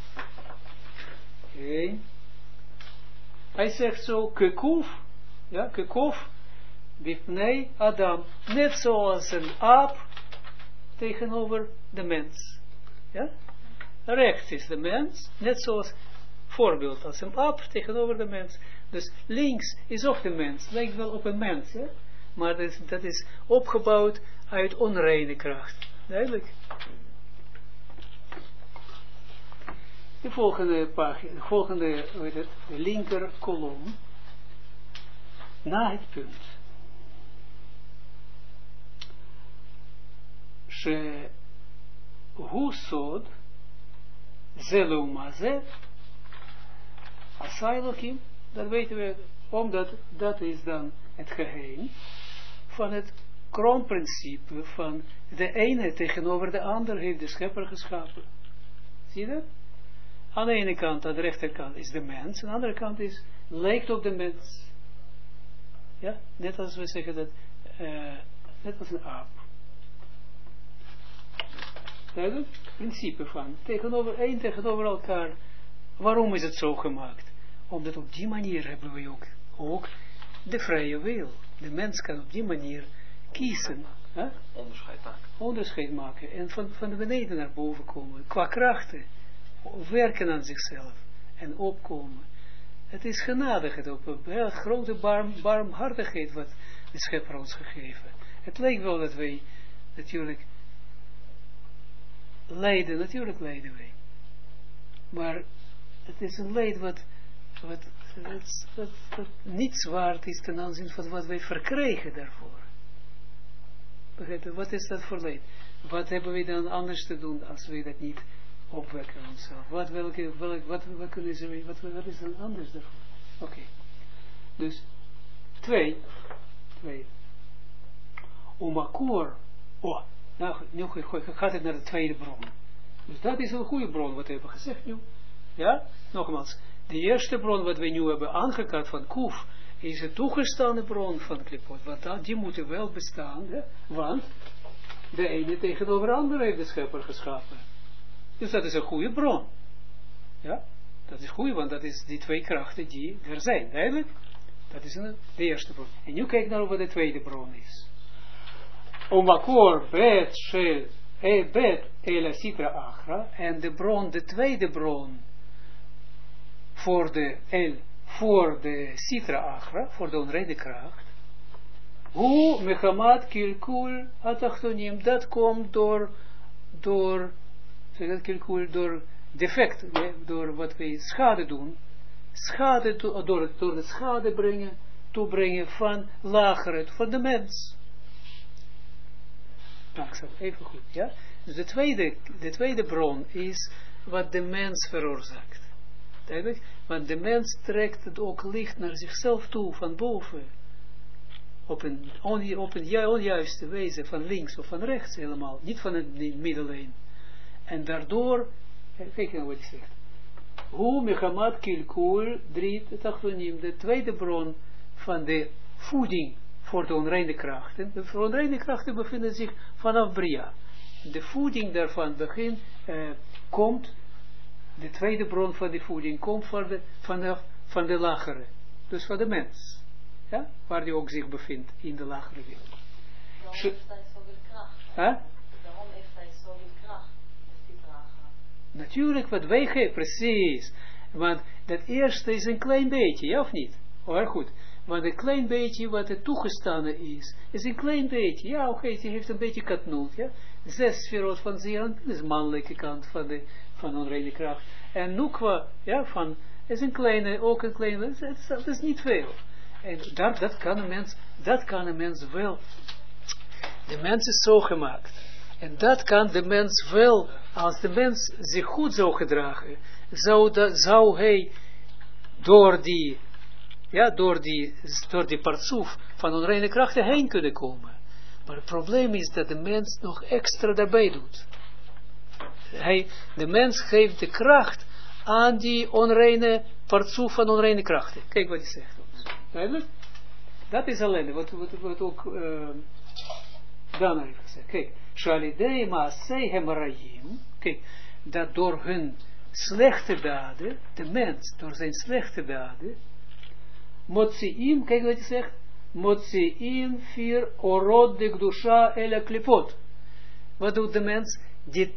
Oké. Hij zegt zo, kekuf, ja, kekuf, bifnei Adam, net zoals een aap tegenover de mens. Ja? Rechts is de mens, net zoals voorbeeld als een aap tegenover de mens. Dus links is ook de mens, lijkt wel op een mens, ja? Maar dat is opgebouwd uit onreine kracht. Duidelijk. De volgende pagina, de linker kolom, na het punt. Hu sod zelumazet asailokim, dat weten we, omdat dat is dan het geheim van het kroonprincipe van de ene tegenover de ander heeft de schepper geschapen. Zie je dat? Aan de ene kant, aan de rechterkant is de mens, aan de andere kant lijkt op de mens. Ja, net als we zeggen dat, net als een aap. Het principe van, tegenover elkaar. Waarom is het zo gemaakt? Omdat op die manier hebben we ook de vrije wil. De mens kan op die manier kiezen. Onderscheid maken. En van beneden naar boven komen. Qua krachten. Werken aan zichzelf. En opkomen. Het is genadig. Het op een heel grote barmhartigheid wat de schepper ons gegeven. Het lijkt wel dat wij natuurlijk lijden. Natuurlijk lijden wij. Maar het is een leid wat niets waard is ten aanzien van wat wij verkrijgen daarvoor. Wat is dat voor leid? Wat hebben we dan anders te doen als we dat niet opwekken onszelf? Wat is dan anders daarvoor? Oké. Dus, twee. Omakor. Nu gaat het naar de tweede bron. Dus dat is een goede bron wat we hebben gezegd nu. Ja, nogmaals. De eerste bron wat we nu hebben aangekaart van Kuf, is de toegestane bron van Klipot. Want die moeten wel bestaan, hè? Want de ene tegenover de andere heeft de schepper geschapen. Dus dat is een goede bron. Ja, dat is goed, want dat is die twee krachten die er zijn, duidelijk. Dat is de eerste bron. En nu kijk naar wat de tweede bron is. Omakor bet shel bet ela sitra achra. En de bron, de tweede bron, voor de Sitra Achra, voor de onreine kracht, hoe mechamat kilkul atachtonim, dat komt door defect, door wat wij schade doen, door de schade toebrengen van lagere, van de mens. Even goed, ja? Dus de tweede bron is wat de mens veroorzaakt. Want de mens trekt het ook licht naar zichzelf toe, van boven. Op een onjuiste wijze, van links of van rechts helemaal. Niet van het middellijn. En daardoor, kijk nou wat hij zegt. Hoe mechamat kilkul, de tweede bron van de voeding voor de onreine krachten. De onreine krachten bevinden zich vanaf Bria. De voeding daarvan komt. De tweede bron van die voeding komt van de lagere. Dus van de mens. Ja? Waar die ook zich bevindt in de lagere wereld. Waarom heeft hij zoveel kracht? Waarom heeft hij zoveel kracht? Natuurlijk, wat wij geven, precies. Want dat eerste is een klein beetje, ja of niet? Heel goed. Maar een klein beetje wat het toegestane is een klein beetje. Ja, oké, die heeft een beetje katnoot, ja. 6 sferot van Zion, dat is de mannelijke kant van onreine kracht. En Nukwa, ja, is een kleine, ook een kleine, dat is niet veel. En dat kan een mens wel. De mens is zo gemaakt. En dat kan de mens wel, als de mens zich goed zou gedragen, zou hij door die partsoef van onreine krachten heen kunnen komen. Maar het probleem is dat de mens nog extra daarbij doet. De mens geeft de kracht aan die onreine partsoef van onreine krachten. Kijk wat hij zegt ons. Duidelijk? Dat is alleen wat ook Dana heeft gezegd. Kijk, Shalidei Maasei Hemarayim. Kijk, dat door hun slechte daden, de mens door zijn slechte daden, Motziim, kijk wat hij zegt, Motziim fir orod de gdusha ele klipot. Wat doet de mens? Die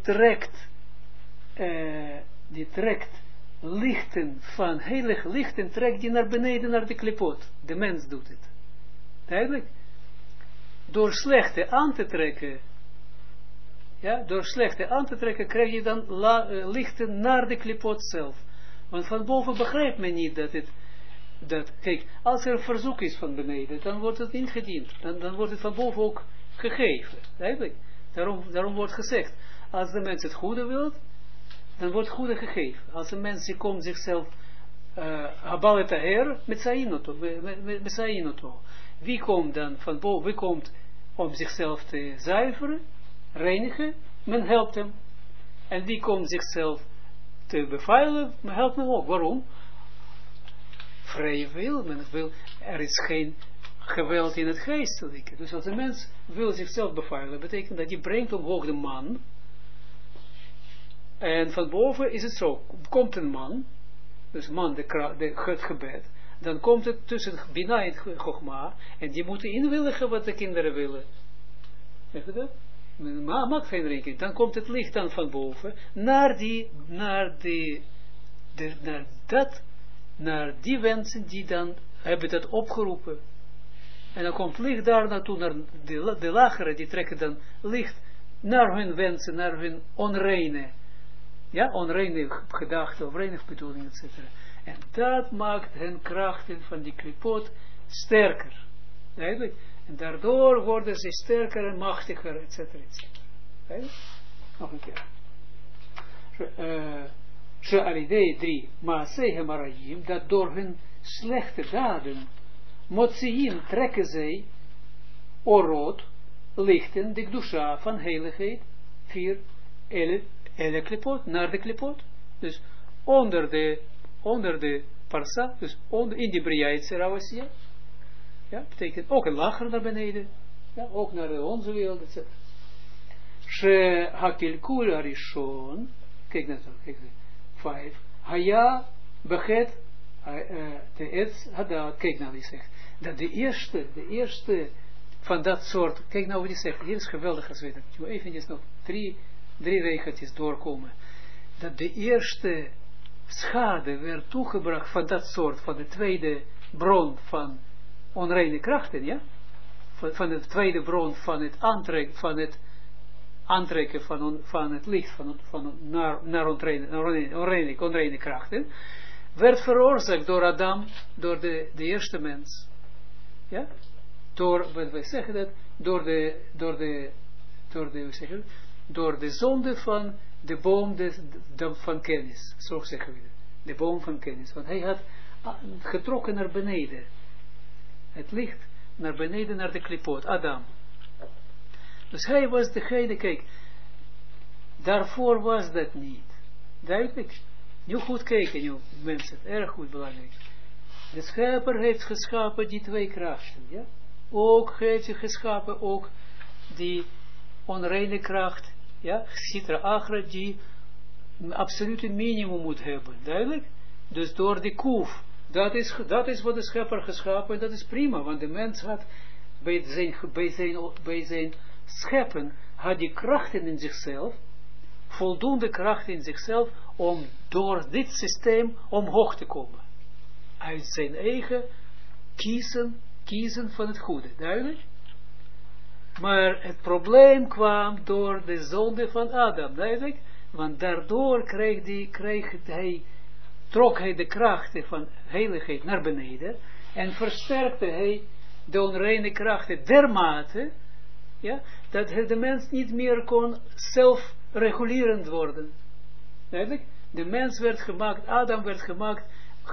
trekt lichten van heilig lichten, trekt die naar beneden naar de klipot. De mens doet het. Duidelijk? Door slechte aan te trekken, ja, door slechte aan te trekken, krijg je dan lichten naar de klipot zelf. Want van boven begrijpt men niet kijk, als er een verzoek is van beneden, dan wordt het ingediend. Dan wordt het van boven ook gegeven. Duidelijk? Daarom wordt gezegd, als de mens het goede wil, dan wordt het goede gegeven. Als een mens komt zichzelf habal taher met sainoto. Wie komt dan van boven? Wie komt om zichzelf te zuiveren, reinigen, men helpt hem. En die komt zichzelf te bevuilen, men helpt hem ook. Waarom? Vrije wil, men wil, er is geen geweld in het geestelijke. Dus als een mens wil zichzelf bevuilen, betekent dat hij brengt omhoog de man. En van boven is het zo, komt een man, dus man, het gebed, dan komt het tussen Bina en Chogma, en die moeten inwilligen wat de kinderen willen. Weet je dat? Maar maakt geen rekening. Dan komt het licht dan van boven, naar die wensen die dan hebben dat opgeroepen. En dan komt licht daar naartoe, naar de lagere, die trekken dan licht naar hun wensen, naar hun onreine, ja, onreine gedachten, onreine bedoeling, etc. En dat maakt hun krachten van die klipot sterker. Eigenlijk. En daardoor worden ze sterker en machtiger, etc. Nog een keer. She'alidei 3, Ma'asehem Arayim, dat door hun slechte daden, Motziim trekken zij, orot, lichten, de Gdusha van heiligheid, 4, ele klipot, naar de klipot. Dus onder de parsa, dus in die Briyaitse Ravasya, ja, betekent ook een lager naar beneden, ja, ook naar onze wereld, etc. She hakilkul arishon, kijk naar zo, kijk naar 5, haya bechet de etz hadat, kijk nou die zegt, dat de eerste van dat soort, kijk nou wat die zegt, hier is geweldig als we dat, even nog drie regeltjes doorkomen, dat de eerste schade werd toegebracht van dat soort, van de tweede bron van onreine krachten, ja, van de tweede bron van het aantrekken van het licht, naar onreine krachten, werd veroorzaakt door Adam, door de eerste mens. Ja? Door, wat wij zeggen dat, door de zonde van de boom van kennis. Zo zeggen we dat. De boom van kennis. Want hij had getrokken naar beneden. Het licht naar beneden, naar de klipot, Adam. Dus hij was degene, kijk, daarvoor was dat niet. Duidelijk. Nu goed kijken, nu mensen, erg goed belangrijk. De schepper heeft geschapen die twee krachten, ja. Ook heeft hij geschapen, ook die onreine kracht, ja, Sitra Achra, die een absolute minimum moet hebben, duidelijk. Dus door de koef, dat is wat de schepper geschapen, en dat is prima, want de mens had bij zijn scheppen, had die krachten in zichzelf, voldoende kracht in zichzelf, om door dit systeem omhoog te komen. Uit zijn eigen kiezen van het goede, duidelijk? Maar het probleem kwam door de zonde van Adam, duidelijk? Want daardoor trok hij de krachten van heiligheid naar beneden, en versterkte hij de onreine krachten dermate, ja, dat de mens niet meer kon zelfregulerend worden. Duidelijk? De mens werd gemaakt, Adam werd gemaakt,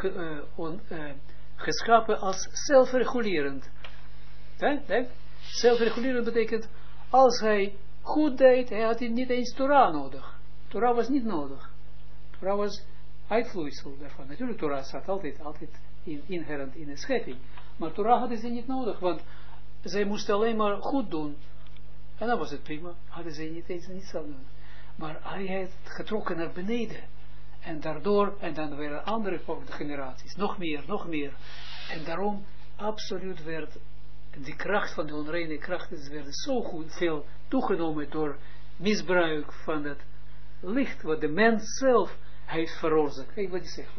geschapen als zelfregulerend. Zelfregulerend betekent, als hij goed deed, hij had niet eens Torah nodig. Torah was niet nodig. Torah was uitvloeisel daarvan. Natuurlijk, Torah staat altijd inherent in de schepping. Maar Torah hadden ze niet nodig, want zij moesten alleen maar goed doen. En dan was het prima. Hadden ze niet eens niets aan doen. Maar hij heeft getrokken naar beneden. En daardoor, en dan weer andere generaties. Nog meer. En daarom, absoluut werd die kracht van de onreine krachten werden zo goed veel toegenomen door misbruik van het licht wat de mens zelf heeft veroorzaakt. Kijk wat hij zegt.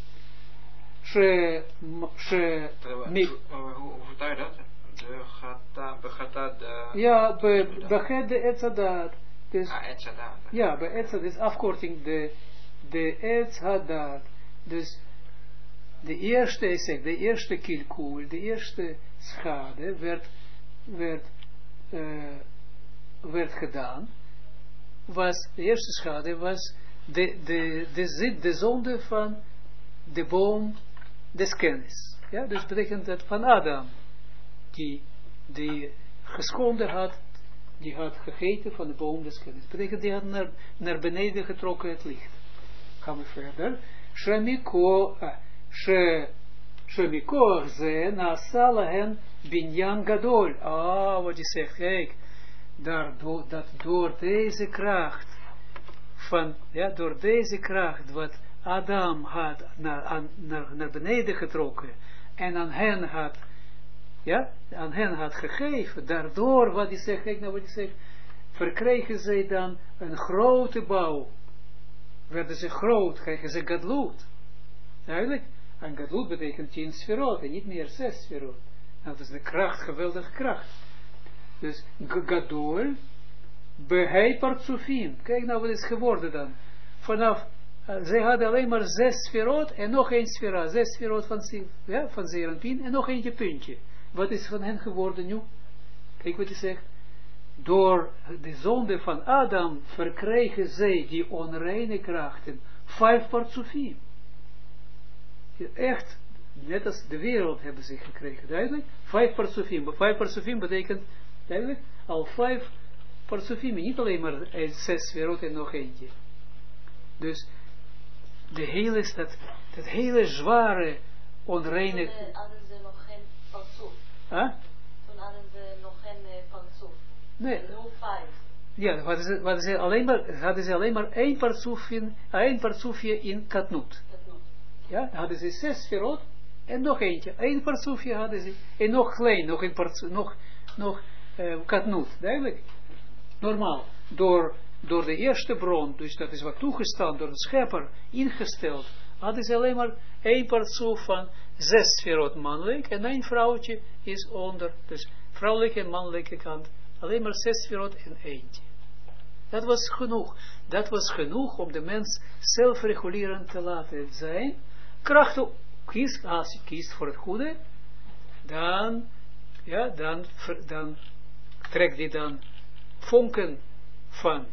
Hoe vertaal je dat? Ja, beget de etzadat. Dus, etzadat. Ja, bij etzadat is afkorting de etzadat. Dus de eerste kilkoel, de eerste schade werd gedaan. De eerste schade was de zonde van de boom des kennis. Ja, dus betekent dat van Adam, die geschonden had, die had gegeten van de boom des kennis. Dat betekent, die had naar beneden getrokken het licht. Gaan we verder. Shemikoch ze nasa lahen binyan gadol. Wat je zegt, kijk, dat door deze kracht, door deze kracht, wat Adam had naar beneden getrokken, en aan hen had gegeven, daardoor, wat hij zegt, kijk nou wat hij zegt, verkregen zij dan een grote bouw, werden ze groot, kregen ze gadlut, duidelijk, en gadlut betekent 10 sferot, en niet meer 6 sferot, dat is de kracht, geweldige kracht, dus gadol, behei partsufim, kijk nou wat is geworden dan, vanaf, zij hadden alleen maar 6 sferot en nog 1 sfera, 6 sferot van Zeranpin en nog eentje puntje. Wat is van hen geworden nu? Kijk wat hij zegt. Door de zonde van Adam verkregen zij die onreine krachten 5 partsufim. Echt, net als de wereld hebben ze gekregen, duidelijk. 5 partsufim. 5 partsufim betekent, duidelijk, al 5 partsufim. Niet alleen maar 6 sferot en nog eentje. Dus de hele, dat hele zware, onreine... Toen hadden ze nog geen partsoef. Huh? Toen hadden ze nog geen partsoef. Nee. 05. Ja, hadden ze alleen maar één partsoefje in Katnut. Ja, hadden ze 6 sferot en nog eentje. 1 partsoefje hadden ze. En nog klein, nog een partsoef, nog Katnut. Duidelijk. Normaal. Door de eerste bron, dus dat is wat toegestaan door de schepper, ingesteld, hadden ze alleen maar 1 partsoef van 6 sferot mannelijk, en 1 vrouwtje is onder, dus vrouwelijke en mannelijke kant, alleen maar 6 sferot en eentje. Dat was genoeg. Dat was genoeg om de mens zelfregulerend te laten zijn. Kracht, als je kiest voor het goede, dan trekt hij dan vonken van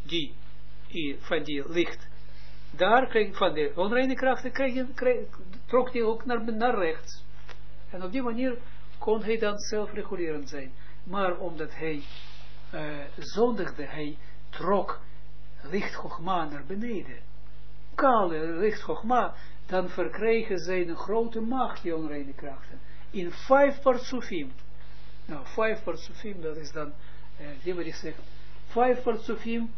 die licht. Daar kreeg van de onreine krachten trok hij ook naar rechts. En op die manier kon hij dan zelfregulerend zijn. Maar omdat hij zondigde, hij trok licht Chogma naar beneden. Kale licht Chogma, dan verkregen zij een grote macht, die onreine krachten. In 5 partsufim. Nou, 5 partsufim, dat is dan, die wat ik zeg, 5 partsufim,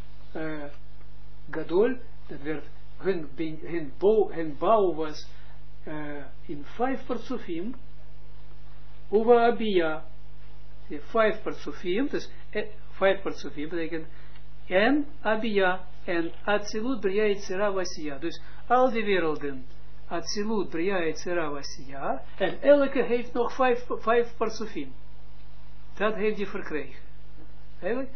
gadol, dat werd, hun bouw was in 5 partsufim, uva abia, 5 partsufim, dus 5 partsufim betekent, en abia, en Atsilut, Bria, Yetzira, Vasiya, dus al die werelden, Atsilut, Bria, Yetzira, Vasiya, en elke heeft nog 5 partsufim. Dat heeft hij verkregen. Eigenlijk,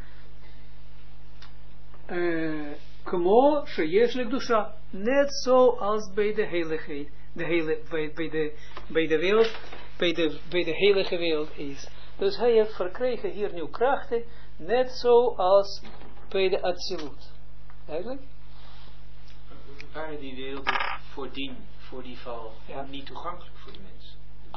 Kmo sheyeshlik dusha, net zoals bij de heiligheid, bij de wereld, bij de heilige wereld is. Dus hij heeft verkregen hier nu krachten, net zoals bij de Atsilut. Eigenlijk? Waren die werelden voor die val niet toegankelijk voor de mens?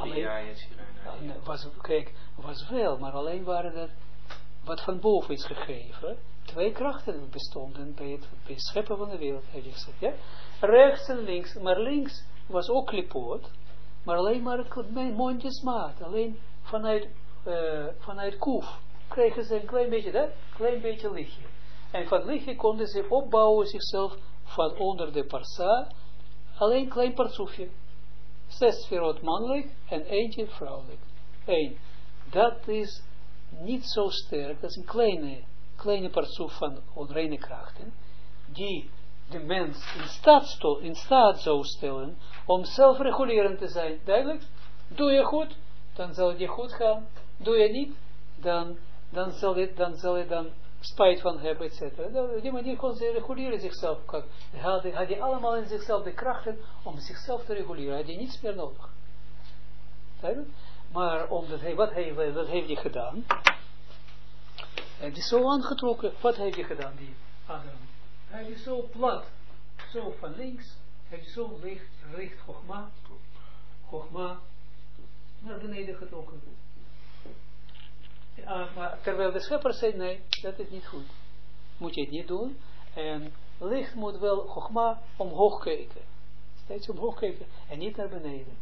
Kijk, was wel, maar alleen waren dat wat van boven is gegeven. 2 krachten bestonden bij het scheppen van de wereld, heb je gezegd, ja? Rechts en links, maar links was ook klipoot, maar alleen maar mondjesmaat, alleen vanuit koef kregen ze een klein beetje lichtje. En van lichtje konden ze opbouwen zichzelf van onder de parsa, alleen klein partsoefje. 6 sferot mannelijk en eentje vrouwelijk. 1. Dat is niet zo sterk, dat is een kleine partsoef van onreine krachten, die de mens in staat zou stellen om zelfregulerend te zijn. Duidelijk? Doe je goed, dan zal het je goed gaan. Doe je niet, dan zal je dan spijt van hebben, etc. Op die manier kon ze reguleren zichzelf. Had hij allemaal in zichzelf de krachten om zichzelf te reguleren. Had hij niets meer nodig. Duidelijk? Maar omdat wat heeft hij gedaan? Hij is zo aangetrokken. Wat heeft hij gedaan, die Adam? Hij is zo plat. Zo van links. Hij is zo licht Chogma naar beneden getrokken. Maar terwijl de schepper zei, nee, dat is niet goed. Moet je het niet doen. En licht moet wel, Chogma, omhoog kijken. Steeds omhoog kijken. En niet naar beneden.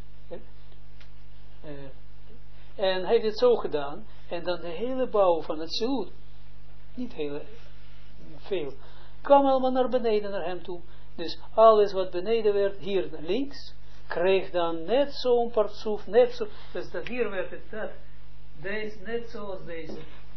En hij heeft het zo gedaan. En dan de hele bouw van het Zilut, niet heel veel, kwam allemaal naar beneden naar hem toe. Dus alles wat beneden werd, hier links, kreeg dan net zo'n partsoef, net zo, dus dat hier werd het dat, deze, net zoals deze.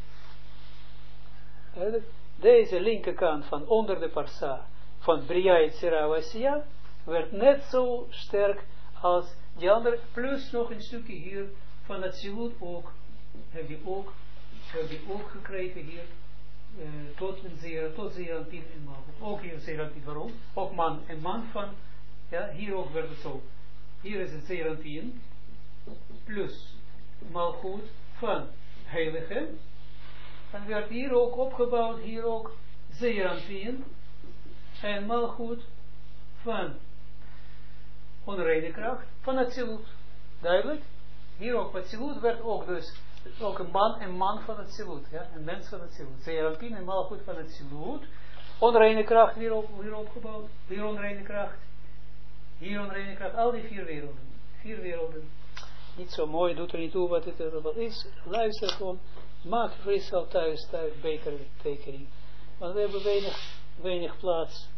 Deze linkerkant van onder de parsa, van Bria Yetzira Vasiya, werd net zo sterk als die andere, plus nog een stukje hier van het Zilut ook, heb je ook gekregen hier, tot Zeranpin en Malchut. Ook hier Zeranpin, waarom? Ook man en man van, ja, hier ook werd het zo. Hier is het Zeranpin, plus Malchut van heilige. En werd hier ook opgebouwd, hier ook Zeranpin en Malchut van onreine kracht, van het Zilut. Duidelijk? Hier ook, het Zilut werd ook dus, ook een man van het Zilut, ja, een mens van het Zilut. Zeranpin en Malchut van het Zilut. Onreine kracht hier opgebouwd, hier onreine kracht, al die 4 werelden. 4 werelden. Niet zo mooi, doet er niet toe wat het er wel is. Luister gewoon, maak voor jezelf thuis beter tekening. Want we hebben weinig plaats.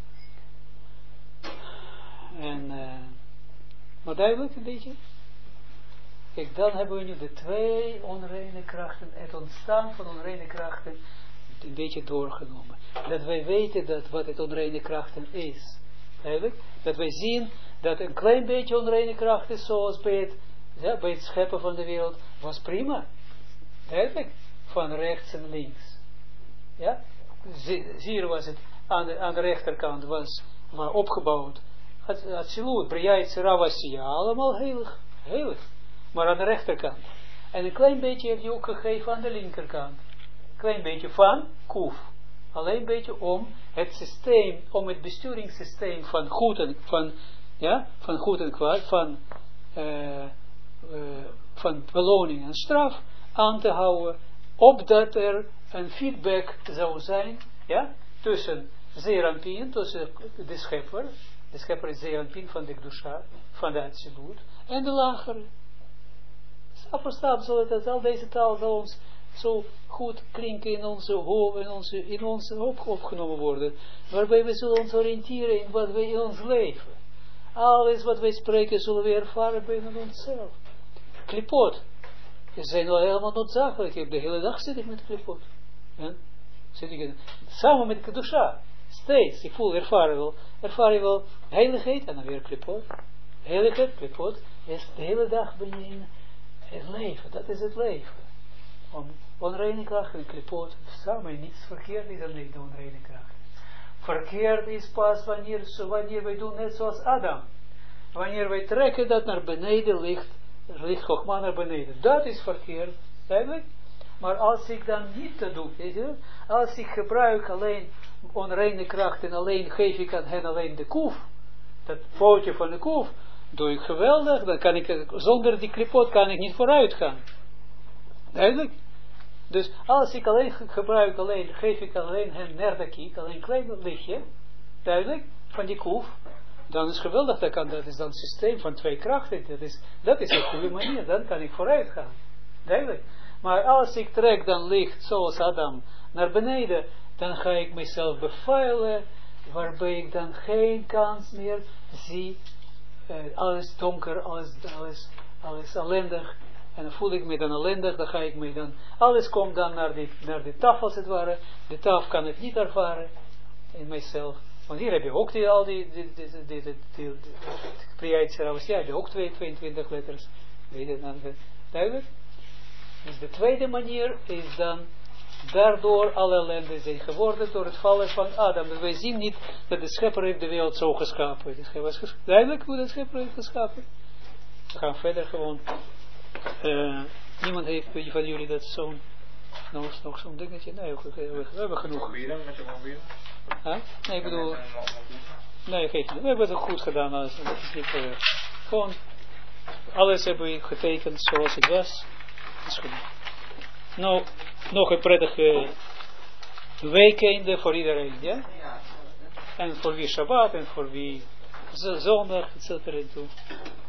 En, maar duidelijk een beetje. Kijk, dan hebben we nu de 2 onreine krachten, het ontstaan van onreine krachten, een beetje doorgenomen. Dat wij weten dat wat het onreine krachten is. Duidelijk? Dat wij zien dat een klein beetje onreine kracht is, zoals bij het scheppen van de wereld, was prima. Duidelijk? Van rechts en links. Ja? Hier was het, aan de rechterkant was maar opgebouwd. Het Zilut, Bria Yetzira Vasiya, allemaal heilig. Maar aan de rechterkant. En een klein beetje heb je ook gegeven aan de linkerkant. Een klein beetje van Kuf. Alleen een beetje om het systeem, om het besturingssysteem van goed en kwaad, van beloning en straf aan te houden, opdat er een feedback zou zijn, ja, tussen Zeranpin, tussen de schepper is Zeranpin van de Gdusha, van de Atsilut, en de lagere. Stap voor stap, zodat al deze taal zal ons zo goed klinken in onze hoofd, in onze hoofd opgenomen worden, waarbij we zullen ons oriënteren in wat wij in ons leven. Alles wat wij spreken zullen we ervaren binnen onszelf. Klipot. Ze zijn wel helemaal noodzakelijk. De hele dag zit ik met klipot. Ja? Samen met Kedusha. Steeds. Ik voel, ervaar je wel heiligheid en dan weer klipot. Heiligheid, klipot. Is de hele dag ben je in het leven. Dat is het leven. Onreine kracht en klipot. Samen niets verkeerd is dan niet de onreine kracht. Verkeerd is pas wanneer wij doen net zoals Adam. Wanneer wij trekken dat naar beneden ligt Chogma naar beneden. Dat is verkeerd. Duidelijk? Maar als ik dan niet te doen, weet je, als ik gebruik alleen onreine kracht en alleen geef ik aan hen alleen de koef, dat foutje van de koef, doe ik geweldig, dan kan ik, zonder die klipot kan ik niet vooruit gaan. Duidelijk? Dus als ik alleen gebruik, geef ik alleen hen nerdakiek, alleen een klein lichtje, duidelijk, van die koef, dan is geweldig, dat is dan een systeem van 2 krachten, dat is een goede manier, dan kan ik vooruit gaan. Duidelijk. Maar als ik trek dan licht, zoals Adam, naar beneden, dan ga ik mezelf bevuilen, waarbij ik dan geen kans meer zie, alles donker, alles ellendig, en dan voel ik me dan ellendig, dan ga ik me dan, alles komt dan naar de taf als het ware, de taf kan ik niet ervaren in mijzelf, want hier heb je ook heb je ook 22 letters, weet je, dan, duidelijk. Dus de tweede manier is dan, daardoor alle ellende zijn geworden door het vallen van Adam. Dus wij zien niet dat de schepper heeft de wereld zo geschapen. Duidelijk hoe de schepper heeft geschapen. We gaan verder gewoon. Niemand heeft van jullie dat zo'n, nog zo'n dingetje? Nee, we hebben genoeg. Mobielen, met je mobiel? Huh? Nee, ik bedoel, nee, geef niet. We hebben het goed gedaan. Dat is niet, gewoon, alles hebben we getekend zoals het was. Dat is goed. Nou, nog een prettige weekende voor iedereen, ja? En voor wie Shabbat en voor wie zondag, etc.